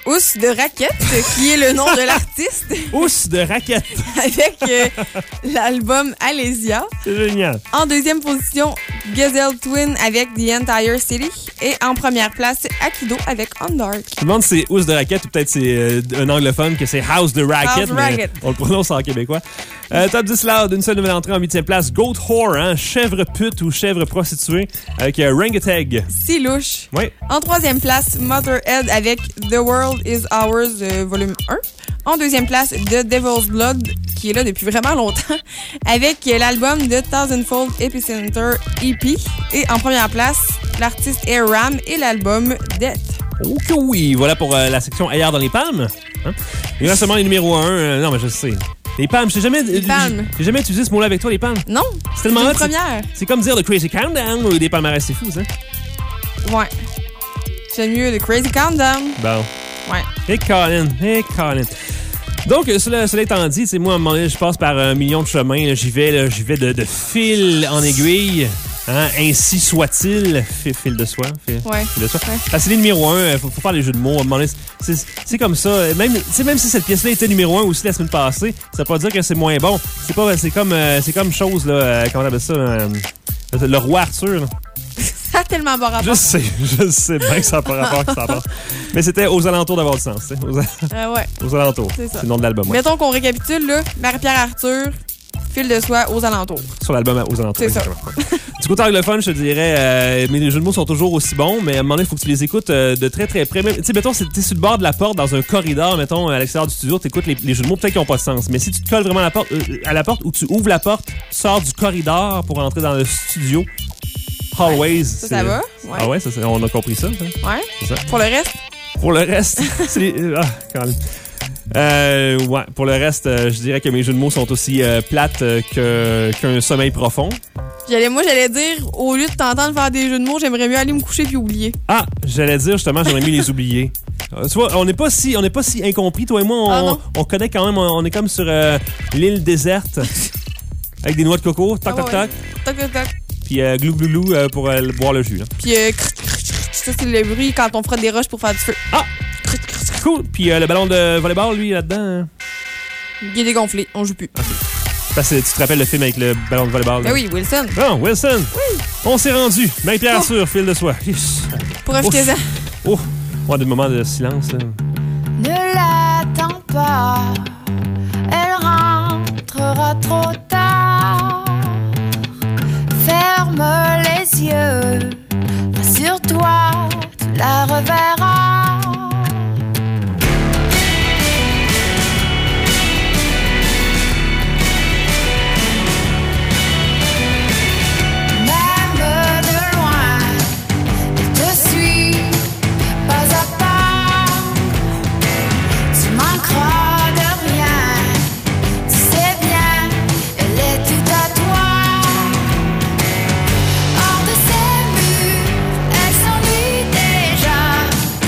Ous de Raquette, qui est le nom de l'artiste. Ous de Raquette. Avec euh, l'album Alésia. C'est génial. En deuxième position, Gazelle Twin avec The Entire City. Et en première place, Akido avec On Dark. Je me demande si c'est Ous de Raquette ou peut-être c'est euh, un anglophone que c'est House de Raquette. House de mais Raquette. On le prononce en québécois. Euh, top dix loud, une seule nouvelle entrée en huitième place. Goat Whore, hein, chèvre pute ou chèvre prostituée avec euh, Rangateg. Si louche. Oui. En troisième place, Motorhead avec The World Is Ours, euh, volume un. En deuxième place, The Devil's Blood, qui est là depuis vraiment longtemps, avec euh, l'album de Thousandfold Epicenter E P. Et en première place, l'artiste Air Ram et l'album Death. Ok, oui. Voilà pour euh, la section Ailleurs dans les palmes. Hein? Il reste seulement les numéros un. Euh, non, mais je sais. Les palmes, j'ai jamais, Les palmes. j'ai jamais utilisé ce mot-là avec toi, les palmes. Non, c'est tellement c'est une hot, c'est- première. C'est comme dire le Crazy Countdown ou des palmarès, c'est fou, ça. Ouais. J'aime mieux The Crazy Countdown. Bon. Ouais. Et Colin, et Colin. Donc, euh, cela, cela étant dit, c'est moi, à un moment donné, je passe par un million de chemins. là, J'y vais, là, j'y vais de, de fil en aiguille. Hein, ainsi soit-il. Fil, fil de soie. Fil, Ouais. fil de soie. Ouais. Ah, c'est les numéros un. Il faut, faut faire les jeux de mots. À un moment donné, c'est, c'est comme ça. Même, tu sais, même si cette pièce-là était numéro un aussi la semaine passée, ça veut pas dire que c'est moins bon. C'est pas, c'est comme, euh, c'est comme chose, là, euh, comment on appelle ça, là, euh, le roi Arthur, là. Ça a tellement bon rapport. Je sais, je sais bien que ça n'a pas rapport, que ça a pas. Mais c'était aux alentours d'avoir du sens, tu sais. Aux, Euh, ouais. aux alentours. C'est ça. C'est le nom de l'album. Ouais. Mettons qu'on récapitule, là. Marie-Pierre Arthur, fil de soie aux alentours. Sur l'album aux alentours. C'est ça. exactement. Du côté anglophone, je te dirais, euh, mais les jeux de mots sont toujours aussi bons, mais à un moment donné, il faut que tu les écoutes euh, de très très près. Tu sais, mettons, si t'es sur le bord de la porte dans un corridor, mettons, à l'extérieur du studio, t'écoutes les, les jeux de mots, peut-être qu'ils n'ont pas de sens. Mais si tu te colles vraiment à la porte, euh, à la porte ou tu ouvres la porte, tu sors du corridor pour entrer dans le studio, hallways. Ça, c'est- ça va? Ouais. Ah ouais, ça, c'est- on a compris ça. ça. Ouais. C'est ça. Pour le reste, Pour le reste, c'est les... euh, Ah, quand même. Euh, ouais, pour le reste, euh, je dirais que mes jeux de mots sont aussi euh, plates euh, que, qu'un sommeil profond. j'allais, moi, j'allais dire, au lieu de t'entendre faire des jeux de mots, j'aimerais mieux aller me coucher puis oublier. Ah, j'allais dire justement, j'aurais mieux les oublier. Euh, tu vois, on n'est pas si, on n'est pas si incompris, toi et moi. On, Ah, non. on connaît quand même. On, on est comme sur euh, l'île déserte avec des noix de coco, toc Ah, toc ouais, toc, Toc, toc, toc. puis euh, glou glou glou euh, pour euh, boire le jus. Là. Puis, euh, cric, cric, cric. Ça, c'est le bruit quand on frotte des roches pour faire du feu. Ah, cool. Puis euh, le ballon de volleyball, lui là-dedans. hein? Il est dégonflé, on joue plus. Parce que tu te rappelles le film avec le ballon de volleyball. Ben là? oui, Wilson. Non, Wilson. Oui. On s'est rendu. Marie-Pierre Oh. Arthur, fil de soie. Profitez-en. Oh, on a des moments de silence. Là. Ne l'attends pas, elle rentrera trop tard. Ferme les yeux, rassure-toi, tu la reverras. Même de loin, elle te suit, pas à pas. Tu manqueras de rien, tu sais bien, elle est tout à toi. Hors de ses murs, elle s'ennuie déjà.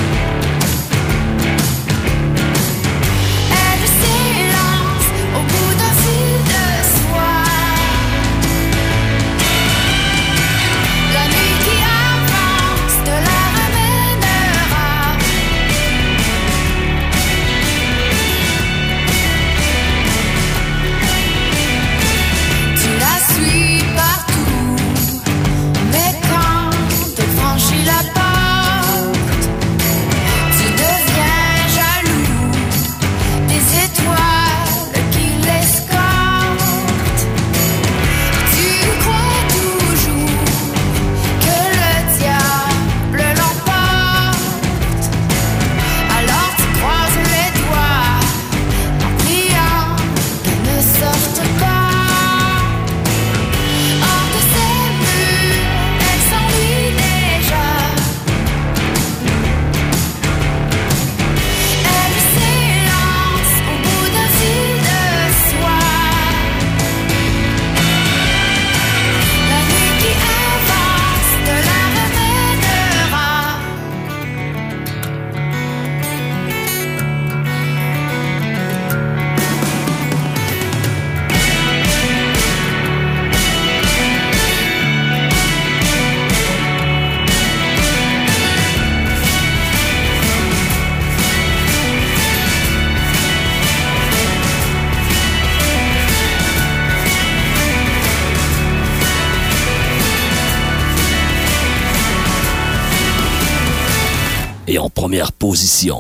et en première position.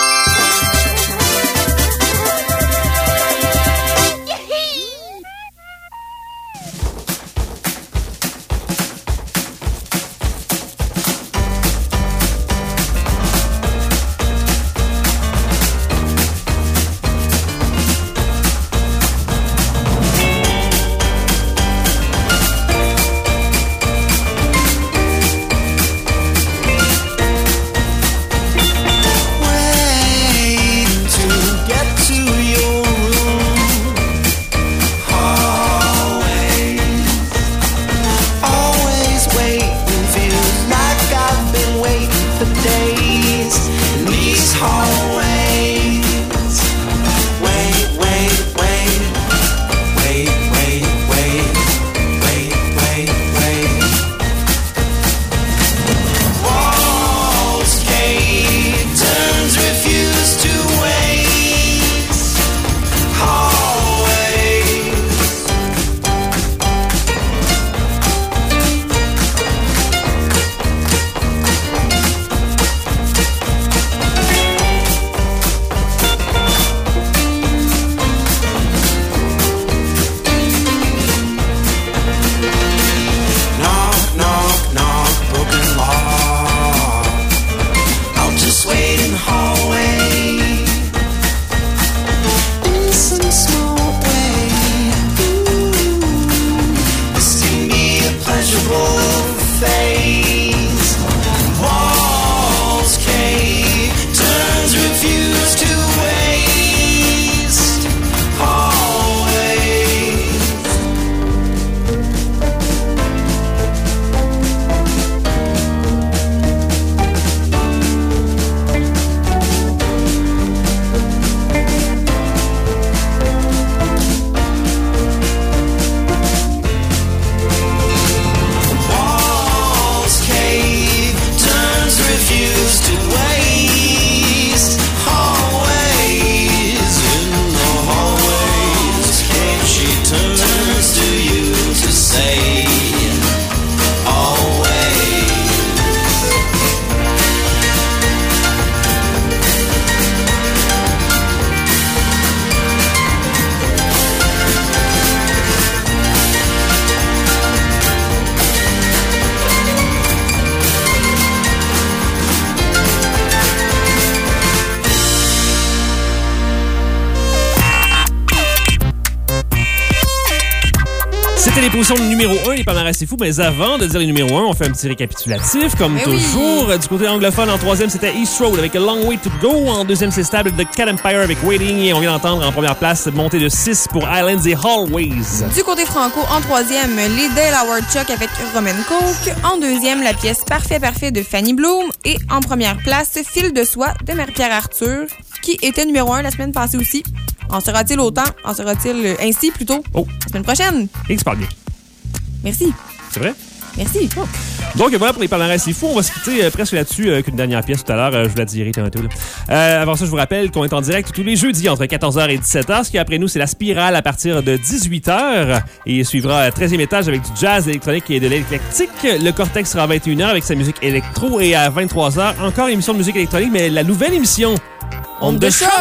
C'était les positions numéro un, les palmarès c'est fou, mais avant de dire les numéro un, on fait un petit récapitulatif, comme Mais toujours. oui. Du côté anglophone, en troisième, c'était East Road avec A Long Way to Go. En deuxième, c'est Stable The Cat Empire avec Waiting. Et on vient d'entendre en première place, montée de six pour Islands et Hallways. Du côté franco, en troisième, les Delaware Chuck avec Roman Coke. En deuxième, la pièce Parfait Parfait de Fanny Bloom. Et en première place, Fil de soie de Marie-Pierre Arthur, qui était numéro un la semaine passée aussi. En sera-t-il autant? En sera-t-il ainsi plutôt? Oh. La semaine prochaine. Et se parle bien. Merci. C'est vrai? Merci. Oh. Donc voilà pour les palmarès c'est fou. On va se quitter euh, presque là-dessus euh, qu'une dernière pièce tout à l'heure. Euh, je vous la dirai tantôt. Euh, avant ça, je vous rappelle qu'on est en direct tous les jeudis entre quatorze heures et dix-sept heures. Ce qui après nous, c'est la spirale à partir de dix-huit heures. Et il suivra treizième étage avec du jazz électronique et de l'éclectique. Le Cortex sera à vingt et une heures avec sa musique électro. Et à vingt-trois heures, encore émission de musique électronique, mais la nouvelle émission. Onde de choc!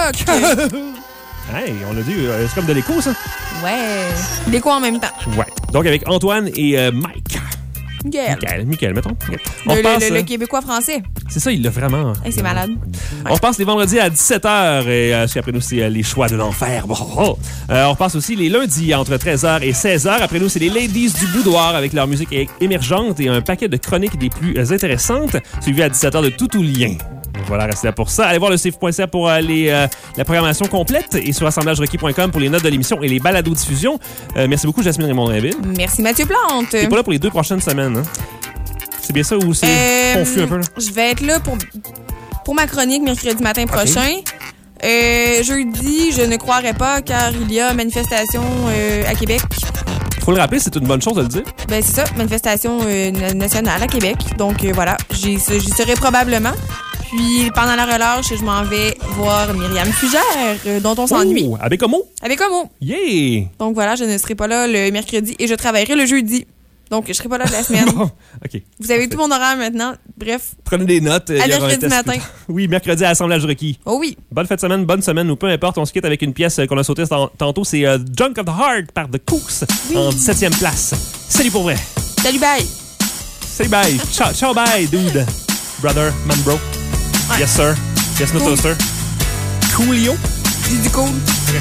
Hey, on a dit, euh, c'est comme de l'écho, ça? Ouais. L'écho en même temps. Ouais. Donc avec Antoine et euh, Mike. Michael. Michael, Michael, mettons. On Le, repasse, le, le, euh, le Québécois français. C'est ça, il l'a vraiment. Hey, c'est malade. On repasse les vendredis à dix-sept heures et euh, après nous, c'est euh, les choix de l'enfer. Bon, oh. Euh, on repasse aussi les lundis entre treize heures et seize heures. Après nous, c'est les Ladies du Boudoir avec leur musique é- émergente et un paquet de chroniques des plus euh, intéressantes, suivi à dix-sept heures de Toutoulien. Voilà, restez là pour ça. Allez voir le safe point c a pour euh, les, euh, la programmation complète et sur assemblage requis point com pour les notes de l'émission et les balados-diffusions. Euh, merci beaucoup, Jasmine Raymond-Rainville. Merci, Mathieu Plante. T'es pas là pour les deux prochaines semaines, hein? C'est bien ça ou c'est Euh, confus un peu, là? Je vais être là pour, pour ma chronique mercredi matin prochain. Euh, jeudi, je ne croirais pas car il y a manifestation euh, à Québec. Faut le rappeler, c'est une bonne chose de le dire. Ben c'est ça, manifestation euh, na- nationale à Québec. Donc euh, voilà, j'y, j'y serai probablement. Puis pendant la relâche, je m'en vais voir Myriam Fugère, euh, dont on s'ennuie. Oh, avec Homo? Avec Homo. Yeah! Donc voilà, je ne serai pas là le mercredi et je travaillerai le jeudi. Donc, je serai pas là de la semaine. Bon, OK. Vous avez tout mon horaire maintenant. Bref. Prenez des notes. À mercredi matin. Oui, mercredi à Assemblage requis. Oh oui. Bonne fête de semaine, bonne semaine ou peu importe. On se quitte avec une pièce qu'on a sautée tantôt. C'est euh, Junk of the Heart par The Cooks oui. en dix-septième place. Salut pour vrai. Salut, bye. Salut, bye. Ciao, ciao, bye, dude. Brother, man, bro. Ouais. Yes, sir. Yes, no cool. Toaster. Coolio. J'ai dit cool. Okay.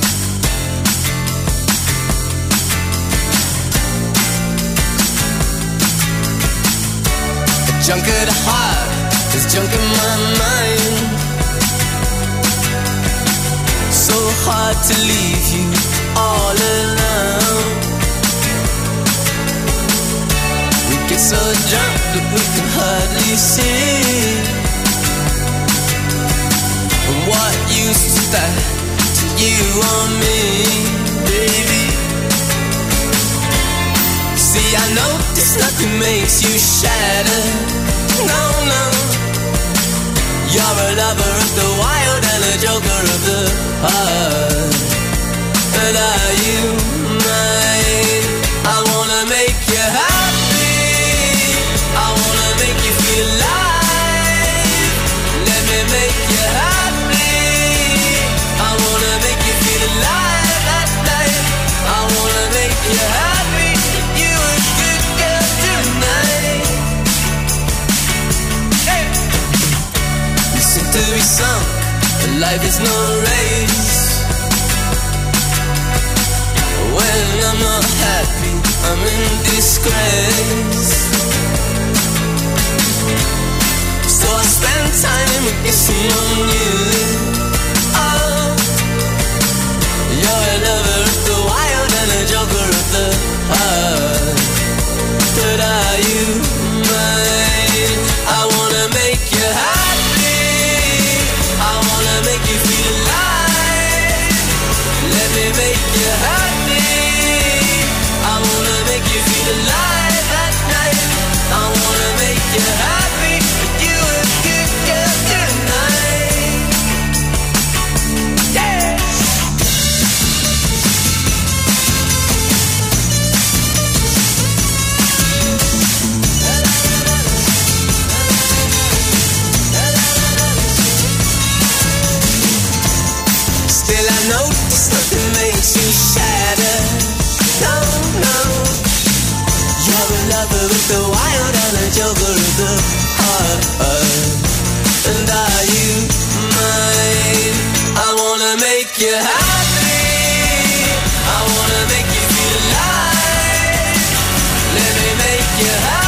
Junk of the heart, there's junk in my mind. So hard to leave you all alone. We get so drunk that we can hardly see. And what used to that to you or me, baby? See, I know this nothing makes you shatter. No, no. You're a lover of the wild and a joker of the heart. But are you mine? I wanna make you happy. I wanna make you feel alive. Let me make you happy. I wanna make you feel alive at night. I wanna make you happy. You a good girl tonight. To be sunk, but life is no race. When I'm not happy, I'm in disgrace. So I spend time with kissing on you. Oh, you're a lover of the wild and a joker of the heart. But are you mine? I wanna make you happy. Make you feel alive. Let me make you happy. I wanna make you feel alive at night. I wanna make you happy. You a good girl tonight. Yeah. Still I notice nothing makes you shatter. No, no. You're a lover of the wild and a joker of the heart. And are you mine? I wanna make you happy. I wanna make you feel alive. Let me make you happy.